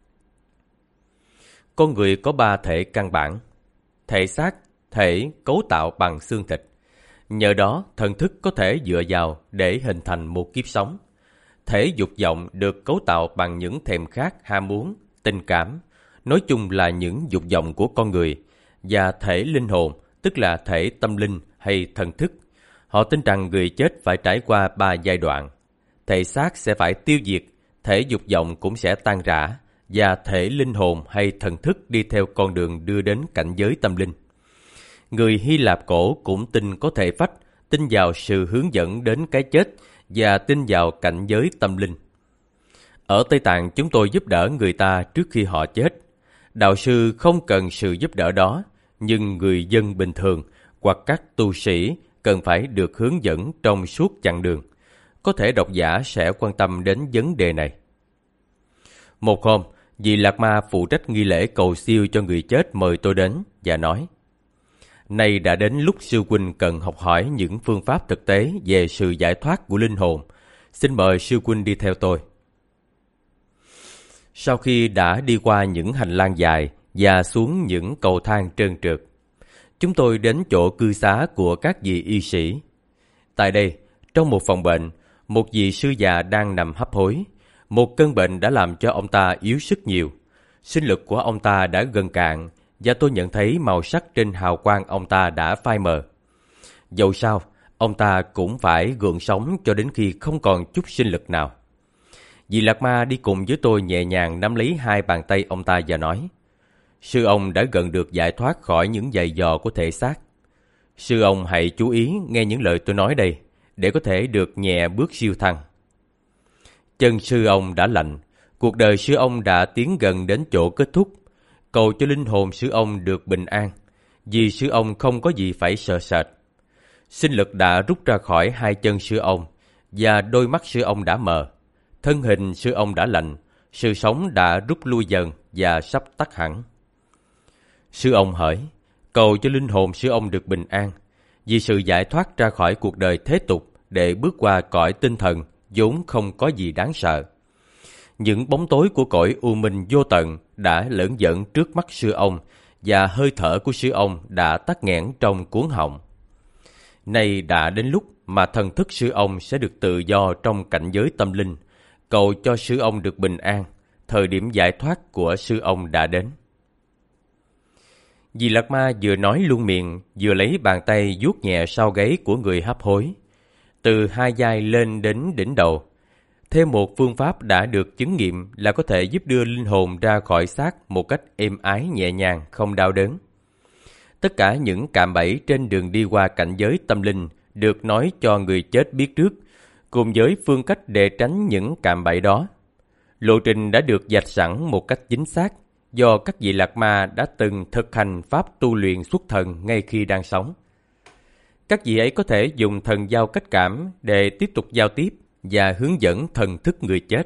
Con người có 3 thể căn bản: thể xác, thể cấu tạo bằng xương thịt. Nhờ đó, thần thức có thể dựa vào để hình thành một kiếp sống. Thể dục vọng được cấu tạo bằng những thèm khát, ham muốn, tình cảm, nói chung là những dục vọng của con người. Và thể linh hồn, tức là thể tâm linh hay thần thức. Họ tin rằng người chết phải trải qua 3 giai đoạn. Thể xác sẽ phải tiêu diệt, thể dục vọng cũng sẽ tan rã, và thể linh hồn hay thần thức đi theo con đường đưa đến cảnh giới tâm linh. Người Hy Lạp cổ cũng tin có thể phách, tin vào sự hướng dẫn đến cái chết và tin vào cảnh giới tâm linh. Ở Tây Tạng, chúng tôi giúp đỡ người ta trước khi họ chết. Đạo sư không cần sự giúp đỡ đó, nhưng người dân bình thường hoặc các tu sĩ cần phải được hướng dẫn trong suốt chặng đường. Có thể độc giả sẽ quan tâm đến vấn đề này. Một hôm, vị Lạc Ma phụ trách nghi lễ cầu siêu cho người chết mời tôi đến và nói: Nay đã đến lúc sư huynh cần học hỏi những phương pháp thực tế về sự giải thoát của linh hồn. Xin mời sư huynh đi theo tôi. Sau khi đã đi qua những hành lang dài và xuống những cầu thang trơn trượt, chúng tôi đến chỗ cư xá của các vị y sĩ. Tại đây, trong một phòng bệnh, một vị sư già đang nằm hấp hối. Một cơn bệnh đã làm cho ông ta yếu sức nhiều. Sinh lực của ông ta đã gần cạn, và tôi nhận thấy màu sắc trên hào quang ông ta đã phai mờ. Dẫu sao, ông ta cũng phải gượng sống cho đến khi không còn chút sinh lực nào. Vị Lạc Ma đi cùng với tôi nhẹ nhàng nắm lấy 2 bàn tay ông ta và nói: Sư ông đã gần được giải thoát khỏi những giày vò của thể xác. Sư ông hãy chú ý nghe những lời tôi nói đây, để có thể được nhẹ bước siêu thăng. Chân sư ông đã lạnh, cuộc đời sư ông đã tiến gần đến chỗ kết thúc. Cầu cho linh hồn sư ông được bình an, vì sư ông không có gì phải sợ sệt. Sinh lực đã rút ra khỏi 2 chân sư ông, và đôi mắt sư ông đã mờ. Thân hình sư ông đã lạnh, sự sống đã rút lui dần và sắp tắt hẳn. Sư ông hỏi, cầu cho linh hồn sư ông được bình an, vì sự giải thoát ra khỏi cuộc đời thế tục để bước qua cõi tinh thần vốn không có gì đáng sợ. Những bóng tối của cõi u minh vô tận đã lởn vởn trước mắt sư ông, và hơi thở của sư ông đã tắc nghẽn trong cuống họng. Nay đã đến lúc mà thần thức sư ông sẽ được tự do trong cảnh giới tâm linh. Cầu cho sư ông được bình an, thời điểm giải thoát của sư ông đã đến. Vị Lạc Ma vừa nói luôn miệng, vừa lấy bàn tay vuốt nhẹ sau gáy của người hấp hối, từ 2 vai lên đến đỉnh đầu. Thêm một phương pháp đã được chứng nghiệm là có thể giúp đưa linh hồn ra khỏi xác một cách êm ái nhẹ nhàng, không đau đớn. Tất cả những cạm bẫy trên đường đi qua cảnh giới tâm linh được nói cho người chết biết trước, cùng với phương cách để tránh những cạm bẫy đó. Lộ trình đã được vạch sẵn một cách chính xác, do các vị Lạc Ma đã từng thực hành pháp tu luyện xuất thần ngay khi đang sống. Các vị ấy có thể dùng thần giao cách cảm để tiếp tục giao tiếp và hướng dẫn thần thức người chết.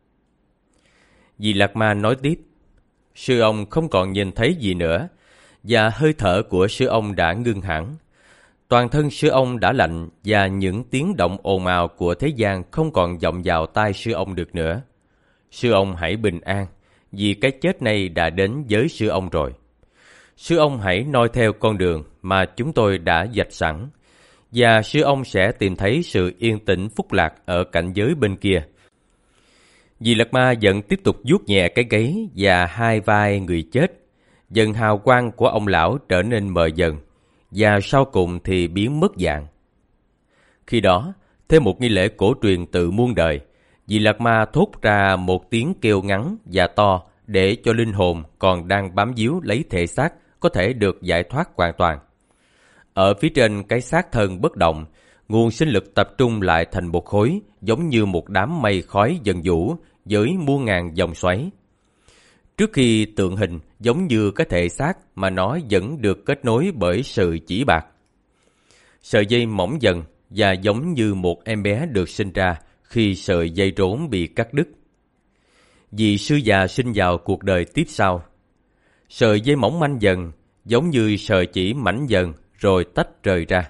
Vị Lạc Ma nói tiếp, sư ông không còn nhìn thấy gì nữa, và hơi thở của sư ông đã ngưng hẳn. Toàn thân sư ông đã lạnh và những tiếng động ồn ào của thế gian không còn vọng vào tai sư ông được nữa. Sư ông hãy bình an, vì cái chết này đã đến với sư ông rồi. Sư ông hãy noi theo con đường mà chúng tôi đã vạch sẵn, và sư ông sẽ tìm thấy sự yên tĩnh phúc lạc ở cảnh giới bên kia. Dì Lạt Ma vẫn tiếp tục vuốt nhẹ cái gáy và hai vai người chết. Dần hào quang của ông lão trở nên mờ dần, và sau cùng thì biến mất dạng. Khi đó, thêm một nghi lễ cổ truyền từ muôn đời, dì Lạt Ma thốt ra một tiếng kêu ngắn và to để cho linh hồn còn đang bám víu lấy thể xác có thể được giải thoát hoàn toàn. Ở phía trên cái xác thân bất động, nguồn sinh lực tập trung lại thành một khối giống như một đám mây khói dần vũ với muôn ngàn vòng xoáy. Trước khi tượng hình giống như cái thể xác mà nó vẫn được kết nối bởi sợi chỉ bạc. Sợi dây mỏng dần và giống như một em bé được sinh ra khi sợi dây rốn bị cắt đứt. Vì sư già sinh vào cuộc đời tiếp sau. Sợi dây mỏng manh dần, giống như sợi chỉ mảnh dần rồi tách rời ra.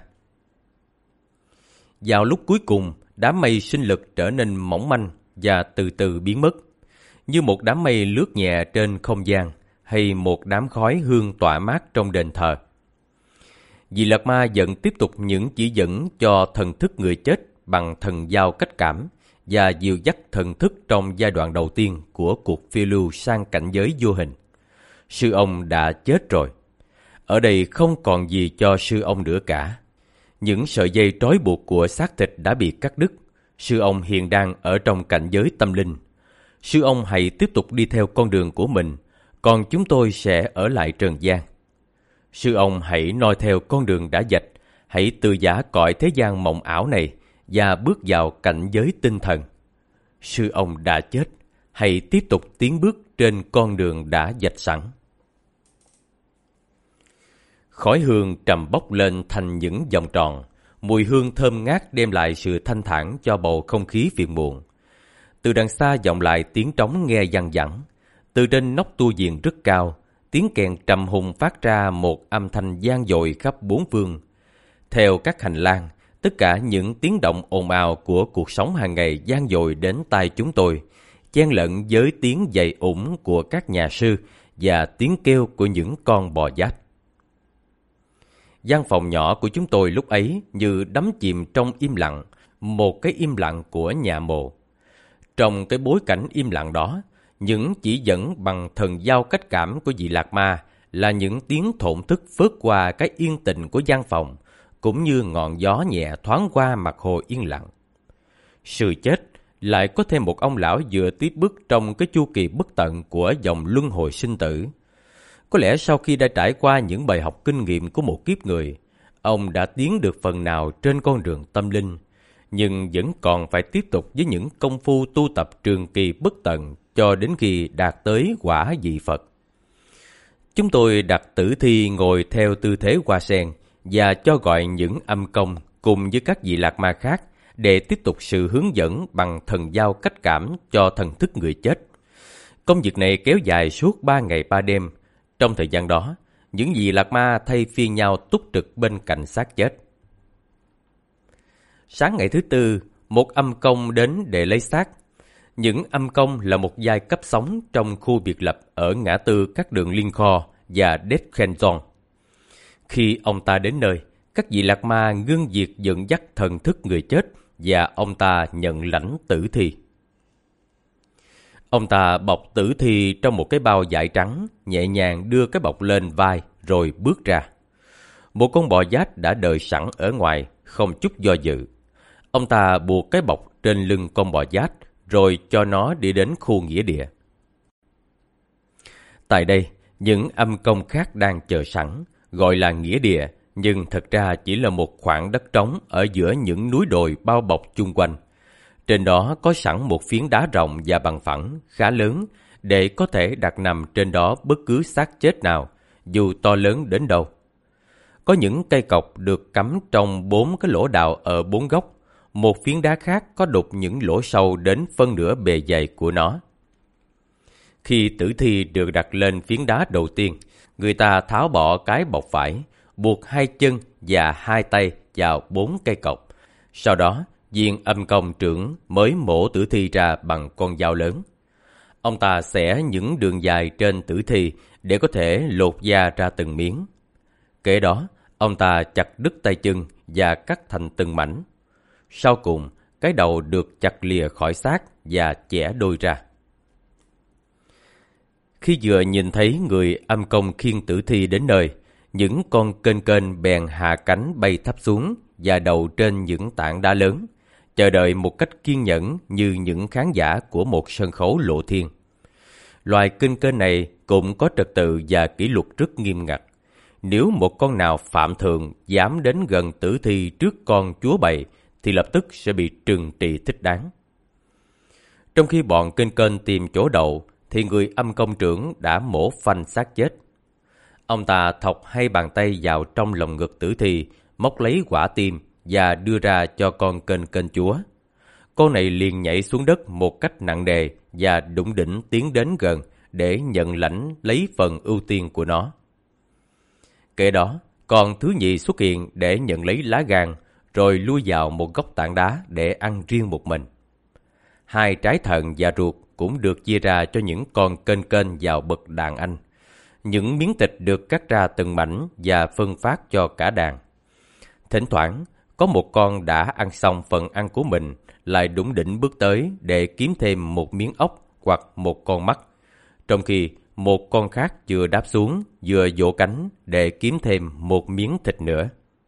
Vào lúc cuối cùng, đám mây sinh lực trở nên mỏng manh và từ từ biến mất, như một đám mây lướt nhẹ trên không gian hay một đám khói hương tỏa mát trong đền thờ. Dì Lạt Ma vẫn tiếp tục những chỉ dẫn cho thần thức người chết bằng thần giao cách cảm và dìu dắt thần thức trong giai đoạn đầu tiên của cuộc phiêu lưu sang cảnh giới vô hình. Sư ông đã chết rồi. Ở đây không còn gì cho sư ông nữa cả. Những sợi dây trói buộc của xác thịt đã bị cắt đứt. Sư ông hiện đang ở trong cảnh giới tâm linh. Sư ông hãy tiếp tục đi theo con đường của mình, còn chúng tôi sẽ ở lại trần gian. Sư ông hãy noi theo con đường đã vạch, hãy từ giã cõi thế gian mộng ảo này và bước vào cảnh giới tinh thần. Sư ông đã chết, hãy tiếp tục tiến bước trên con đường đã vạch sẵn. Khói hương trầm bốc lên thành những vòng tròn, mùi hương thơm ngát đem lại sự thanh thản cho bầu không khí phiền muộn. Từ đằng xa vọng lại tiếng trống nghe văng vẳng. Từ trên nóc tu viện rất cao, tiếng kèn trầm hùng phát ra một âm thanh vang dội khắp bốn phương. Theo các hành lang, tất cả những tiếng động ồn ào của cuộc sống hàng ngày vang dội đến tai chúng tôi, chen lẫn với tiếng giày ủng của các nhà sư và tiếng kêu của những con bò giáp. Gian phòng nhỏ của chúng tôi lúc ấy như đắm chìm trong im lặng, một cái im lặng của nhà mồ. Trong cái bối cảnh im lặng đó, những chỉ dẫn bằng thần giao cách cảm của vị Lạt Ma là những tiếng thổn thức phớt qua cái yên tĩnh của gian phòng, cũng như ngọn gió nhẹ thoáng qua mặt hồ yên lặng. Sự chết lại có thêm một ông lão vừa tiếp bước trong cái chu kỳ bất tận của dòng luân hồi sinh tử. Có lẽ sau khi đã trải qua những bài học kinh nghiệm của một kiếp người, ông đã tiến được phần nào trên con đường tâm linh, nhưng vẫn còn phải tiếp tục với những công phu tu tập trường kỳ bất tận cho đến khi đạt tới quả vị Phật. Chúng tôi đặt tử thi ngồi theo tư thế hoa sen và cho gọi những âm công cùng với các vị Lạt Ma khác để tiếp tục sự hướng dẫn bằng thần giao cách cảm cho thần thức người chết. Công việc này kéo dài suốt 3 ngày 3 đêm. Trong thời gian đó, những vị Lạt Ma thay phiên nhau túc trực bên cạnh xác chết. Sáng ngày thứ tư, một âm công đến để lấy xác. Những âm công là một giai cấp sống trong khu biệt lập ở ngã tư các đường Liên Kho và Detkenzon. Khi ông ta đến nơi, các vị Lạt Ma ngưng việc dẫn dắt thần thức người chết và ông ta nhận lãnh tử thi. Ông ta bọc tử thi trong một cái bao vải trắng, nhẹ nhàng đưa cái bọc lên vai rồi bước ra. Một con bò giác đã đợi sẵn ở ngoài, không chút do dự. Ông ta buộc cái bọc trên lưng con bò giác rồi cho nó đi đến khu nghĩa địa. Tại đây, những âm công khác đang chờ sẵn, gọi là nghĩa địa, nhưng thật ra chỉ là một khoảng đất trống ở giữa những núi đồi bao bọc chung quanh. Trên đó có sẵn một phiến đá rộng và bằng phẳng, khá lớn, để có thể đặt nằm trên đó bất cứ xác chết nào, dù to lớn đến đâu. Có những cây cọc được cắm trong 4 cái lỗ đào ở 4 góc, một phiến đá khác có đục những lỗ sâu đến phân nửa bề dày của nó. Khi tử thi được đặt lên phiến đá đầu tiên, người ta tháo bỏ cái bọc vải, buộc 2 chân và 2 tay vào 4 cây cọc. Sau đó, viên âm công trưởng mới mổ tử thi ra bằng con dao lớn. Ông ta xẻ những đường dài trên tử thi để có thể lột da ra từng miếng. Kế đó, ông ta chặt đứt tay chân và cắt thành từng mảnh. Sau cùng, cái đầu được chặt lìa khỏi xác và chẻ đôi ra. Khi vừa nhìn thấy người âm công khiêng tử thi đến nơi, những con kênh kênh bèn hạ cánh bay thấp xuống và đầu trên những tảng đá lớn, chờ đợi một cách kiên nhẫn như những khán giả của một sân khấu lộ thiên. Loài kênh kênh này cũng có trật tự và kỷ luật rất nghiêm ngặt. Nếu một con nào phạm thượng dám đến gần tử thi trước con chúa bầy, thì lập tức sẽ bị trừng trị thích đáng. Trong khi bọn kênh kênh tìm chỗ đậu, thì người âm công trưởng đã mổ phanh xác chết. Ông ta thọc 2 bàn tay vào trong lồng ngực tử thi, móc lấy quả tim và đưa ra cho con kênh kênh chúa. Con này liền nhảy xuống đất một cách nặng nề và đủng đỉnh tiến đến gần để nhận lãnh lấy phần ưu tiên của nó. Kế đó, con thứ nhì xuất hiện để nhận lấy lá gan, rồi lui vào một góc tảng đá để ăn riêng một mình. 2 trái thận và ruột cũng được chia ra cho những con kênh kênh vào bậc đàn anh. Những miếng thịt được cắt ra từng mảnh và phân phát cho cả đàn. Thỉnh thoảng, có một con đã ăn xong phần ăn của mình lại đủng đỉnh bước tới để kiếm thêm một miếng ốc hoặc một con mắt, trong khi một con khác vừa đáp xuống vừa vỗ cánh để kiếm thêm một miếng thịt nữa.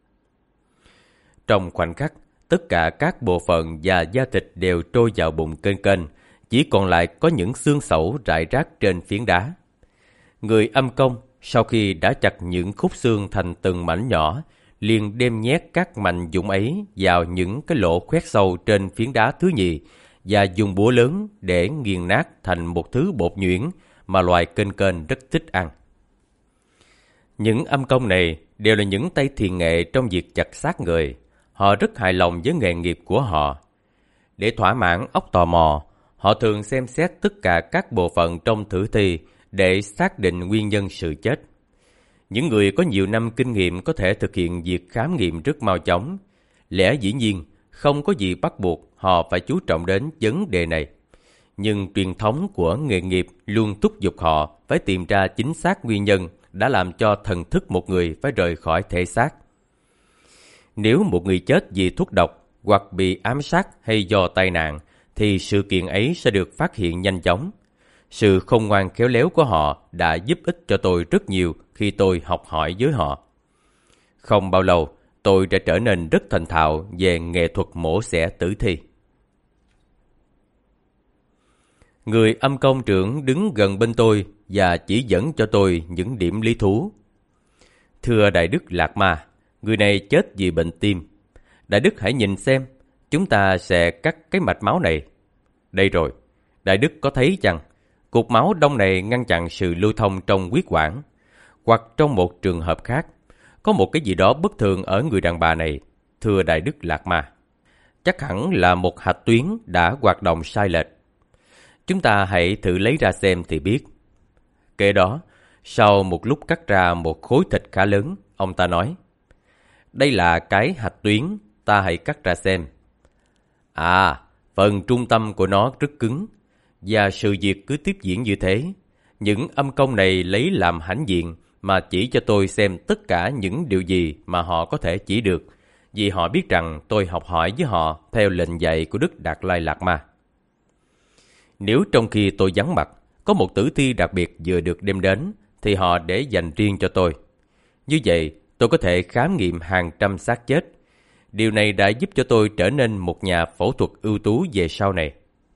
Trong khoảnh khắc, tất cả các bộ phận và da thịt đều trôi vào bụng kênh kênh, chỉ còn lại có những xương sẩu rải rác trên phiến đá. Người âm công, sau khi đã chặt những khúc xương thành từng mảnh nhỏ, liền đem nhét các mảnh vụn ấy vào những cái lỗ khoét sâu trên phiến đá thứ nhì và dùng búa lớn để nghiền nát thành một thứ bột nhuyễn mà loài kênh kênh rất thích ăn. Những âm công này đều là những tay thiền nghệ trong việc chặt xác người. Họ rất hài lòng với nghề nghiệp của họ. Để thỏa mãn óc tò mò, họ thường xem xét tất cả các bộ phận trong tử thi để xác định nguyên nhân sự chết. Những người có nhiều năm kinh nghiệm có thể thực hiện việc khám nghiệm rất mau chóng. Lẽ dĩ nhiên, không có gì bắt buộc họ phải chú trọng đến vấn đề này. Nhưng truyền thống của nghề nghiệp luôn thúc giục họ phải tìm ra chính xác nguyên nhân đã làm cho thần thức một người phải rời khỏi thể xác. Nếu một người chết vì thuốc độc hoặc bị ám sát hay do tai nạn, thì sự kiện ấy sẽ được phát hiện nhanh chóng. Sự khôn ngoan khéo léo của họ đã giúp ích cho tôi rất nhiều khi tôi học hỏi với họ. Không bao lâu, tôi đã trở nên rất thành thạo về nghệ thuật mổ xẻ tử thi. Người âm công trưởng đứng gần bên tôi và chỉ dẫn cho tôi những điểm lý thú. Thưa Đại Đức Lạt Ma, người này chết vì bệnh tim. Đại Đức hãy nhìn xem, chúng ta sẽ cắt cái mạch máu này. Đây rồi, Đại Đức có thấy chăng? Cục máu đông này ngăn chặn sự lưu thông trong huyết quản. Hoặc trong một trường hợp khác, có một cái gì đó bất thường ở người đàn bà này, thưa Đại Đức Lạt Ma. Chắc hẳn là một hạch tuyến đã hoạt động sai lệch. Chúng ta hãy thử lấy ra xem thì biết. Kế đó, sau một lúc cắt ra một khối thịt khá lớn, ông ta nói: đây là cái hạch tuyến, ta hãy cắt ra xem. À, phần trung tâm của nó rất cứng, và sự việc cứ tiếp diễn như thế. Những âm công này lấy làm hãnh diện mà chỉ cho tôi xem tất cả những điều gì mà họ có thể chỉ được, vì họ biết rằng tôi học hỏi với họ theo lệnh dạy của Đức Đạt Lai Lạt Ma. Nếu trong khi tôi vắng mặt, có một tử thi đặc biệt vừa được đem đến, thì họ để dành riêng cho tôi. Như vậy, tôi có thể khám nghiệm hàng trăm xác chết. Điều này đã giúp cho tôi trở nên một nhà phẫu thuật ưu tú về sau này.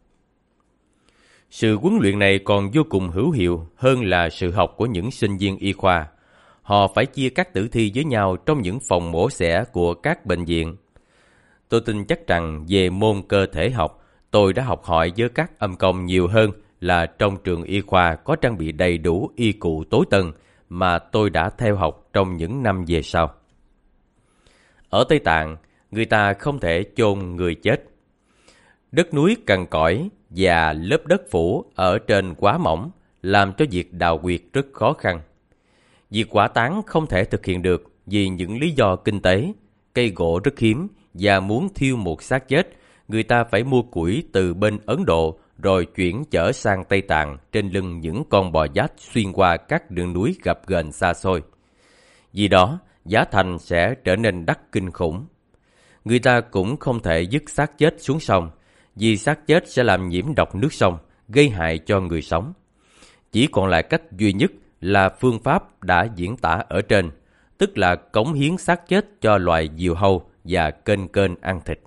Sự huấn luyện này còn vô cùng hữu hiệu hơn là sự học của những sinh viên y khoa. Họ phải chia các tử thi với nhau trong những phòng mổ xẻ của các bệnh viện. Tôi tin chắc rằng về môn cơ thể học, tôi đã học hỏi với các âm công nhiều hơn là trong trường y khoa có trang bị đầy đủ y cụ tối tân mà tôi đã theo học trong những năm về sau. Ở Tây Tạng, người ta không thể chôn người chết. Đất núi cằn cõi và lớp đất phủ ở trên quá mỏng làm cho việc đào huyệt rất khó khăn. Việc hỏa táng không thể thực hiện được vì những lý do kinh tế, cây gỗ rất hiếm và muốn thiêu một xác chết, người ta phải mua củi từ bên Ấn Độ rồi chuyển chở sang Tây Tạng trên lưng những con bò dát xuyên qua các đường núi gập ghềnh xa xôi. Vì đó, giá thành sẽ trở nên đắt kinh khủng. Người ta cũng không thể dứt xác chết xuống sông, vì xác chết sẽ làm nhiễm độc nước sông, gây hại cho người sống. Chỉ còn lại cách duy nhất là phương pháp đã diễn tả ở trên, tức là cống hiến xác chết cho loài diều hâu và kênh ăn thịt.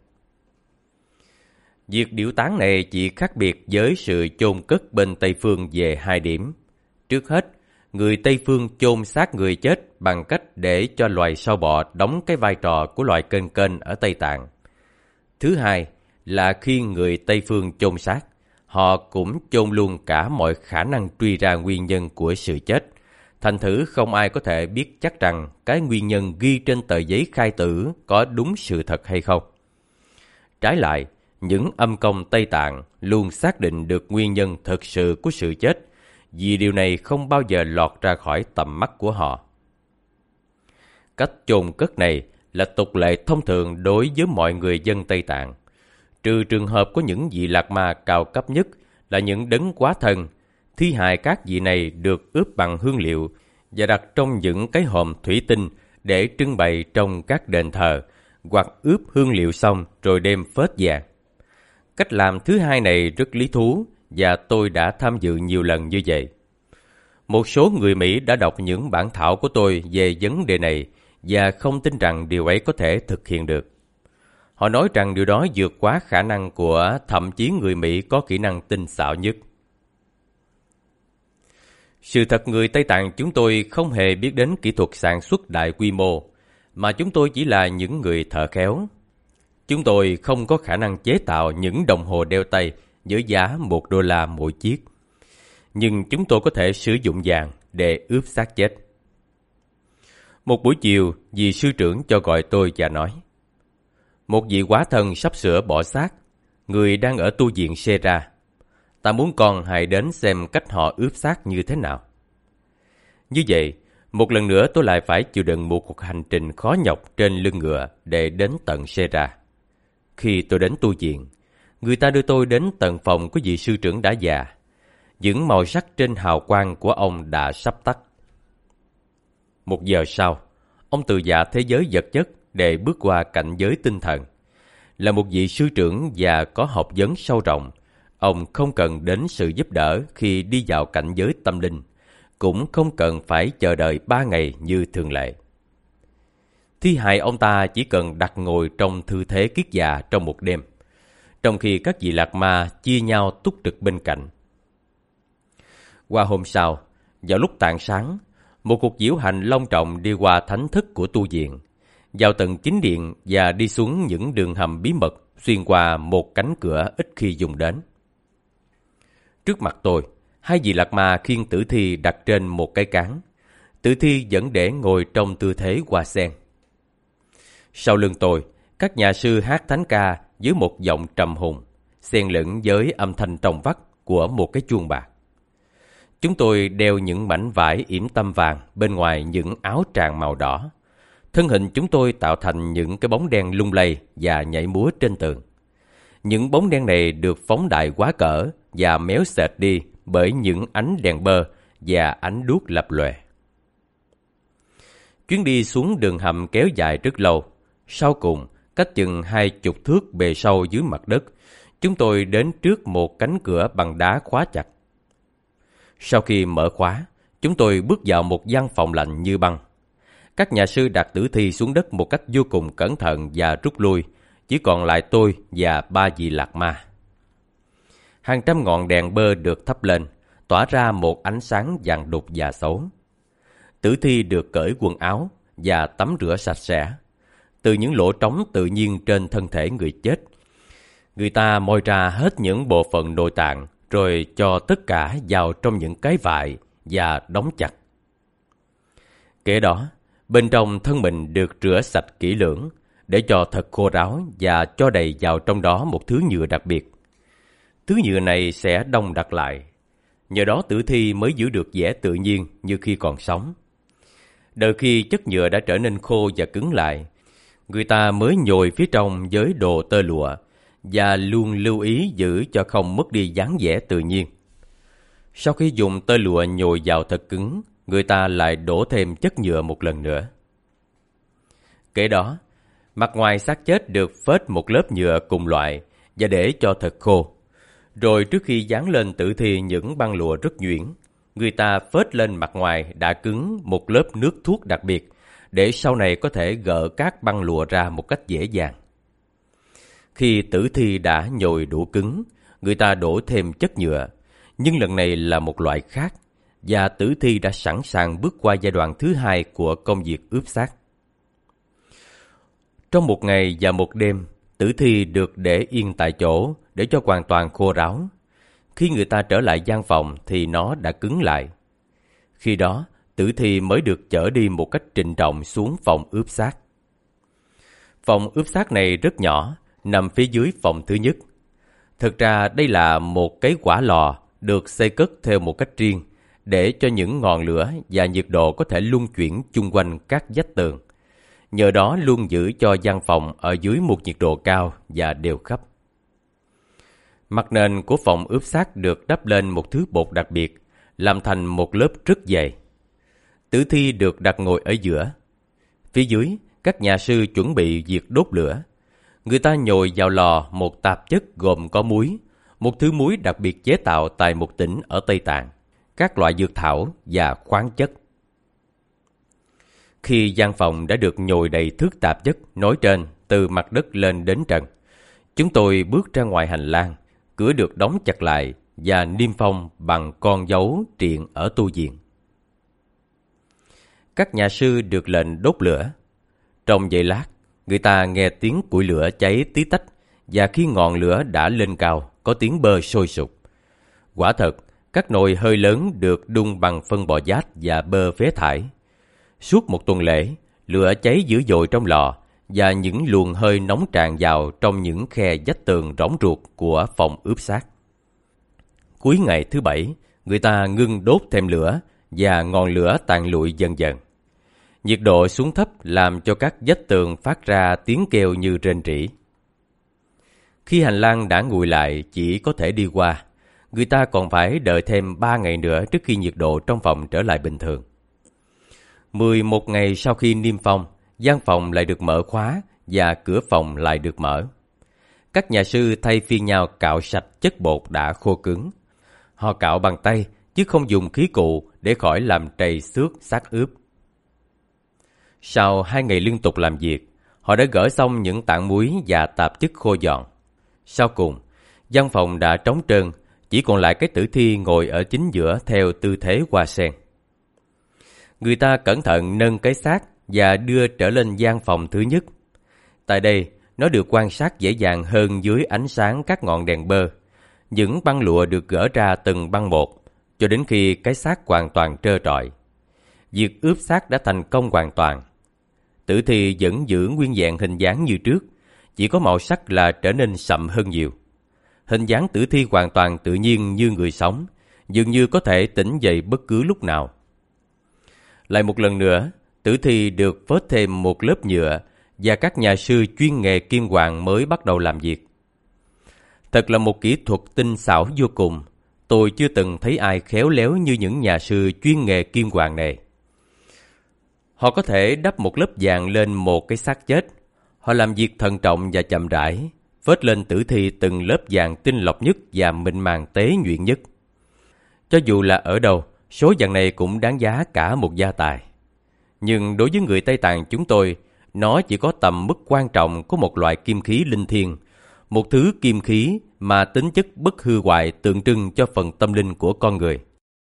Việc điệu táng này chỉ khác biệt với sự chôn cất bên Tây Phương về 2 điểm. Trước hết, người Tây Phương chôn xác người chết bằng cách để cho loài sâu bọ đóng cái vai trò của loài kênh ở Tây Tạng. Thứ hai là khi người Tây Phương chôn xác, họ cũng chôn luôn cả mọi khả năng truy ra nguyên nhân của sự chết. Thành thử không ai có thể biết chắc rằng cái nguyên nhân ghi trên tờ giấy khai tử có đúng sự thật hay không. Trái lại, những âm công Tây Tạng luôn xác định được nguyên nhân thực sự của sự chết, vì điều này không bao giờ lọt ra khỏi tầm mắt của họ. Cách chôn cất này là tục lệ thông thường đối với mọi người dân Tây Tạng, trừ trường hợp có những vị lạc ma cao cấp nhất là những đấng quá thân. Thi hài các vị này được ướp bằng hương liệu và đặt trong những cái hòm thủy tinh để trưng bày trong các đền thờ, hoặc ướp hương liệu xong rồi đem phết vàng. Cách làm thứ hai này rất lý thú và tôi đã tham dự nhiều lần như vậy. Một số người Mỹ đã đọc những bản thảo của tôi về vấn đề này và không tin rằng điều ấy có thể thực hiện được. Họ nói rằng điều đó vượt quá khả năng của thậm chí người Mỹ có kỹ năng tinh xảo nhất. Sự thật người Tây Tạng chúng tôi không hề biết đến kỹ thuật sản xuất đại quy mô, mà chúng tôi chỉ là những người thợ khéo. Chúng tôi không có khả năng chế tạo những đồng hồ đeo tay với giá $1 mỗi chiếc. Nhưng chúng tôi có thể sử dụng vàng để ướp xác chết. Một buổi chiều, vị sư trưởng cho gọi tôi và nói: một vị quá thân sắp sửa bỏ xác, người đang ở tu viện Sera. Ta muốn con hãy đến xem cách họ ướp xác như thế nào. Như vậy, một lần nữa tôi lại phải chịu đựng một cuộc hành trình khó nhọc trên lưng ngựa để đến tận Sera. Khi tôi đến tu viện, người ta đưa tôi đến tận phòng của vị sư trưởng đã già. Những màu sắc trên hào quang của ông đã sắp tắt. 1 giờ sau, ông từ dạ thế giới vật chất để bước qua cảnh giới tinh thần. Là một vị sư trưởng và có học vấn sâu rộng, ông không cần đến sự giúp đỡ khi đi vào cảnh giới tâm linh, cũng không cần phải chờ đợi 3 ngày như thường lệ. Thi hài ông ta chỉ cần đặt ngồi trong tư thế kiết già trong một đêm, trong khi các vị lạc ma chia nhau túc trực bên cạnh. Qua hôm sau, vào lúc tạng sáng, một cuộc diễu hành long trọng đi qua thánh thức của tu viện, vào tận chính điện và đi xuống những đường hầm bí mật xuyên qua một cánh cửa ít khi dùng đến. Trước mặt tôi, 2 vị lạc ma khiêng tử thi đặt trên một cái cán. Tử thi vẫn để ngồi trong tư thế hoa sen. Sau lưng tôi, các nhà sư hát thánh ca với một giọng trầm hùng, xen lẫn với âm thanh trong vắt của một cái chuông bạc. Chúng tôi đeo những mảnh vải yểm tăm vàng bên ngoài những áo tràng màu đỏ. Thân hình chúng tôi tạo thành những cái bóng đen lung lay và nhảy múa trên tường. Những bóng đen này được phóng đại quá cỡ và méo xẹt đi bởi những ánh đèn bơ và ánh đuốc lập lòe. Chuyến đi xuống đường hầm kéo dài rất lâu. Sau cùng, cách chừng 20 thước bề sâu dưới mặt đất, chúng tôi đến trước một cánh cửa bằng đá khóa chặt. Sau khi mở khóa, chúng tôi bước vào một gian phòng lạnh như băng. Các nhà sư đặt tử thi xuống đất một cách vô cùng cẩn thận và rút lui, chỉ còn lại tôi và 3 vị lạc ma. Hàng trăm ngọn đèn bơ được thắp lên, tỏa ra một ánh sáng vàng đục và xấu. Tử thi được cởi quần áo và tắm rửa sạch sẽ. Từ những lỗ trống tự nhiên trên thân thể người chết, người ta moi ra hết những bộ phận nội tạng, rồi cho tất cả vào trong những cái vại và đóng chặt. Kế đó, bên trong thân mình được rửa sạch kỹ lưỡng, để cho thật khô ráo và cho đầy vào trong đó một thứ nhựa đặc biệt. Thứ nhựa này sẽ đông đặc lại, nhờ đó tử thi mới giữ được vẻ tự nhiên như khi còn sống. Đợi khi chất nhựa đã trở nên khô và cứng lại, người ta mới nhồi phía trong với đồ tơ lụa và luôn lưu ý giữ cho không mất đi dáng vẻ tự nhiên. Sau khi dùng tơ lụa nhồi vào thật cứng, người ta lại đổ thêm chất nhựa một lần nữa. Kế đó, mặt ngoài xác chết được phết một lớp nhựa cùng loại và để cho thật khô. Rồi trước khi dán lên tử thi những băng lụa rất nhuyễn, người ta phết lên mặt ngoài đã cứng một lớp nước thuốc đặc biệt để sau này có thể gỡ các băng lụa ra một cách dễ dàng. Khi tử thi đã nhồi đủ cứng, người ta đổ thêm chất nhựa, nhưng lần này là một loại khác, và tử thi đã sẵn sàng bước qua giai đoạn thứ hai của công việc ướp xác. Trong một ngày và một đêm, tử thi được để yên tại chỗ để cho hoàn toàn khô ráo. Khi người ta trở lại gian phòng thì nó đã cứng lại. Khi đó, tử thi mới được chở đi một cách trịnh trọng xuống phòng ướp xác. Phòng ướp xác này rất nhỏ, nằm phía dưới phòng thứ nhất. Thực ra đây là một cái hỏa lò được xây cất theo một cách riêng để cho những ngọn lửa và nhiệt độ có thể luân chuyển chung quanh các vách tường. Nhờ đó luôn giữ cho gian phòng ở dưới một nhiệt độ cao và đều khắp. Mặt nền của phòng ướp xác được đắp lên một thứ bột đặc biệt, làm thành một lớp rất dày. Tử thi được đặt ngồi ở giữa. Phía dưới, các nhà sư chuẩn bị việc đốt lửa. Người ta nhồi vào lò một tạp chất gồm có muối, một thứ muối đặc biệt chế tạo tại một tỉnh ở Tây Tạng, các loại dược thảo và khoáng chất. Khi gian phòng đã được nhồi đầy thước tạp chất nối trên từ mặt đất lên đến trần, chúng tôi bước ra ngoài hành lang, cửa được đóng chặt lại và niêm phong bằng con dấu triện ở tu viện. Các nhà sư được lệnh đốt lửa. Trong giây lát, người ta nghe tiếng củi lửa cháy tí tách, và khi ngọn lửa đã lên cao, có tiếng bơ sôi sục. Quả thật, các nồi hơi lớn được đun bằng phân bò giác và bơ phế thải. Suốt một tuần lễ, lửa cháy dữ dội trong lò, và những luồng hơi nóng tràn vào trong những khe vách tường rỗng ruột của phòng ướp xác. Cuối ngày thứ bảy, người ta ngưng đốt thêm lửa, và ngọn lửa tàn lụi dần dần. Nhiệt độ xuống thấp làm cho các vách tường phát ra tiếng kêu như rên rỉ. Khi hành lang đã nguội lại chỉ có thể đi qua, người ta còn phải đợi thêm 3 ngày nữa trước khi nhiệt độ trong phòng trở lại bình thường. 11 ngày sau khi niêm phong, gian phòng lại được mở khóa và cửa phòng lại được mở. Các nhà sư thay phiên nhau cạo sạch chất bột đã khô cứng. Họ cạo bằng tay chứ không dùng khí cụ để khỏi làm trầy xước xác ướp. Sau 2 ngày liên tục làm việc, họ đã gỡ xong những tảng muối và tạp chất khô giòn. Sau cùng, gian phòng đã trống trơn, chỉ còn lại cái tử thi ngồi ở chính giữa theo tư thế hoa sen. Người ta cẩn thận nâng cái xác và đưa trở lên gian phòng thứ nhất. Tại đây, nó được quan sát dễ dàng hơn dưới ánh sáng các ngọn đèn bơ. Những băng lụa được gỡ ra từng băng một, cho đến khi cái xác hoàn toàn trơ trọi. Việc ướp xác đã thành công hoàn toàn. Tử thi vẫn giữ nguyên vẹn hình dáng như trước, chỉ có màu sắc là trở nên sậm hơn nhiều. Hình dáng tử thi hoàn toàn tự nhiên như người sống, dường như có thể tỉnh dậy bất cứ lúc nào. Lại một lần nữa, tử thi được phết thêm một lớp nhựa và các nhà sư chuyên nghề kim hoàn mới bắt đầu làm việc. Thật là một kỹ thuật tinh xảo vô cùng. Tôi chưa từng thấy ai khéo léo như những nhà sư chuyên nghề kim hoàn này. Họ có thể đắp một lớp vàng lên một cái xác chết. Họ làm việc thận trọng và chậm rãi, phết lên tử thi từng lớp vàng tinh lọc nhất và mịn màng tế nhuyễn nhất. Cho dù là ở đâu, số vàng này cũng đáng giá cả một gia tài. Nhưng đối với người Tây Tạng chúng tôi, nó chỉ có tầm mức quan trọng của một loại kim khí linh thiêng, một thứ kim khí mà tính chất bất hư hoại tượng trưng cho phần tâm linh của con người.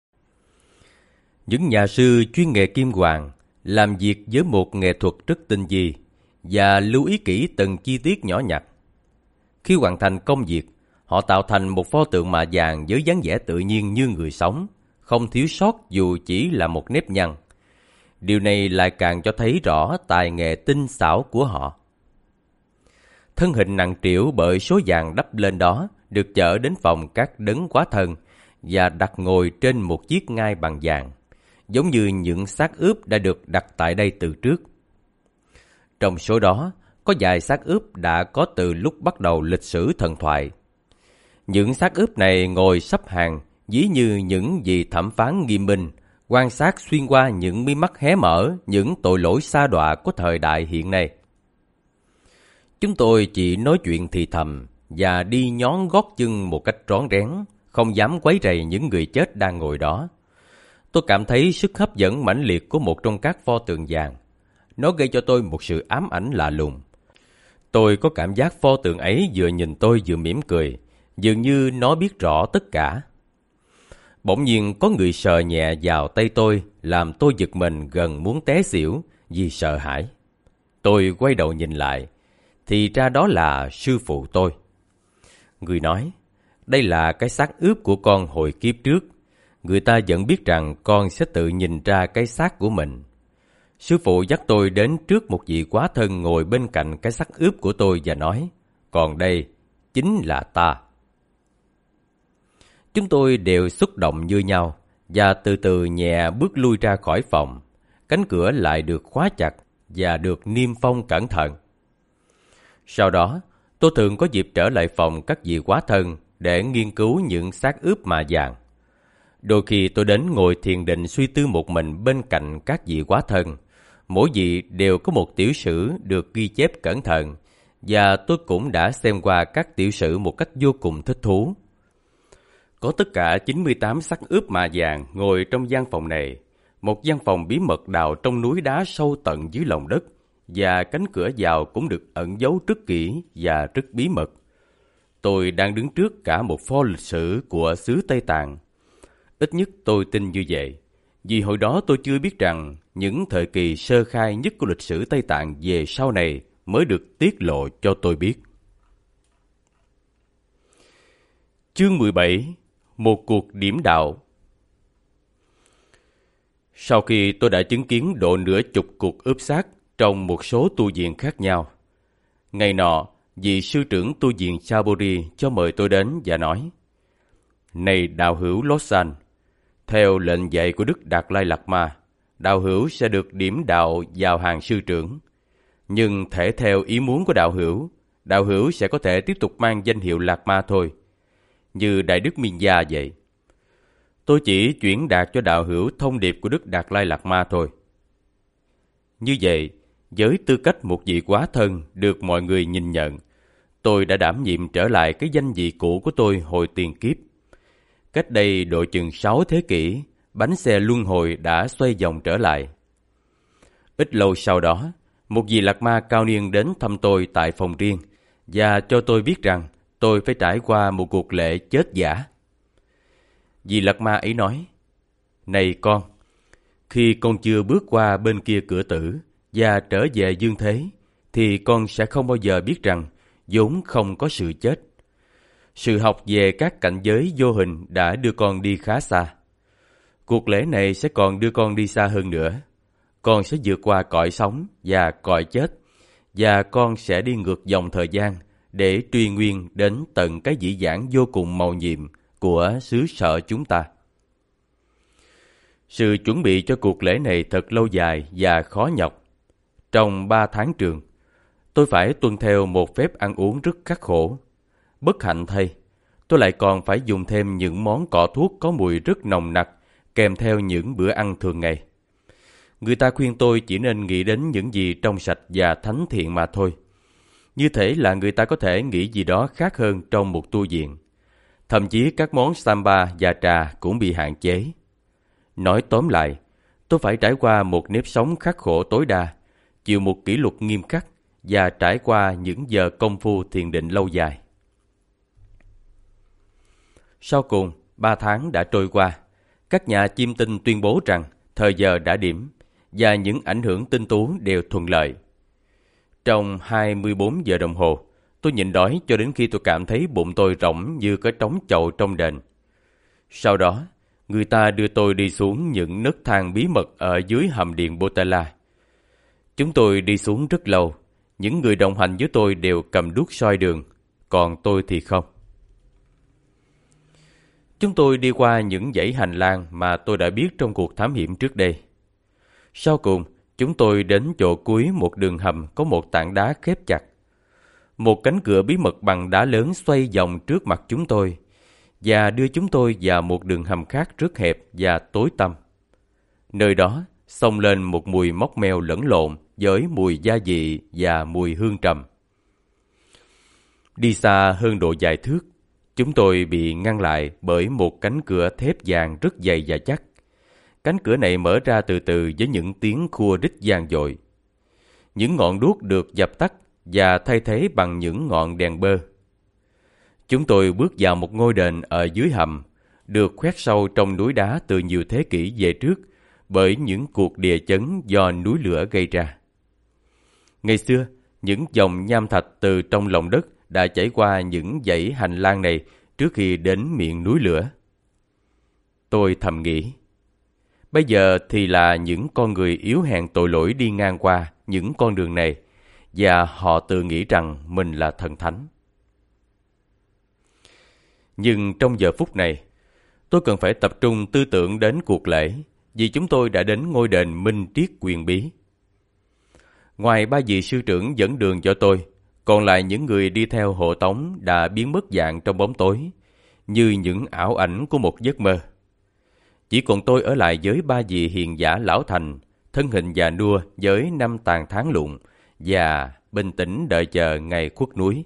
Những nhà sư chuyên nghề kim hoàn làm việc với một nghệ thuật rất tinh vi và lưu ý kỹ từng chi tiết nhỏ nhặt. Khi hoàn thành công việc, họ tạo thành một pho tượng mạ vàng với dáng vẻ tự nhiên như người sống, không thiếu sót dù chỉ là một nếp nhăn. Điều này lại càng cho thấy rõ tài nghệ tinh xảo của họ. Thân hình nặng trĩu bởi số vàng đắp lên đó được chở đến phòng các đấng quá thân và đặt ngồi trên một chiếc ngai bằng vàng. giống như những xác ướp đã được đặt tại đây từ trước. Trong số đó, có vài xác ướp đã có từ lúc bắt đầu lịch sử thần thoại. Những xác ướp này ngồi sắp hàng, ví như những vị thẩm phán nghiêm minh, quan sát xuyên qua những mí mắt hé mở những tội lỗi sa đọa của thời đại hiện nay. Chúng tôi chỉ nói chuyện thì thầm và đi nhón gót chân một cách rón rén, không dám quấy rầy những người chết đang ngồi đó. Tôi cảm thấy sức hấp dẫn mãnh liệt của một trong các pho tượng vàng. Nó gây cho tôi một sự ám ảnh lạ lùng. Tôi có cảm giác pho tượng ấy vừa nhìn tôi vừa mỉm cười, dường như nó biết rõ tất cả. Bỗng nhiên có người sờ nhẹ vào tay tôi, làm tôi giật mình gần muốn té xỉu vì sợ hãi. Tôi quay đầu nhìn lại, thì ra đó là sư phụ tôi. Người nói, đây là cái xác ướp của con hồi kiếp trước. Người ta vẫn biết rằng con sẽ tự nhìn ra cái xác của mình. Sư phụ dắt tôi đến trước một vị quá thân ngồi bên cạnh cái xác ướp của tôi và nói, còn đây chính là ta. Chúng tôi đều xúc động như nhau và từ từ nhẹ bước lui ra khỏi phòng. Cánh cửa lại được khóa chặt và được niêm phong cẩn thận. Sau đó, tôi thường có dịp trở lại phòng các vị quá thân để nghiên cứu những xác ướp mạ vàng. Đôi khi tôi đến ngồi thiền định suy tư một mình bên cạnh các vị quá thân. Mỗi vị đều có một tiểu sử được ghi chép cẩn thận, và tôi cũng đã xem qua các tiểu sử một cách vô cùng thích thú. Có tất cả 98 xác ướp mạ vàng ngồi trong gian phòng này, một gian phòng bí mật đào trong núi đá sâu tận dưới lòng đất, và cánh cửa vào cũng được ẩn giấu rất kỹ và rất bí mật. Tôi đang đứng trước cả một pho lịch sử của xứ Tây Tạng. Ít nhất tôi tin như vậy, vì hồi đó tôi chưa biết rằng những thời kỳ sơ khai nhất của lịch sử Tây Tạng về sau này mới được tiết lộ cho tôi biết. Chương 17. Một cuộc điểm đạo. Sau khi tôi đã chứng kiến độ nửa chục cuộc ướp xác trong một số tu viện khác nhau, ngày nọ, vị sư trưởng tu viện Saburi cho mời tôi đến và nói, này đạo hữu Lossan, theo lệnh dạy của Đức Đạt Lai Lạt Ma, đạo hữu sẽ được điểm đạo vào hàng sư trưởng. Nhưng thể theo ý muốn của đạo hữu sẽ có thể tiếp tục mang danh hiệu Lạt Ma thôi, như Đại Đức Minh Gia vậy. Tôi chỉ chuyển đạt cho đạo hữu thông điệp của Đức Đạt Lai Lạt Ma thôi. Như vậy, với tư cách một vị quá thân được mọi người nhìn nhận, tôi đã đảm nhiệm trở lại cái danh vị cũ của tôi hồi tiền kiếp. Cách đây độ chừng 6 thế kỷ, bánh xe luân hồi đã xoay vòng trở lại. Ít lâu sau đó, một vị Lạt Ma cao niên đến thăm tôi tại phòng riêng và cho tôi biết rằng tôi phải trải qua một cuộc lễ chết giả. Vị Lạt Ma ấy nói, này con, khi con chưa bước qua bên kia cửa tử và trở về dương thế, thì con sẽ không bao giờ biết rằng vốn không có sự chết. Sự học về các cảnh giới vô hình đã đưa con đi khá xa. Cuộc lễ này sẽ còn đưa con đi xa hơn nữa. Con sẽ vượt qua cõi sống và cõi chết, và con sẽ đi ngược dòng thời gian để truy nguyên đến tận cái dĩ vãng vô cùng mầu nhiệm của xứ sở chúng ta. Sự chuẩn bị cho cuộc lễ này thật lâu dài và khó nhọc. Trong 3 tháng trường, tôi phải tuân theo một phép ăn uống rất khắc khổ. Bất hạnh thay, tôi lại còn phải dùng thêm những món cỏ thuốc có mùi rất nồng nặc kèm theo những bữa ăn thường ngày. Người ta khuyên tôi chỉ nên nghĩ đến những gì trong sạch và thánh thiện mà thôi. Như thể là người ta có thể nghĩ gì đó khác hơn trong một tu viện. Thậm chí các món samba và trà cũng bị hạn chế. Nói tóm lại, tôi phải trải qua một nếp sống khắc khổ tối đa, chịu một kỷ luật nghiêm khắc và trải qua những giờ công phu thiền định lâu dài. Sau cùng, 3 tháng đã trôi qua. Các nhà chiêm tinh tuyên bố rằng thời giờ đã điểm và những ảnh hưởng tinh tú đều thuận lợi. Trong 24 giờ đồng hồ, tôi nhịn đói cho đến khi tôi cảm thấy bụng tôi rỗng như cái trống chậu trong đền. Sau đó, người ta đưa tôi đi xuống những nấc thang bí mật ở dưới hầm điện Botala. Chúng tôi đi xuống rất lâu. Những người đồng hành với tôi đều cầm đuốc soi đường, còn tôi thì không. Chúng tôi đi qua những dãy hành lang mà tôi đã biết trong cuộc thám hiểm trước đây. Sau cùng, chúng tôi đến chỗ cuối một đường hầm có một tảng đá khép chặt. Một cánh cửa bí mật bằng đá lớn xoay vòng trước mặt chúng tôi và đưa chúng tôi vào một đường hầm khác rất hẹp và tối tăm. Nơi đó xông lên một mùi móc meo lẫn lộn với mùi gia vị và mùi hương trầm. Đi xa hơn độ vài thước, chúng tôi bị ngăn lại bởi một cánh cửa thép vàng rất dày và chắc. Cánh cửa này mở ra từ từ với những tiếng khua rít vang dội. Những ngọn đuốc được dập tắt và thay thế bằng những ngọn đèn bơ. Chúng tôi bước vào một ngôi đền ở dưới hầm, được khoét sâu trong núi đá từ nhiều thế kỷ về trước bởi những cuộc địa chấn do núi lửa gây ra. Ngày xưa, những dòng nham thạch từ trong lòng đất đã chảy qua những dãy hành lang này trước khi đến miệng núi lửa. Tôi thầm nghĩ, bây giờ thì là những con người yếu hèn tội lỗi đi ngang qua những con đường này, và họ tự nghĩ rằng mình là thần thánh. Nhưng trong giờ phút này, tôi cần phải tập trung tư tưởng đến cuộc lễ, vì chúng tôi đã đến ngôi đền minh triết quyền bí. Ngoài ba vị sư trưởng dẫn đường cho tôi, còn lại những người đi theo hộ tống đã biến mất dạng trong bóng tối, như những ảo ảnh của một giấc mơ. Chỉ còn tôi ở lại với ba vị hiền giả lão thành, thân hình già nua với 5 tàn tháng lụn, và bình tĩnh đợi chờ ngày khuất núi.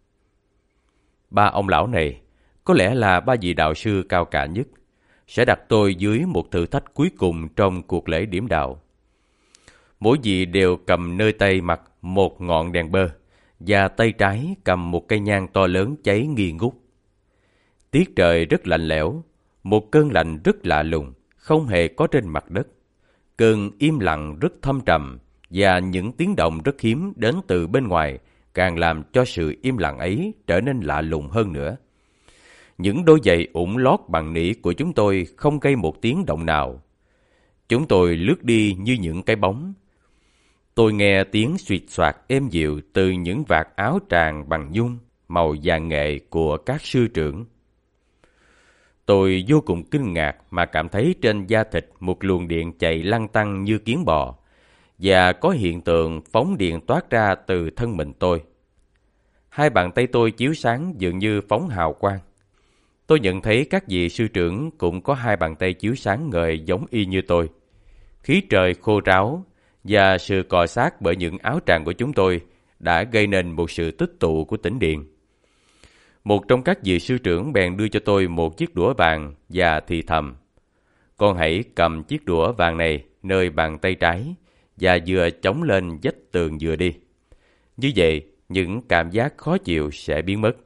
Ba ông lão này có lẽ là ba vị đạo sư cao cả nhất, sẽ đặt tôi dưới một thử thách cuối cùng trong cuộc lễ điểm đạo. Mỗi vị đều cầm nơi tay mặt một ngọn đèn bơ, và tay trái cầm một cây nhang to lớn cháy nghi ngút. Tiết trời rất lạnh lẽo, một cơn lạnh rất lạ lùng, không hề có trên mặt đất. Cơn im lặng rất thâm trầm, và những tiếng động rất hiếm đến từ bên ngoài càng làm cho sự im lặng ấy trở nên lạ lùng hơn nữa. Những đôi giày ủng lót bằng nỉ của chúng tôi không gây một tiếng động nào. Chúng tôi lướt đi như những cái bóng. Tôi nghe tiếng xoẹt xoạc êm dịu từ những vạt áo tràng bằng nhung, màu vàng nghệ của các sư trưởng. Tôi vô cùng kinh ngạc mà cảm thấy trên da thịt một luồng điện chạy lăn tăn như kiến bò, và có hiện tượng phóng điện toát ra từ thân mình tôi. Hai bàn tay tôi chiếu sáng dường như phóng hào quang. Tôi nhận thấy các vị sư trưởng cũng có hai bàn tay chiếu sáng ngời giống y như tôi. Khí trời khô ráo và sự cọ xát bởi những áo tràng của chúng tôi đã gây nên một sự tích tụ của tĩnh điện. Một trong các vị sư trưởng bèn đưa cho tôi một chiếc đũa vàng và thì thầm: "Con hãy cầm chiếc đũa vàng này nơi bàn tay trái và vừa chống lên vách tường vừa đi. Như vậy, những cảm giác khó chịu sẽ biến mất."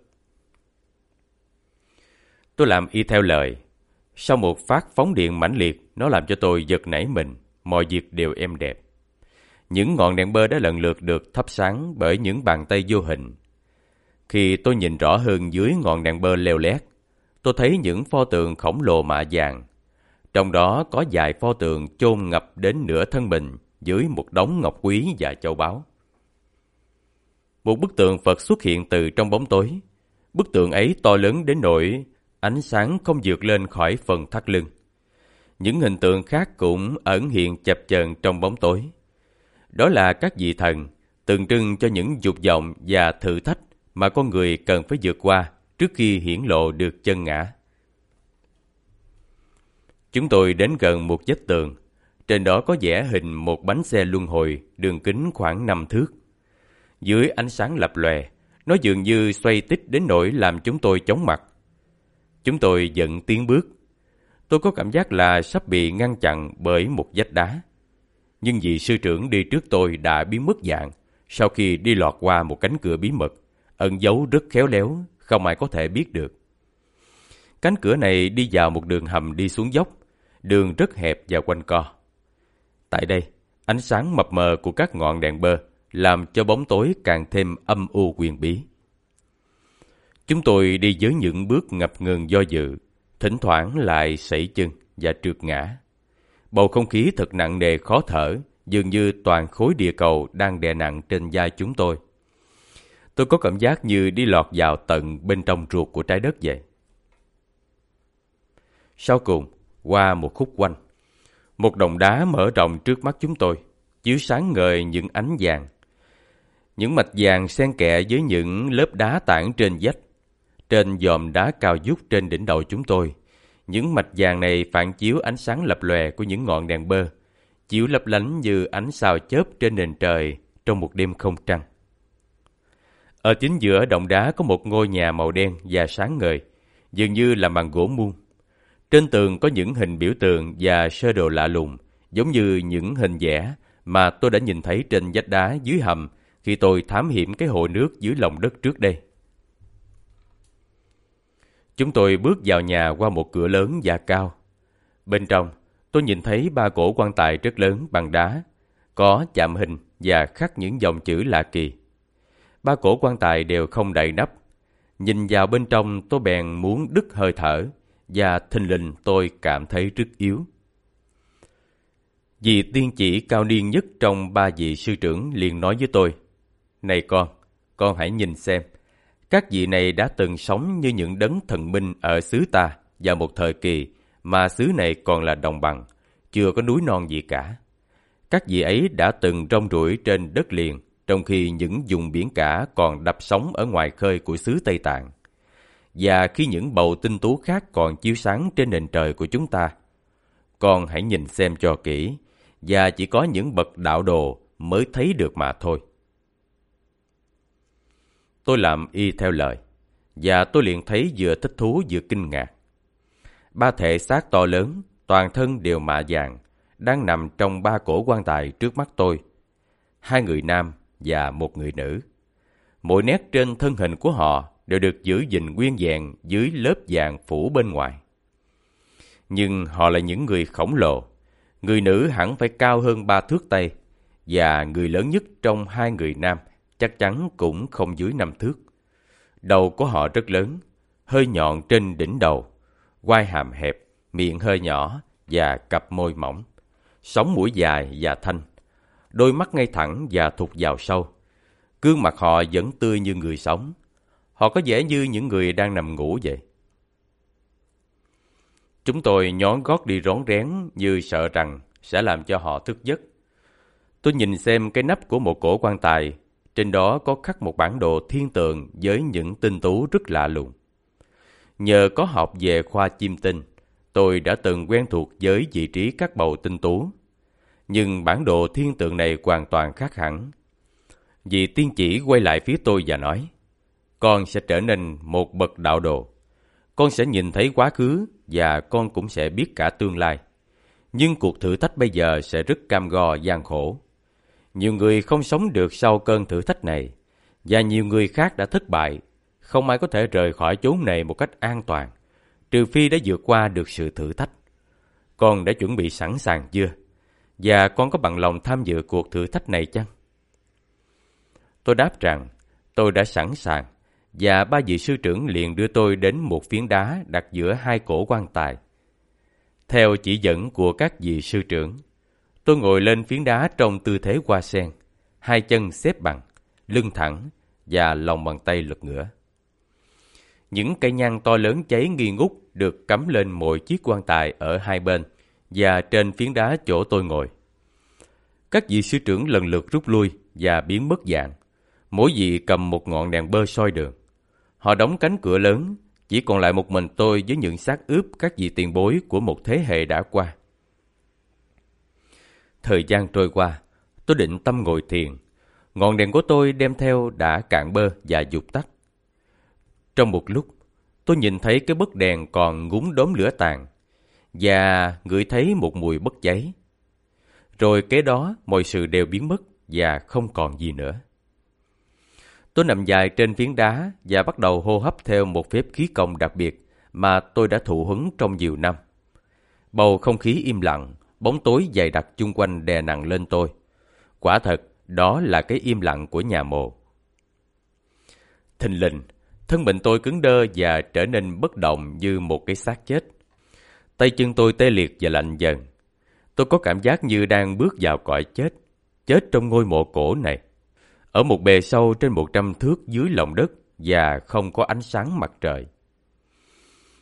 Tôi làm y theo lời. Sau một phát phóng điện mãnh liệt, nó làm cho tôi giật nảy mình. Mọi việc đều êm đẹp. Những ngọn đèn bơ đã lần lượt được thắp sáng bởi những bàn tay vô hình. Khi tôi nhìn rõ hơn dưới ngọn đèn bơ leo lét, tôi thấy những pho tượng khổng lồ mạ vàng. Trong đó có vài pho tượng chôn ngập đến nửa thân mình dưới một đống ngọc quý và châu báu. Một bức tượng Phật xuất hiện từ trong bóng tối. Bức tượng ấy to lớn đến nỗi ánh sáng không vượt lên khỏi phần thắt lưng. Những hình tượng khác cũng ẩn hiện chập chờn trong bóng tối. Đó là các vị thần, tượng trưng cho những dục vọng và thử thách mà con người cần phải vượt qua trước khi hiển lộ được chân ngã. Chúng tôi đến gần một vách tường. Trên đó có vẽ hình một bánh xe luân hồi đường kính khoảng 5 thước. Dưới ánh sáng lập lòe, nó dường như xoay tít đến nỗi làm chúng tôi chóng mặt. Chúng tôi dần tiến bước. Tôi có cảm giác là sắp bị ngăn chặn bởi một vách đá. Nhưng vị sư trưởng đi trước tôi đã biến mất dạng sau khi đi lọt qua một cánh cửa bí mật, ẩn giấu rất khéo léo, không ai có thể biết được. Cánh cửa này đi vào một đường hầm đi xuống dốc, đường rất hẹp và quanh co. Tại đây, ánh sáng mập mờ của các ngọn đèn bơ làm cho bóng tối càng thêm âm u huyền bí. Chúng tôi đi với những bước ngập ngừng do dự, thỉnh thoảng lại sẩy chân và trượt ngã. Bầu không khí thật nặng nề khó thở, dường như toàn khối địa cầu đang đè nặng trên vai chúng tôi. Tôi có cảm giác như đi lọt vào tận bên trong ruột của trái đất vậy. Sau cùng, qua một khúc quanh, một đồng đá mở rộng trước mắt chúng tôi, chiếu sáng ngời những ánh vàng. Những mạch vàng xen kẽ với những lớp đá tảng trên vách. Trên dòm đá cao vút trên đỉnh đầu chúng tôi, những mạch vàng này phản chiếu ánh sáng lập lòe của những ngọn đèn bơ, chiếu lấp lánh như ánh sao chớp trên nền trời trong một đêm không trăng. Ở chính giữa động đá có một ngôi nhà màu đen và sáng ngời, dường như là bằng gỗ muôn. Trên tường có những hình biểu tượng và sơ đồ lạ lùng, giống như những hình vẽ mà tôi đã nhìn thấy trên vách đá dưới hầm khi tôi thám hiểm cái hồ nước dưới lòng đất trước đây. Chúng tôi bước vào nhà qua một cửa lớn và cao. Bên trong, tôi nhìn thấy 3 cỗ quan tài rất lớn bằng đá, có chạm hình và khắc những dòng chữ lạ kỳ. 3 cỗ quan tài đều không đậy nắp. Nhìn vào bên trong, tôi bèn muốn đứt hơi thở, và thình lình tôi cảm thấy rất yếu. Vị tiên chỉ cao niên nhất trong 3 vị sư trưởng liền nói với tôi: "Này con hãy nhìn xem. Các vị này đã từng sống như những đấng thần minh ở xứ ta vào một thời kỳ mà xứ này còn là đồng bằng, chưa có núi non gì cả. Các vị ấy đã từng rong ruổi trên đất liền, trong khi những vùng biển cả còn đập sóng ở ngoài khơi của xứ Tây Tạng. Và khi những bầu tinh tú khác còn chiếu sáng trên nền trời của chúng ta. Con hãy nhìn xem cho kỹ, và chỉ có những bậc đạo đồ mới thấy được mà thôi." Tôi làm y theo lời, và tôi liền thấy vừa thích thú vừa kinh ngạc. 3 thể xác to lớn, toàn thân đều mạ vàng, đang nằm trong 3 cỗ quan tài trước mắt tôi. 2 người nam và 1 người nữ. Mỗi nét trên thân hình của họ đều được giữ gìn nguyên vẹn dưới lớp vàng phủ bên ngoài. Nhưng họ là những người khổng lồ. Người nữ hẳn phải cao hơn 3 thước tây, và người lớn nhất trong 2 người nam chắc chắn cũng không dưới 5 thước. Đầu của họ rất lớn, hơi nhọn trên đỉnh đầu, quai hàm hẹp, miệng hơi nhỏ và cặp môi mỏng, sống mũi dài và thanh, đôi mắt ngay thẳng và thụt vào sâu. Gương mặt họ vẫn tươi như người sống. Họ có vẻ như những người đang nằm ngủ vậy. Chúng tôi nhón gót đi rón rén như sợ rằng sẽ làm cho họ thức giấc. Tôi nhìn xem cái nắp của một cổ quan tài. Trên đó có khắc một bản đồ thiên tượng với những tinh tú rất lạ lùng. Nhờ có học về khoa chiêm tinh, tôi đã từng quen thuộc với vị trí các bầu tinh tú. Nhưng bản đồ thiên tượng này hoàn toàn khác hẳn. Vị tiên chỉ quay lại phía tôi và nói: "Con sẽ trở nên một bậc đạo đồ. Con sẽ nhìn thấy quá khứ và con cũng sẽ biết cả tương lai. Nhưng cuộc thử thách bây giờ sẽ rất cam go gian khổ. Nhiều người không sống được sau cơn thử thách này, và nhiều người khác đã thất bại. Không ai có thể rời khỏi chốn này một cách an toàn, trừ phi đã vượt qua được sự thử thách. Con đã chuẩn bị sẵn sàng chưa? Và con có bằng lòng tham dự cuộc thử thách này chăng?" Tôi đáp rằng tôi đã sẵn sàng, và 3 vị sư trưởng liền đưa tôi đến một phiến đá đặt giữa 2 cỗ quan tài. Theo chỉ dẫn của các vị sư trưởng, tôi ngồi lên phiến đá trong tư thế hoa sen, 2 chân xếp bằng, lưng thẳng và lòng bàn tay lật ngửa. Những cây nhang to lớn cháy nghi ngút được cắm lên mỗi chiếc quan tài ở 2 bên và trên phiến đá chỗ tôi ngồi. Các vị sư trưởng lần lượt rút lui và biến mất dạng, mỗi vị cầm một ngọn đèn bơ soi đường. Họ đóng cánh cửa lớn, chỉ còn lại một mình tôi với những xác ướp các vị tiền bối của một thế hệ đã qua. Thời gian trôi qua, tôi định tâm ngồi thiền. Ngọn đèn của tôi đem theo đã cạn bơ và vụt tắt. Trong một lúc, tôi nhìn thấy cái bấc đèn còn ngúng đốm lửa tàn, và ngửi thấy một mùi bất cháy. Rồi kế đó, mọi sự đều biến mất và không còn gì nữa. Tôi nằm dài trên phiến đá và bắt đầu hô hấp theo một phép khí công đặc biệt mà tôi đã thụ huấn trong nhiều năm. Bầu không khí im lặng, bóng tối dày đặc chung quanh đè nặng lên tôi. Quả thật, đó là cái im lặng của nhà mồ. Thình lình, thân mình tôi cứng đơ và trở nên bất động như một cái xác chết. Tay chân tôi tê liệt và lạnh dần. Tôi có cảm giác như đang bước vào cõi chết, chết trong ngôi mộ cổ này, ở một bề sâu trên 100 thước dưới lòng đất và không có ánh sáng mặt trời.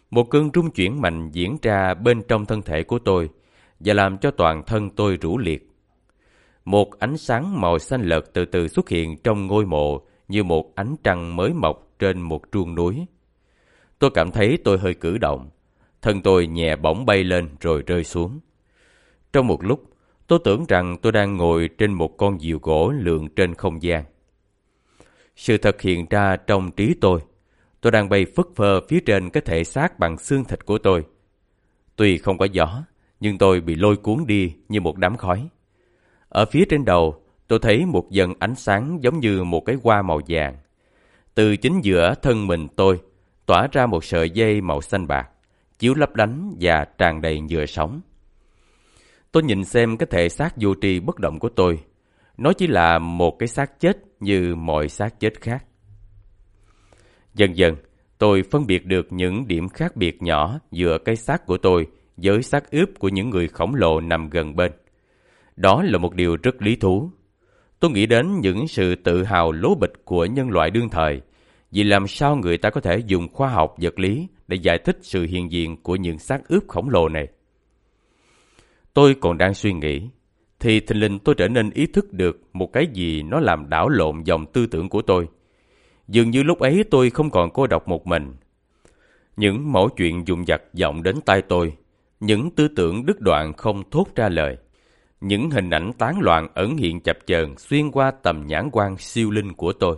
Một cơn rung chuyển mạnh diễn ra bên trong thân thể của tôi và làm cho toàn thân tôi rũ liệt. Một ánh sáng màu xanh lợt từ từ xuất hiện trong ngôi mộ như một ánh trăng mới mọc trên một truông núi. Tôi cảm thấy tôi hơi cử động, thân tôi nhẹ bỗng bay lên rồi rơi xuống. Trong một lúc, tôi tưởng rằng tôi đang ngồi trên một con diều gỗ lượn trên không gian. Sự thật hiện ra trong trí tôi đang bay phất phơ phía trên cái thể xác bằng xương thịt của tôi. Tuy không có gió, nhưng tôi bị lôi cuốn đi như một đám khói. Ở phía trên đầu, tôi thấy một dần ánh sáng giống như một cái hoa màu vàng. Từ chính giữa thân mình tôi, tỏa ra một sợi dây màu xanh bạc, chiếu lấp lánh và tràn đầy nhựa sống. Tôi nhìn xem cái thể xác vô tri bất động của tôi. Nó chỉ là một cái xác chết như mọi xác chết khác. Dần dần, tôi phân biệt được những điểm khác biệt nhỏ giữa cái xác của tôi với xác ướp của những người khổng lồ nằm gần bên. Đó là một điều rất lý thú. Tôi nghĩ đến những sự tự hào lố bịch của nhân loại đương thời, vì làm sao người ta có thể dùng khoa học vật lý để giải thích sự hiện diện của những xác ướp khổng lồ này. Tôi còn đang suy nghĩ, thì thình lình tôi trở nên ý thức được một cái gì nó làm đảo lộn dòng tư tưởng của tôi. Dường như lúc ấy tôi không còn cô độc một mình. Những mẩu chuyện dùng dặt vọng đến tai tôi, những tư tưởng đứt đoạn không thốt ra lời, những hình ảnh tán loạn ẩn hiện chập chờn xuyên qua tầm nhãn quan siêu linh của tôi.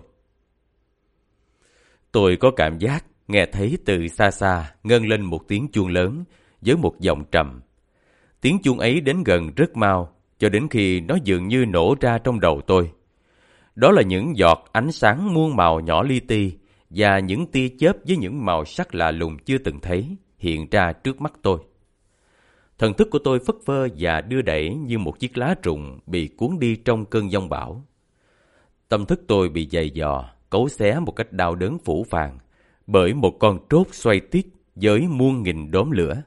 Tôi có cảm giác nghe thấy từ xa xa ngân lên một tiếng chuông lớn với một giọng trầm. Tiếng chuông ấy đến gần rất mau, cho đến khi nó dường như nổ ra trong đầu tôi. Đó là những giọt ánh sáng muôn màu nhỏ li ti và những tia chớp với những màu sắc lạ lùng chưa từng thấy hiện ra trước mắt tôi. Thần thức của tôi phất phơ và đưa đẩy như một chiếc lá rụng bị cuốn đi trong cơn giông bão. Tâm thức tôi bị giày dò, cấu xé một cách đau đớn phũ phàng bởi một con trốt xoay tít với muôn nghìn đốm lửa.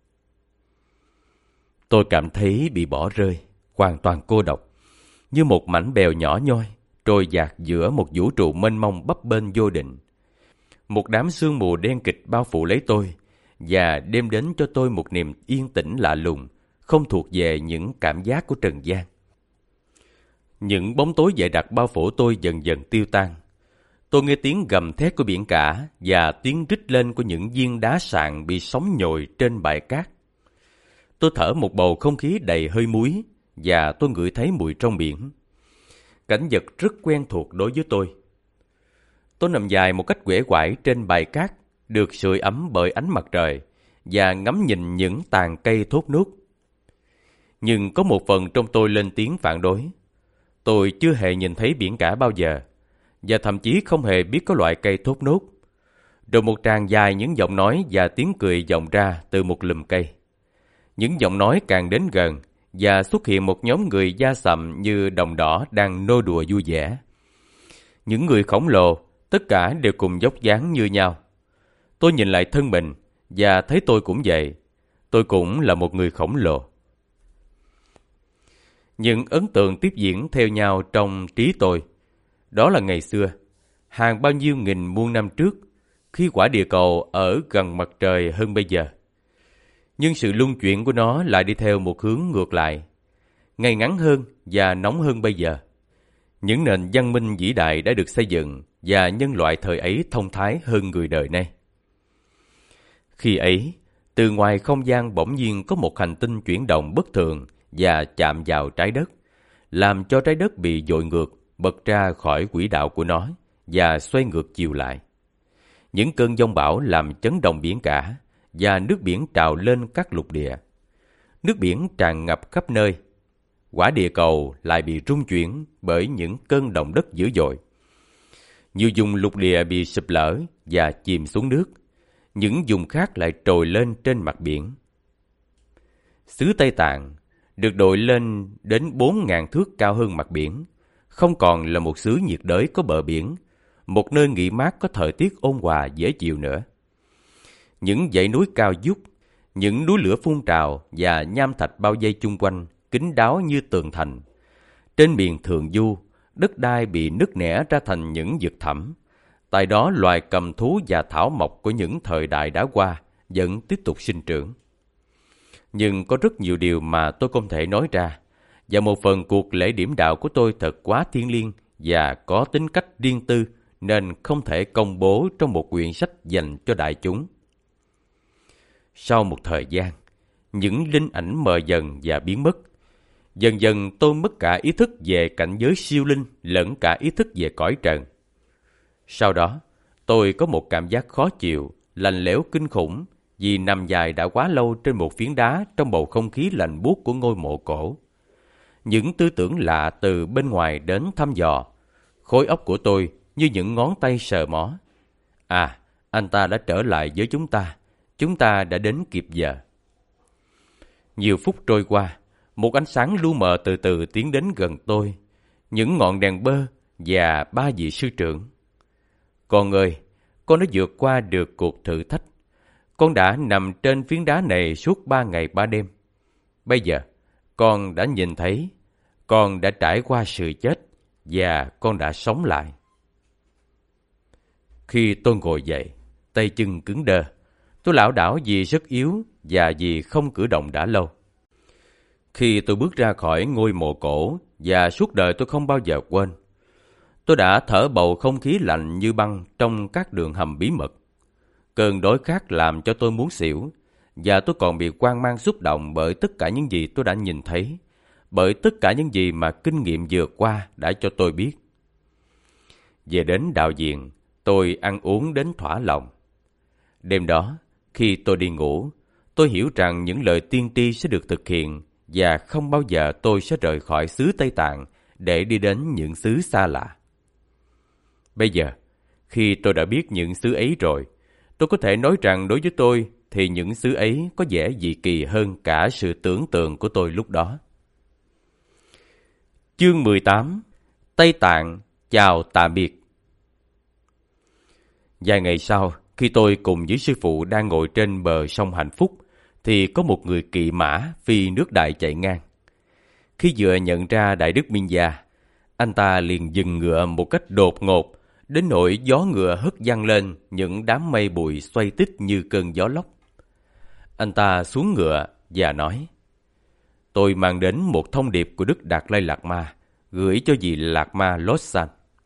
Tôi cảm thấy bị bỏ rơi, hoàn toàn cô độc, như một mảnh bèo nhỏ nhoi, trôi dạt giữa một vũ trụ mênh mông bấp bênh vô định. Một đám sương mù đen kịt bao phủ lấy tôi, và đem đến cho tôi một niềm yên tĩnh lạ lùng, không thuộc về những cảm giác của trần gian. Những bóng tối dày đặc bao phủ tôi dần dần tiêu tan. Tôi nghe tiếng gầm thét của biển cả và tiếng rít lên của những viên đá sạn bị sóng nhồi trên bãi cát. Tôi thở một bầu không khí đầy hơi muối và tôi ngửi thấy mùi trong biển. Cảnh vật rất quen thuộc đối với tôi. Tôi nằm dài một cách uể oải trên bãi cát, được sưởi ấm bởi ánh mặt trời và ngắm nhìn những tàn cây thốt nốt. Nhưng có một phần trong tôi lên tiếng phản đối. Tôi chưa hề nhìn thấy biển cả bao giờ, và thậm chí không hề biết có loại cây thốt nốt. Rồi một tràng dài những giọng nói và tiếng cười vọng ra từ một lùm cây. Những giọng nói càng đến gần, và xuất hiện một nhóm người da sậm như đồng đỏ đang nô đùa vui vẻ. Những người khổng lồ, tất cả đều cùng dốc dáng như nhau. Tôi nhìn lại thân mình, và thấy tôi cũng vậy. Tôi cũng là một người khổng lồ. Những ấn tượng tiếp diễn theo nhau trong trí tôi. Đó là ngày xưa, hàng bao nhiêu nghìn muôn năm trước, khi quả địa cầu ở gần mặt trời hơn bây giờ. Nhưng sự luân chuyển của nó lại đi theo một hướng ngược lại, ngày ngắn hơn và nóng hơn bây giờ. Những nền văn minh vĩ đại đã được xây dựng và nhân loại thời ấy thông thái hơn người đời nay. Khi ấy, từ ngoài không gian bỗng nhiên có một hành tinh chuyển động bất thường và chạm vào trái đất, làm cho trái đất bị dội ngược, bật ra khỏi quỹ đạo của nó và xoay ngược chiều lại. Những cơn giông bão làm chấn động biển cả, và nước biển trào lên các lục địa. Nước biển tràn ngập khắp nơi. Quả địa cầu lại bị rung chuyển bởi những cơn động đất dữ dội. Nhiều vùng lục địa bị sụp lở và chìm xuống nước. Những vùng khác lại trồi lên trên mặt biển. Xứ Tây Tạng được đội lên đến 4.000 thước cao hơn mặt biển, không còn là một xứ nhiệt đới có bờ biển, một nơi nghỉ mát có thời tiết ôn hòa dễ chịu nữa. Những dãy núi cao vút, những núi lửa phun trào và nham thạch bao vây chung quanh, kín đáo như tường thành. Trên miền thượng du, đất đai bị nứt nẻ ra thành những vực thẳm. Tại đó loài cầm thú và thảo mộc của những thời đại đã qua vẫn tiếp tục sinh trưởng. Nhưng có rất nhiều điều mà tôi không thể nói ra, và một phần cuộc lễ điểm đạo của tôi thật quá thiêng liêng và có tính cách riêng tư, nên không thể công bố trong một quyển sách dành cho đại chúng. Sau một thời gian, những linh ảnh mờ dần và biến mất. Dần dần tôi mất cả ý thức về cảnh giới siêu linh lẫn cả ý thức về cõi trần. Sau đó, tôi có một cảm giác khó chịu, lạnh lẽo kinh khủng vì nằm dài đã quá lâu trên một phiến đá trong bầu không khí lạnh buốt của ngôi mộ cổ. Những tư tưởng lạ từ bên ngoài đến thăm dò. Khối óc của tôi như những ngón tay sờ mó. À, anh ta đã trở lại với chúng ta. Chúng ta đã đến kịp giờ. Nhiều phút trôi qua, một ánh sáng lu mờ từ từ tiến đến gần tôi. Những ngọn đèn bơ và 3 vị sư trưởng. Con ơi, con đã vượt qua được cuộc thử thách. Con đã nằm trên phiến đá này suốt 3 ngày 3 đêm. Bây giờ, con đã nhìn thấy, con đã trải qua sự chết và con đã sống lại. Khi tôi ngồi dậy, tay chân cứng đơ. Tôi lảo đảo vì rất yếu và vì không cử động đã lâu. Khi tôi bước ra khỏi ngôi mộ cổ và suốt đời tôi không bao giờ quên, tôi đã thở bầu không khí lạnh như băng trong các đường hầm bí mật. Cơn đói khát làm cho tôi muốn xỉu, và tôi còn bị hoang mang xúc động bởi tất cả những gì tôi đã nhìn thấy, bởi tất cả những gì mà kinh nghiệm vừa qua đã cho tôi biết. Về đến đạo viện, tôi ăn uống đến thỏa lòng. Đêm đó, khi tôi đi ngủ, tôi hiểu rằng những lời tiên tri sẽ được thực hiện và không bao giờ tôi sẽ rời khỏi xứ Tây Tạng để đi đến những xứ xa lạ. Bây giờ, khi tôi đã biết những xứ ấy rồi, tôi có thể nói rằng đối với tôi thì những xứ ấy có vẻ dị kỳ hơn cả sự tưởng tượng của tôi lúc đó. Chương 18. Tây Tạng chào tạm biệt. Vài ngày sau, khi tôi cùng với sư phụ đang ngồi trên bờ sông Hạnh Phúc, thì có một người kỵ mã phi nước đại chạy ngang. Khi vừa nhận ra Đại Đức Minh Gia, anh ta liền dừng ngựa một cách đột ngột, đến nỗi gió ngựa hất văng lên những đám mây bụi xoay tít như cơn gió lốc. Anh ta xuống ngựa và nói: "Tôi mang đến một thông điệp của Đức Đạt Lai Lạt Ma, gửi cho vị Lạt Ma Lotsan."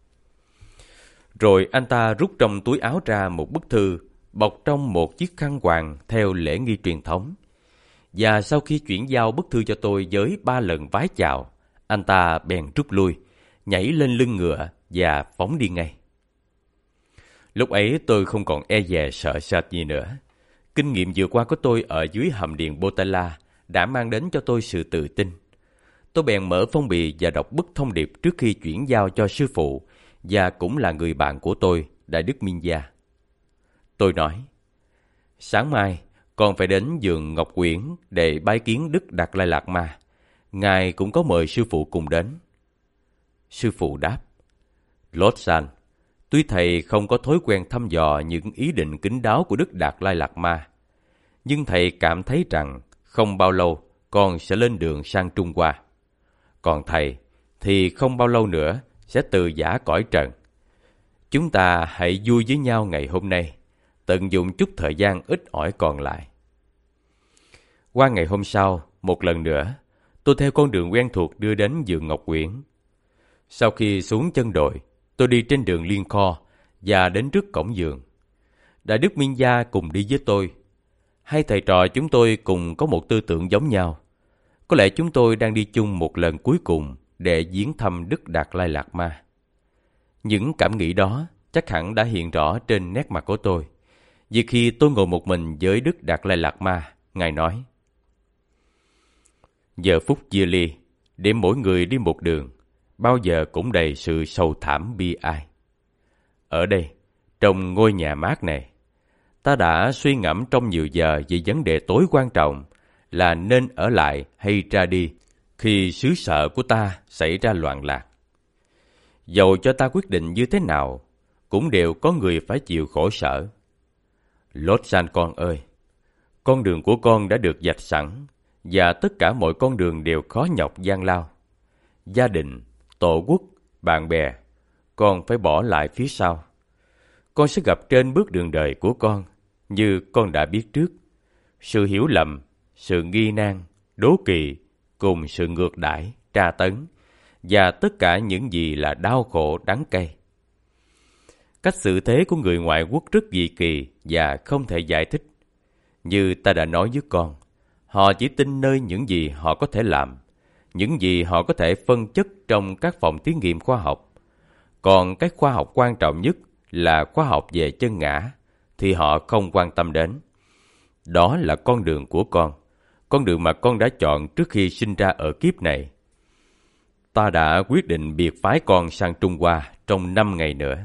Rồi anh ta rút trong túi áo ra một bức thư, bọc trong một chiếc khăn quàng theo lễ nghi truyền thống. Và sau khi chuyển giao bức thư cho tôi với 3 lần vái chào, anh ta bèn rút lui, nhảy lên lưng ngựa và phóng đi ngay. Lúc ấy tôi không còn e dè sợ sệt gì nữa. Kinh nghiệm vừa qua của tôi ở dưới hầm điện Botala đã mang đến cho tôi sự tự tin. Tôi bèn mở phong bì và đọc bức thông điệp trước khi chuyển giao cho sư phụ, và cũng là người bạn của tôi, Đại Đức Minh Gia. Tôi nói: "Sáng mai, con phải đến vườn Ngọc Quyển để bái kiến Đức Đạt Lai Lạt Ma. Ngài cũng có mời sư phụ cùng đến." Sư phụ đáp: "Lotsan, tuy thầy không có thói quen thăm dò những ý định kín đáo của Đức Đạt Lai Lạt Ma, nhưng thầy cảm thấy rằng không bao lâu con sẽ lên đường sang Trung Hoa. Còn thầy thì không bao lâu nữa sẽ từ giã cõi trần. Chúng ta hãy vui với nhau ngày hôm nay, tận dụng chút thời gian ít ỏi còn lại." Qua ngày hôm sau, một lần nữa, tôi theo con đường quen thuộc đưa đến vườn Ngọc Quyển. Sau khi xuống chân đồi, tôi đi trên đường Liên Kho và đến trước cổng vườn. Đại Đức Minh Gia cùng đi với tôi. Hai thầy trò chúng tôi cùng có một tư tưởng giống nhau. Có lẽ chúng tôi đang đi chung một lần cuối cùng để viếng thăm Đức Đạt Lai Lạt Ma. Những cảm nghĩ đó chắc hẳn đã hiện rõ trên nét mặt của tôi, vì khi tôi ngồi một mình với Đức Đạt Lai Lạt Ma, Ngài nói: "Giờ phút chia ly, để mỗi người đi một đường, bao giờ cũng đầy sự sầu thảm bi ai. Ở đây, trong ngôi nhà mát này, ta đã suy ngẫm trong nhiều giờ về vấn đề tối quan trọng là nên ở lại hay ra đi khi xứ sở của ta xảy ra loạn lạc. Dầu cho ta quyết định như thế nào, cũng đều có người phải chịu khổ sở. Lotsan con ơi, con đường của con đã được vạch sẵn, và tất cả mọi con đường đều khó nhọc gian lao. Gia đình, tổ quốc, bạn bè, con phải bỏ lại phía sau. Con sẽ gặp trên bước đường đời của con, Như con đã biết trước, sự hiểu lầm, sự nghi nan, đố kỵ cùng sự ngược đãi, tra tấn và tất cả những gì là đau khổ đắng cay. Cách xử thế của người ngoại quốc rất dị kỳ và không thể giải thích. Như ta đã nói với con, họ chỉ tin nơi những gì họ có thể làm, những gì họ có thể phân tích trong các phòng thí nghiệm khoa học. Còn cái khoa học quan trọng nhất là khoa học về chân ngã thì họ không quan tâm đến. Đó là con đường của con đường mà con đã chọn trước khi sinh ra ở kiếp này. Ta đã quyết định biệt phái con sang Trung Hoa trong 5 ngày nữa.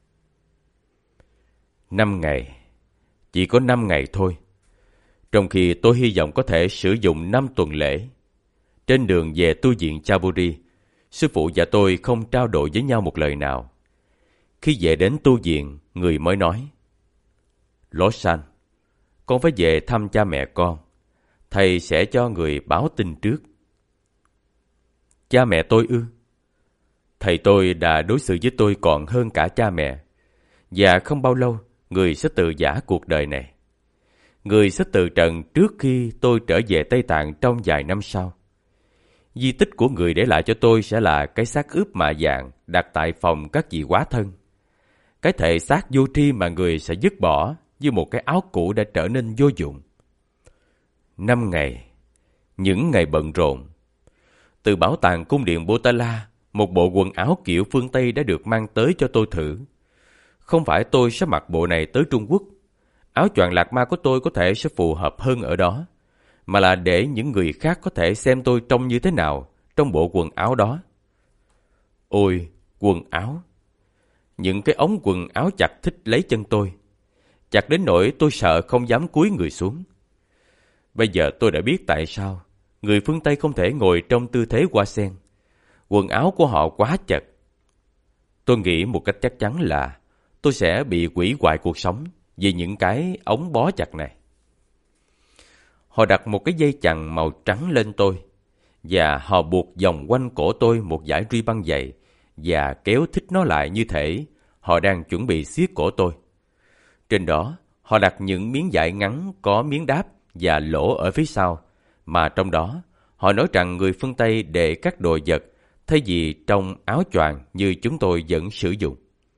5 ngày, chỉ có 5 ngày thôi. Trong khi tôi hy vọng có thể sử dụng 5 tuần lễ. Trên đường về tu viện Chaburi, sư phụ và tôi không trao đổi với nhau một lời nào. Khi về đến tu viện, người mới nói: Lỗ San, con phải về thăm cha mẹ con. Thầy sẽ cho người báo tin trước. Cha mẹ tôi ư? Thầy tôi đã đối xử với tôi còn hơn cả cha mẹ. Và không bao lâu, người sẽ từ giã cuộc đời này. Người sẽ từ trần trước khi tôi trở về Tây Tạng trong vài năm sau. Di tích của người để lại cho tôi sẽ là cái xác ướp mạ vàng đặt tại phòng các vị quá thân. Cái thể xác vô tri mà người sẽ dứt bỏ như một cái áo cũ đã trở nên vô dụng. 5 ngày, những ngày bận rộn. Từ bảo tàng cung điện Potala, một bộ quần áo kiểu phương Tây đã được mang tới cho tôi thử. Không phải tôi sẽ mặc bộ này tới Trung Quốc. Áo choàng lạc ma của tôi có thể sẽ phù hợp hơn ở đó, mà là để những người khác có thể xem tôi trông như thế nào trong bộ quần áo đó. Ôi, quần áo! Những cái ống quần áo chặt thít lấy chân tôi, chặt đến nỗi tôi sợ không dám cúi người xuống. Bây giờ tôi đã biết tại sao người phương Tây không thể ngồi trong tư thế hoa sen. Quần áo của họ quá chật. Tôi nghĩ một cách chắc chắn là tôi sẽ bị hủy hoại cuộc sống vì những cái ống bó chặt này. Họ đặt một cái dây chằng màu trắng lên tôi, và họ buộc vòng quanh cổ tôi một dải ruy băng dày và kéo thít nó lại như thể họ đang chuẩn bị siết cổ tôi. Trên đó, họ đặt những miếng vải ngắn có miếng đáp và lỗ ở phía sau, mà trong đó họ nói rằng người phương Tây để các đồ vật thay vì trong áo choàng như chúng tôi vẫn sử dụng.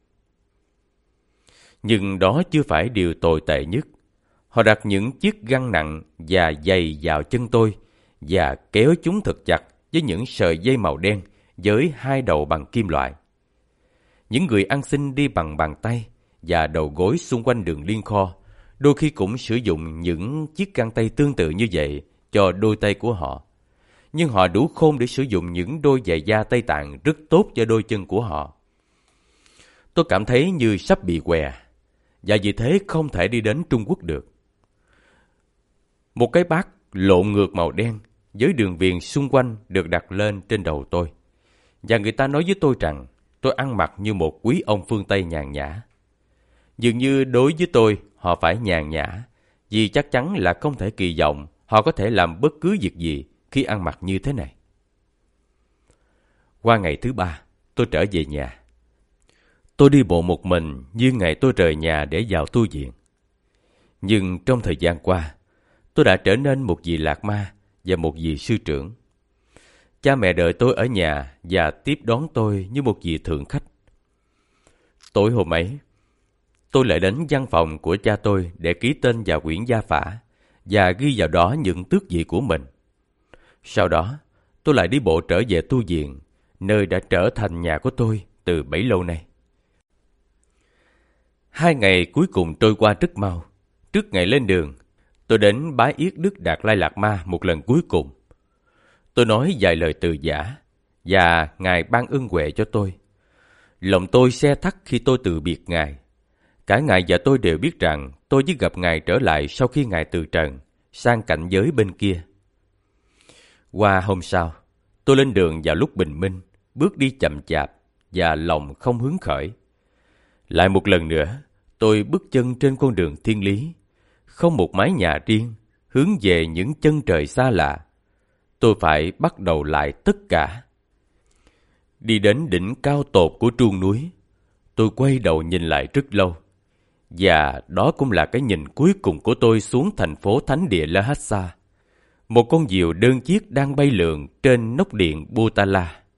Nhưng đó chưa phải điều tồi tệ nhất. Họ đặt những chiếc găng nặng và dày vào chân tôi và kéo chúng thật chặt với những sợi dây màu đen với 2 đầu bằng kim loại. Những người ăn xin đi bằng bàn tay và đầu gối xung quanh đường liên kho đôi khi cũng sử dụng những chiếc găng tay tương tự như vậy cho đôi tay của họ. Nhưng họ đủ khôn để sử dụng những đôi giày da Tây Tạng rất tốt cho đôi chân của họ. Tôi cảm thấy như sắp bị què, và vì thế không thể đi đến Trung Quốc được. Một cái bát lộn ngược màu đen với đường viền xung quanh được đặt lên trên đầu tôi, và người ta nói với tôi rằng tôi ăn mặc như một quý ông phương Tây nhàn nhã. Dường như đối với tôi, họ phải nhàn nhã, vì chắc chắn là không thể kỳ vọng họ có thể làm bất cứ việc gì khi ăn mặc như thế này. Qua ngày thứ 3, tôi trở về nhà. Tôi đi bộ một mình như ngày tôi rời nhà để vào tu viện. Nhưng trong thời gian qua, tôi đã trở nên một vị lạc ma và một vị sư trưởng. Cha mẹ đợi tôi ở nhà và tiếp đón tôi như một vị thượng khách. Tối hôm ấy, tôi lại đến văn phòng của cha tôi để ký tên vào quyển gia phả và ghi vào đó những tước vị của mình. Sau đó, tôi lại đi bộ trở về tu viện, nơi đã trở thành nhà của tôi từ bấy lâu nay. 2 ngày cuối cùng trôi qua rất mau. Trước ngày lên đường, tôi đến bái yết Đức Đạt Lai Lạt Ma một lần cuối cùng. Tôi nói vài lời từ giả, và Ngài ban ân huệ cho tôi. Lòng tôi se thắt khi tôi từ biệt Ngài. Cả Ngài và tôi đều biết rằng tôi chỉ gặp Ngài trở lại sau khi Ngài từ trần, sang cảnh giới bên kia. Qua hôm sau, tôi lên đường vào lúc bình minh, bước đi chậm chạp và lòng không hứng khởi. Lại một lần nữa, tôi bước chân trên con đường thiên lý, không một mái nhà riêng, hướng về những chân trời xa lạ. Tôi phải bắt đầu lại tất cả. Đi đến đỉnh cao tột của truông núi, tôi quay đầu nhìn lại rất lâu, Và đó cũng là cái nhìn cuối cùng của tôi xuống thành phố thánh địa Lhasa. Một con diều đơn chiếc đang bay lượn trên nóc điện Butala.